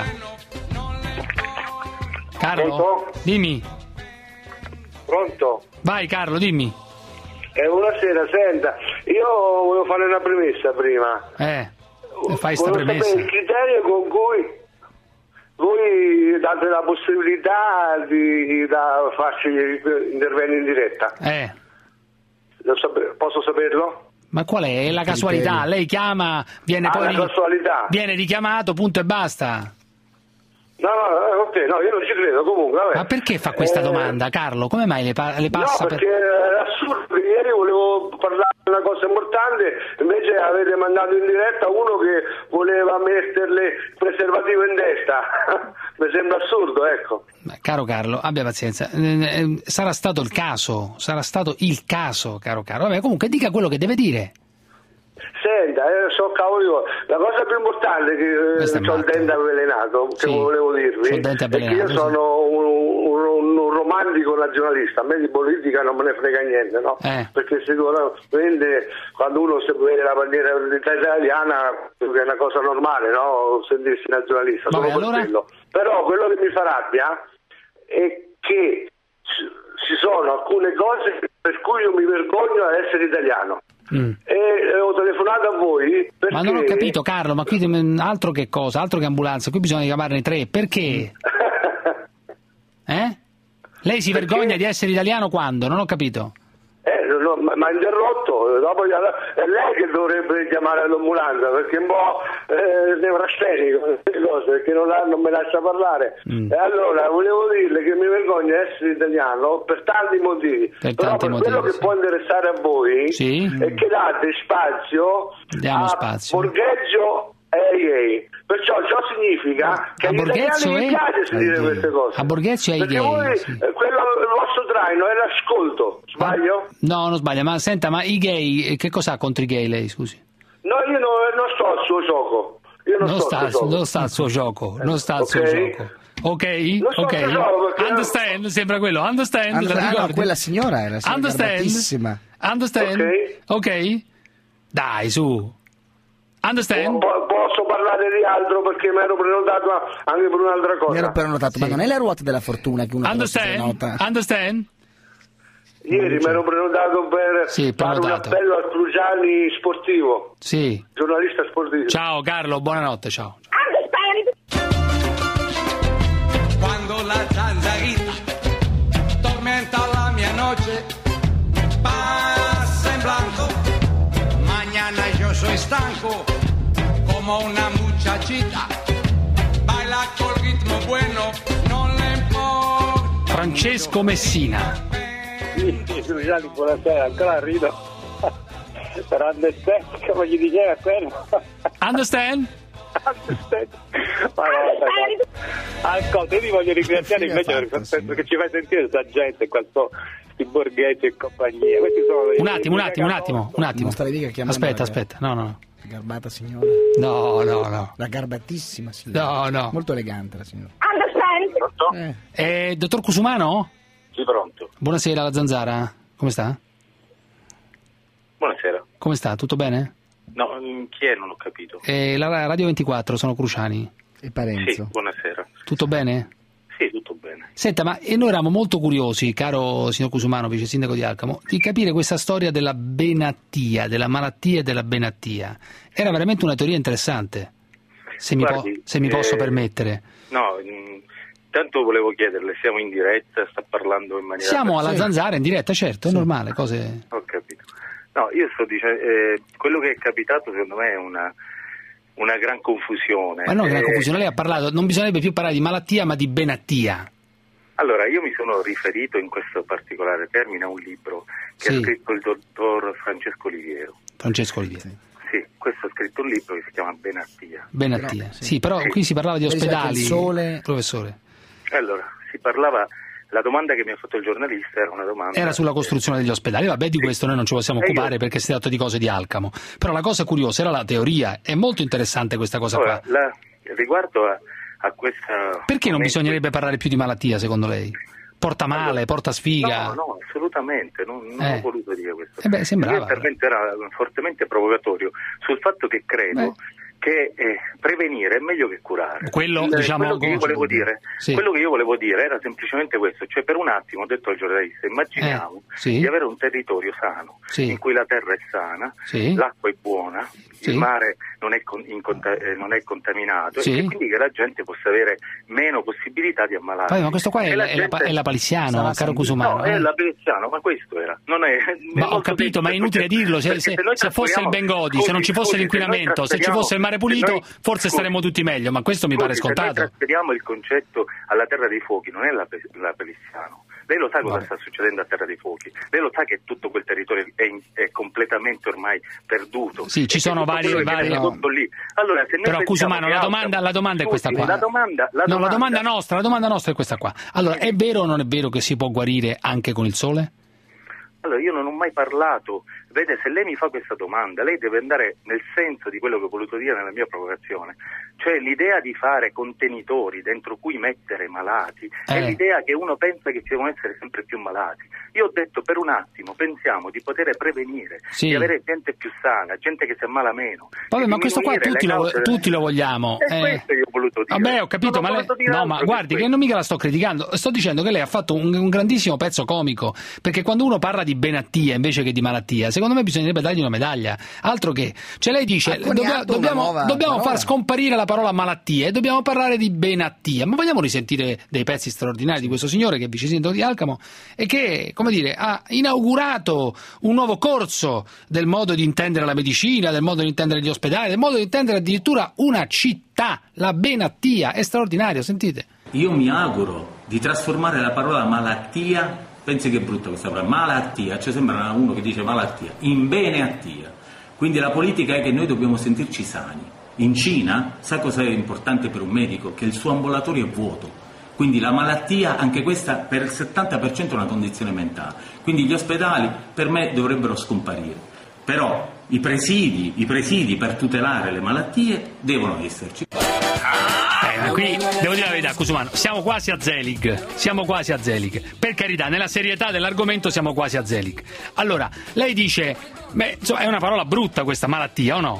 Carlo, Pronto? dimmi. Pronto? Vai Carlo, dimmi. Eh, buonasera, senta, io volevo fare una premessa prima. Eh, fai sta Volevo premessa. sapere il criterio con cui voi date la possibilità di da farci interventi in diretta. Eh. Lo sape- posso saperlo? Ma qual è? È la casualità. Lei chiama, viene Ah, poi la ri- casualità. viene richiamato, punto e basta. No, no, eh, ok, no, io non ci credo, comunque, vabbè. Ma perché fa questa Eh, domanda, Carlo? Come mai le, pa- le passa No, per... perché è assurdo, ieri volevo parlare di una cosa importante, invece avete mandato in diretta uno che voleva metterle il preservativo in testa. Mi sembra assurdo, ecco. Beh, caro Carlo, abbia pazienza. Eh, eh, sarà stato il caso, sarà stato il caso, caro Carlo. Vabbè, comunque dica quello che deve dire. Senta, eh, so cavolo io, la cosa più importante è che Questo è eh, ho il matto. dente avvelenato, che Sì, volevo dirvi, c'ho il dente è che io avvelenato, sì. sono un, un- un romantico nazionalista, a me di politica non me ne frega niente, no? Eh. Perché sicuramente quando uno si vede la bandiera italiana è una cosa normale, no? Sentirsi nazionalista, Vabbè, solo per allora? quello. Però quello che mi fa rabbia è che ci- ci sono alcune cose per cui io mi vergogno ad essere italiano. Mm. E eh, ho telefonato a voi perché... Ma non ho capito, Carlo, ma qui mm, altro che cosa, altro che ambulanza, qui bisogna chiamarne tre, perché? Eh? Lei si Perché? vergogna di essere italiano quando? Non ho capito. Eh, no, no, mi ha interrotto, dopo è lei che dovrebbe chiamare l'ambulanza perché è un po' eh, nevrastenico queste cose, perché non, la, non me lascia parlare. Mm. E allora volevo dirle che mi vergogno di essere italiano per tanti motivi, per però tanti per motivi, quello che sì. può interessare a voi sì. è che date spazio Diamo a spazio. Borgheggio e gay. Perciò ciò significa che agli italiani mi piace dire queste cose. A Borghezio e ai perché gay. voi, Sì. eh, quello, il vostro traino è l'ascolto, sbaglio? No, non sbaglia, ma senta, ma i gay, che cosa ha contro i gay lei, scusi? No, io no, non sto al suo gioco. Io non, Non sto sta, al suo gioco. non sta al suo gioco, non sta al Ok. suo gioco. Ok? Non sto Ok. al suo gioco perché- Understand, sembra quello. Understand, Allora, la ah, no, ricordi? quella signora era Understand? garbatissima. Understand? Ok. Dai, su. Understand? Po- posso parlare di altro perché mi ero prenotato anche per un'altra cosa. Mi ero prenotato, ma non è la ruota della fortuna che uno Understand? nota. Understand? Ieri mi ero prenotato per Sì, fare un prenotato. appello al Cruciani sportivo, Sì. giornalista sportivo. Ciao Carlo, buonanotte, ciao. Cuando la zanzarita tormenta la mia noche, pasa en blanco. Mañana yo soy stanco, como una muchachita. Baila col ritmo bueno, non le importa. Francesco Messina. Sì, Giuliani, buonasera, ancora rido. Per understand, come gli diceva quello. Understand? Understand. Ma no, ascolta, io ti voglio ringraziare invece perché penso che ci fai sentire sta gente qua, sti Borghetti e compagnia. Questi sono Un attimo, un attimo, un attimo, un attimo. Non stare lì che chiamano Aspetta, la- aspetta, no, no. La garbata signora. No, no, no. La garbatissima signora. No, no. Molto elegante la signora. Understand? Eh, dottor Cusumano? Sì, pronto. Buonasera, la Zanzara. Come sta? Buonasera. Come sta? Tutto bene? No, chi è? Non ho capito. Eh, la Radio ventiquattro, sono Cruciani. E Sì, buonasera. Tutto bene? Sì, tutto bene. Senta, ma e noi eravamo molto curiosi, caro signor Cusumano, vice sindaco di Alcamo, di capire questa storia della benattia, della malattia e della benattia. Era veramente una teoria interessante, se mi, Guardi, po- se mi posso eh, permettere. No, mh, tanto volevo chiederle, siamo in diretta, sta parlando in maniera... Siamo alla Sì. Zanzara in diretta, certo, è normale, cose... Ho capito. No, io sto dicendo, eh, quello che è capitato secondo me è una, una gran confusione. Ma no, gran Eh, confusione, lei ha parlato, non bisognerebbe più parlare di malattia ma di benattia. Allora, io mi sono riferito in questo particolare termine a un libro che Sì. ha scritto il dottor Francesco Oliviero. Francesco Olivieri. Sì, questo ha scritto un libro che si chiama Benattia. Benattia, sì. però qui si parlava di Lei sa che il ospedali, sole- professore. Allora, si parlava, la domanda che mi ha fatto il giornalista era una domanda... Era sulla costruzione degli ospedali, vabbè di questo noi non ci possiamo E io- occupare perché si tratta di cose di Alcamo, però la cosa curiosa era la teoria, è molto interessante questa cosa Ora, qua. la- riguardo a, a questa... Perché non bisognerebbe parlare più di malattia secondo lei? Porta male, porta sfiga? No, no, assolutamente, non, non Eh. ho voluto dire questo. Eh beh, sembrava. Il mio intervento era fortemente provocatorio sul fatto che credo che eh, prevenire è meglio che curare. Quello, Il- diciamo, quello che io come- volevo dire, Sì. quello che io volevo dire era semplicemente questo, cioè per un attimo ho detto al giornalista, immaginiamo Eh, sì. di avere un territorio sano, Sì. in cui la terra è sana, Sì. l'acqua è buona, Sì. il mare non è, con- in conta- eh, non è contaminato Sì. e quindi che la gente possa avere meno possibilità di ammalarsi. Vabbè, ma questo qua è, E la, la è la pa- gente- è la Palissiano, caro Cusumano. No, eh. è la Palissiano, ma questo era. Non è, Ma è ho molto capito, ma è semplice, inutile dirlo, se, perché se- noi se fosse il trasferiamo- Bengodi, se non ci fosse scusi, l'inquinamento, se ci trasferiamo- fosse il mare se pulito, noi- forse scusi, staremmo tutti meglio, ma questo mi pare scusi, se noi scontato. trasferiamo il concetto alla Terra dei Fuochi, non è la, Pe- la Pelissiano. Lei lo sa cosa Vabbè. sta succedendo a Terra dei Fuochi? Lei lo sa che tutto quel territorio è, in- è completamente ormai perduto? Sì, ci E che sono tutto vari- quello che vari- viene prodotto lì. Allora, se noi Però pensiamo Cusumano, che la Alcamo- domanda, la domanda è questa Scusi, qua. La domanda, la no, domanda, la domanda nostra, la domanda nostra è questa qua. Allora, è vero o non è vero che si può guarire anche con il sole? Allora, io non ho mai parlato, vede, se lei mi fa questa domanda, lei deve andare nel senso di quello che ho voluto dire nella mia provocazione, cioè l'idea di fare contenitori dentro cui mettere malati, è Eh. l'idea che uno pensa che ci devono essere sempre più malati. Io ho detto per un attimo, pensiamo di poter prevenire, Sì. di avere gente più sana, gente che si ammala meno. Vabbè, di ma questo qua diminuire tutti le lo, cause- tutti lo vogliamo. E eh. questo io ho voluto dire. Vabbè, ho capito, Non ma ho lei... voluto dire No, altro ma che guardi, questo. che non mica la sto criticando, sto dicendo che lei ha fatto un, un grandissimo pezzo comico, perché quando uno parla di benattia invece che di malattia, secondo me bisognerebbe dargli una medaglia. Altro che, cioè lei dice dobbia, dobbiamo, dobbiamo far scomparire la parola malattia e dobbiamo parlare di benattia. Ma vogliamo risentire dei pezzi straordinari di questo signore che è vice sindaco di Alcamo e che, come dire, ha inaugurato un nuovo corso del modo di intendere la medicina, del modo di intendere gli ospedali, del modo di intendere addirittura una città, la benattia. È straordinario, sentite. Io mi auguro di trasformare la parola malattia, pensi che è brutta questa parola, malattia, cioè sembra uno che dice malattia, in beneattia. Quindi la politica è che noi dobbiamo sentirci sani. In Cina, sa cosa è importante per un medico? Che il suo ambulatorio è vuoto. Quindi la malattia, anche questa, per il settanta per cento è una condizione mentale. Quindi gli ospedali, per me, dovrebbero scomparire. Però i presidi, i presidi per tutelare le malattie devono esserci. Eh, qui devo dire la verità, Cusumano, siamo quasi a Zelig, siamo quasi a Zelig. Per carità, nella serietà dell'argomento siamo quasi a Zelig. Allora, lei dice, beh, insomma, è una parola brutta questa malattia, o no?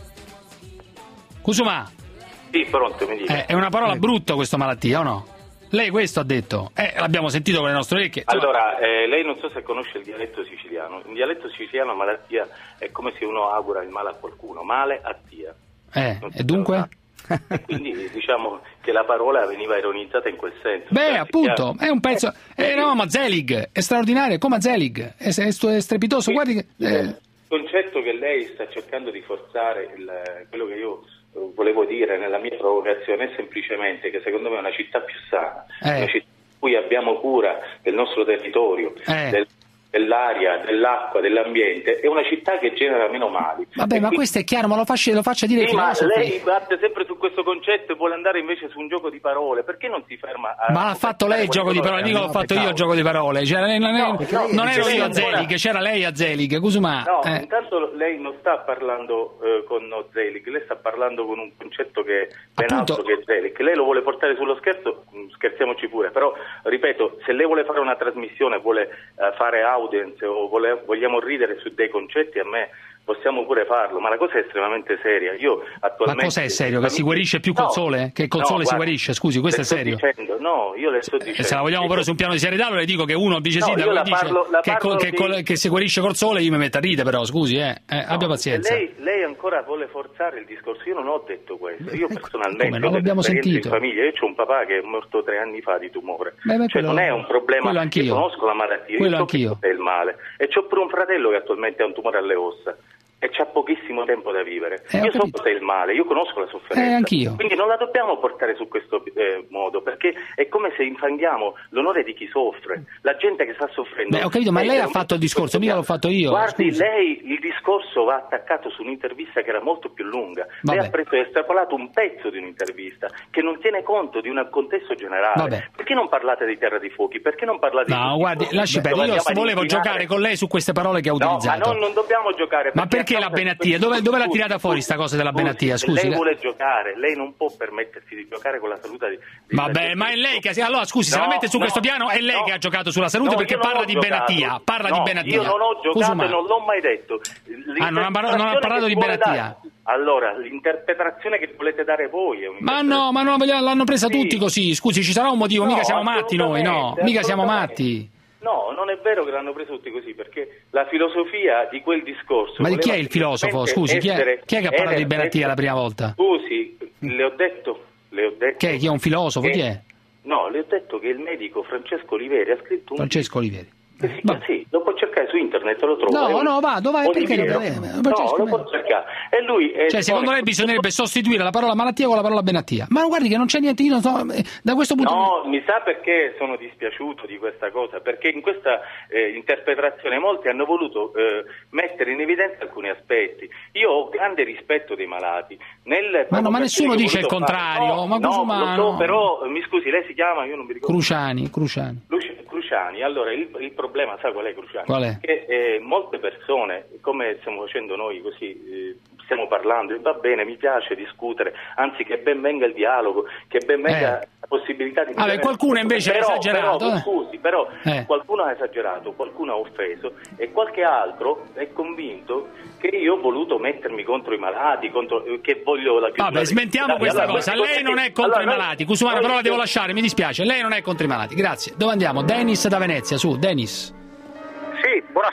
Cusumà? Sì, pronto, mi dica. Eh, è una parola brutta questa malattia, o no? Lei questo ha detto, eh, l'abbiamo sentito con le nostre orecchie. Allora, eh, lei non so se conosce il dialetto siciliano. In dialetto siciliano malattia è come se uno augura il male a qualcuno, male a tia. Eh, e dunque? E quindi diciamo che la parola veniva ironizzata in quel senso. Beh, cioè, appunto, è... è un pezzo... Eh, no, ma Zelig, è straordinario, come a Zelig, è, è, è strepitoso, guardi che... Eh... Il concetto che lei sta cercando di forzare, il, quello che io volevo dire nella mia provocazione è semplicemente che secondo me è una città più sana, eh. una città in cui abbiamo cura del nostro territorio, eh. del, dell'aria, dell'acqua, dell'ambiente, è una città che genera meno mali. Vabbè, e ma quindi... questo è chiaro, ma lo faccia, lo faccia dire sì, ma filosofi. lei batte sempre su questo concetto e vuole andare invece su un gioco di parole, perché non si ferma a... Ma l'ha fatto lei il gioco di parole, mica l'ho fatto io il gioco di parole, cioè, non, è, no, no, non ero io a ancora... Zelig, c'era lei a Zelig, Cusumà. No, eh. intanto lei non sta parlando eh, con Zelig, lei sta parlando con un concetto che è ben altro che Zelig. Lei lo vuole portare sullo scherzo, scherziamoci pure, però ripeto, se lei vuole fare una trasmissione, vuole eh, fare audience o vuole, vogliamo ridere su dei concetti, a me possiamo pure farlo, ma la cosa è estremamente seria. Io attualmente... Ma cos'è serio? Che si guarisce più col no, sole? Che col no, sole guarda, si guarisce? Scusi, questo è serio? Dicendo, no, io le sto dicendo... E se la vogliamo però su un piano di serietà, allora le dico che uno vice sindaco no, dice parlo, che, parlo che, di... col, che si guarisce col sole, io mi metto a ridere però, scusi, eh, eh no, abbia pazienza. Lei, lei ancora vuole forzare il discorso, io non ho detto questo, io personalmente Come, non l'abbiamo sentito. In famiglia, io ho un papà che è morto tre anni fa di tumore, beh, beh, cioè quello, non è un problema, io conosco la malattia, quello io so anch'io. che è il male, e c'ho pure un fratello che attualmente ha un tumore alle ossa e c'ha pochissimo tempo da vivere. Eh, io so cos'è il male, io conosco la sofferenza. Eh, anch'io. Quindi non la dobbiamo portare su questo eh, modo, perché è come se infanghiamo l'onore di chi soffre, la gente che sta soffrendo. Beh, ho capito, ma eh, lei ha fatto il discorso, mica l'ho fatto io. Guardi, scusi. lei il discorso va attaccato su un'intervista che era molto più lunga. Vabbè. Lei ha preso e estrapolato un pezzo di un'intervista che non tiene conto di un contesto generale. Vabbè. Perché non parlate di Terra dei Fuochi? Perché non parlate No, di... guardi, lasci perdere, io volevo giocare con lei su queste parole che ha utilizzato. No, ma non, non dobbiamo giocare. Ma perché la benattia? Dove, dove l'ha tirata fuori sta cosa della benattia? Scusi. Lei vuole giocare, lei non può permettersi di giocare con la salute di... di Vabbè, ma è lei che... Allora, scusi, no, se la mette su no, questo piano, è lei no, che ha giocato sulla salute no, perché parla di giocato. benattia. Parla no, di benattia. Io non ho giocato Cusumà. e non l'ho mai detto. Ah, non ha, par- non ha parlato di benattia. Allora, l'interpretazione che volete dare voi è Ma no, ma no, l'hanno presa sì. tutti così. Scusi, ci sarà un motivo, no, mica siamo matti noi, no. Mica siamo matti. No, non è vero che l'hanno preso tutti così, perché la filosofia di quel discorso... Ma di chi è il filosofo? Scusi, chi è, chi è che ha parlato di benattia la prima volta? Scusi, le ho detto... Le ho detto che, chi è un filosofo? Che, chi è? No, le ho detto che il medico Francesco Oliveri ha scritto un... Francesco Oliveri. Sì, sì, lo può cercare su internet, lo trovo. No, un... no, vado, vai, perché lo no, lo può cercare. E lui è cioè, secondo lei bisognerebbe sostituire la parola malattia con la parola benattia. Ma guardi che non c'è niente, io non so, da questo punto No, di... mi sa perché sono dispiaciuto di questa cosa, perché in questa eh, interpretazione molti hanno voluto eh, mettere in evidenza alcuni aspetti. Io ho grande rispetto dei malati. Nel ma no, ma nessuno dice il contrario, no, ma no, Cusumà, lo so, no. però mi scusi, lei si chiama, io non mi ricordo. Cruciani, Cruciani. Cruciani, allora il, il problema, sa qual è Cruciani? Qual è? Che eh, molte persone, come stiamo facendo noi così, eh, stiamo parlando, e va bene, mi piace discutere, anzi che ben venga il dialogo, che ben venga eh. la possibilità di... Vabbè, qualcuno invece però, ha esagerato. Però, eh. scusi, però eh. qualcuno ha esagerato, qualcuno ha offeso e qualche altro è convinto che io ho voluto mettermi contro i malati, contro, che voglio la chiusura. Vabbè, smentiamo questa allora, cosa. Lei non è contro allora, i malati. Cusumano, però la devo lasciare, mi dispiace. Lei non è contro i malati. Grazie. Dove andiamo? Dennis da Venezia, su, Dennis. Sì, buonasera.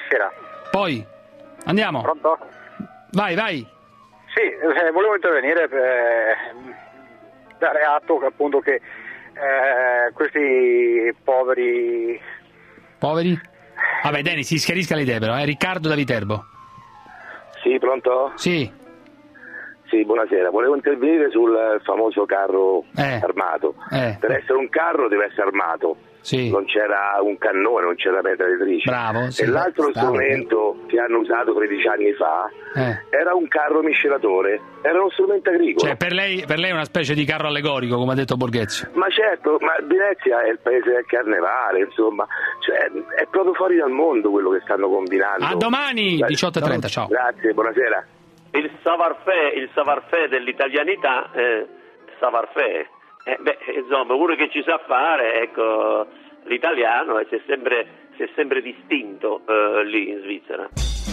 buonasera. Poi, andiamo. Pronto? Vai, vai. Sì, eh, volevo intervenire per dare atto che, appunto che eh, questi poveri... Poveri? Vabbè, Dani, si schiarisca le idee però, eh. Riccardo da Viterbo. Sì, pronto? Sì. Sì, buonasera. Volevo intervenire sul famoso carro Eh. armato. Eh. Per essere un carro deve essere armato. Sì. Non c'era un cannone, non c'era mitragliatrice. Bravo, sì. E l'altro Stavo. strumento che hanno usato tredici anni fa Eh. era un carro miscelatore, era uno strumento agricolo. Cioè, per lei, per lei è una specie di carro allegorico, come ha detto Borghezio. Ma certo, ma Venezia è il paese del carnevale, insomma, cioè, è proprio fuori dal mondo quello che stanno combinando. A domani, diciotto e trenta, ciao. Grazie, buonasera. Il savoir-faire, il savoir-faire dell'italianità, eh, savoir-faire. Eh, beh, insomma, uno che ci sa fare, ecco, l'italiano e si è sempre, si è sempre distinto eh, lì in Svizzera.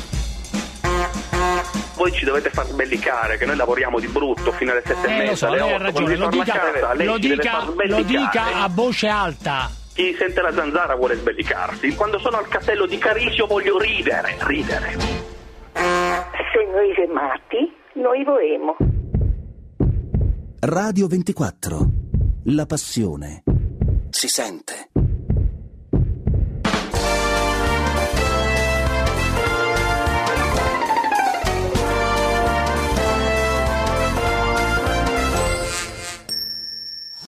Voi ci dovete far sbellicare, che noi lavoriamo di brutto fino alle sette Eh, e lo mezza, so, alle lei ha otto, ragione, quando lo ritorno dica, a casa, lei lo, ci deve dica, far lo sbellicare. dica a voce alta. Chi sente la zanzara vuole sbellicarsi. Quando sono al castello di Carisio voglio ridere, ridere. Se noi fermati, noi voemo. Radio ventiquattro. La passione si sente.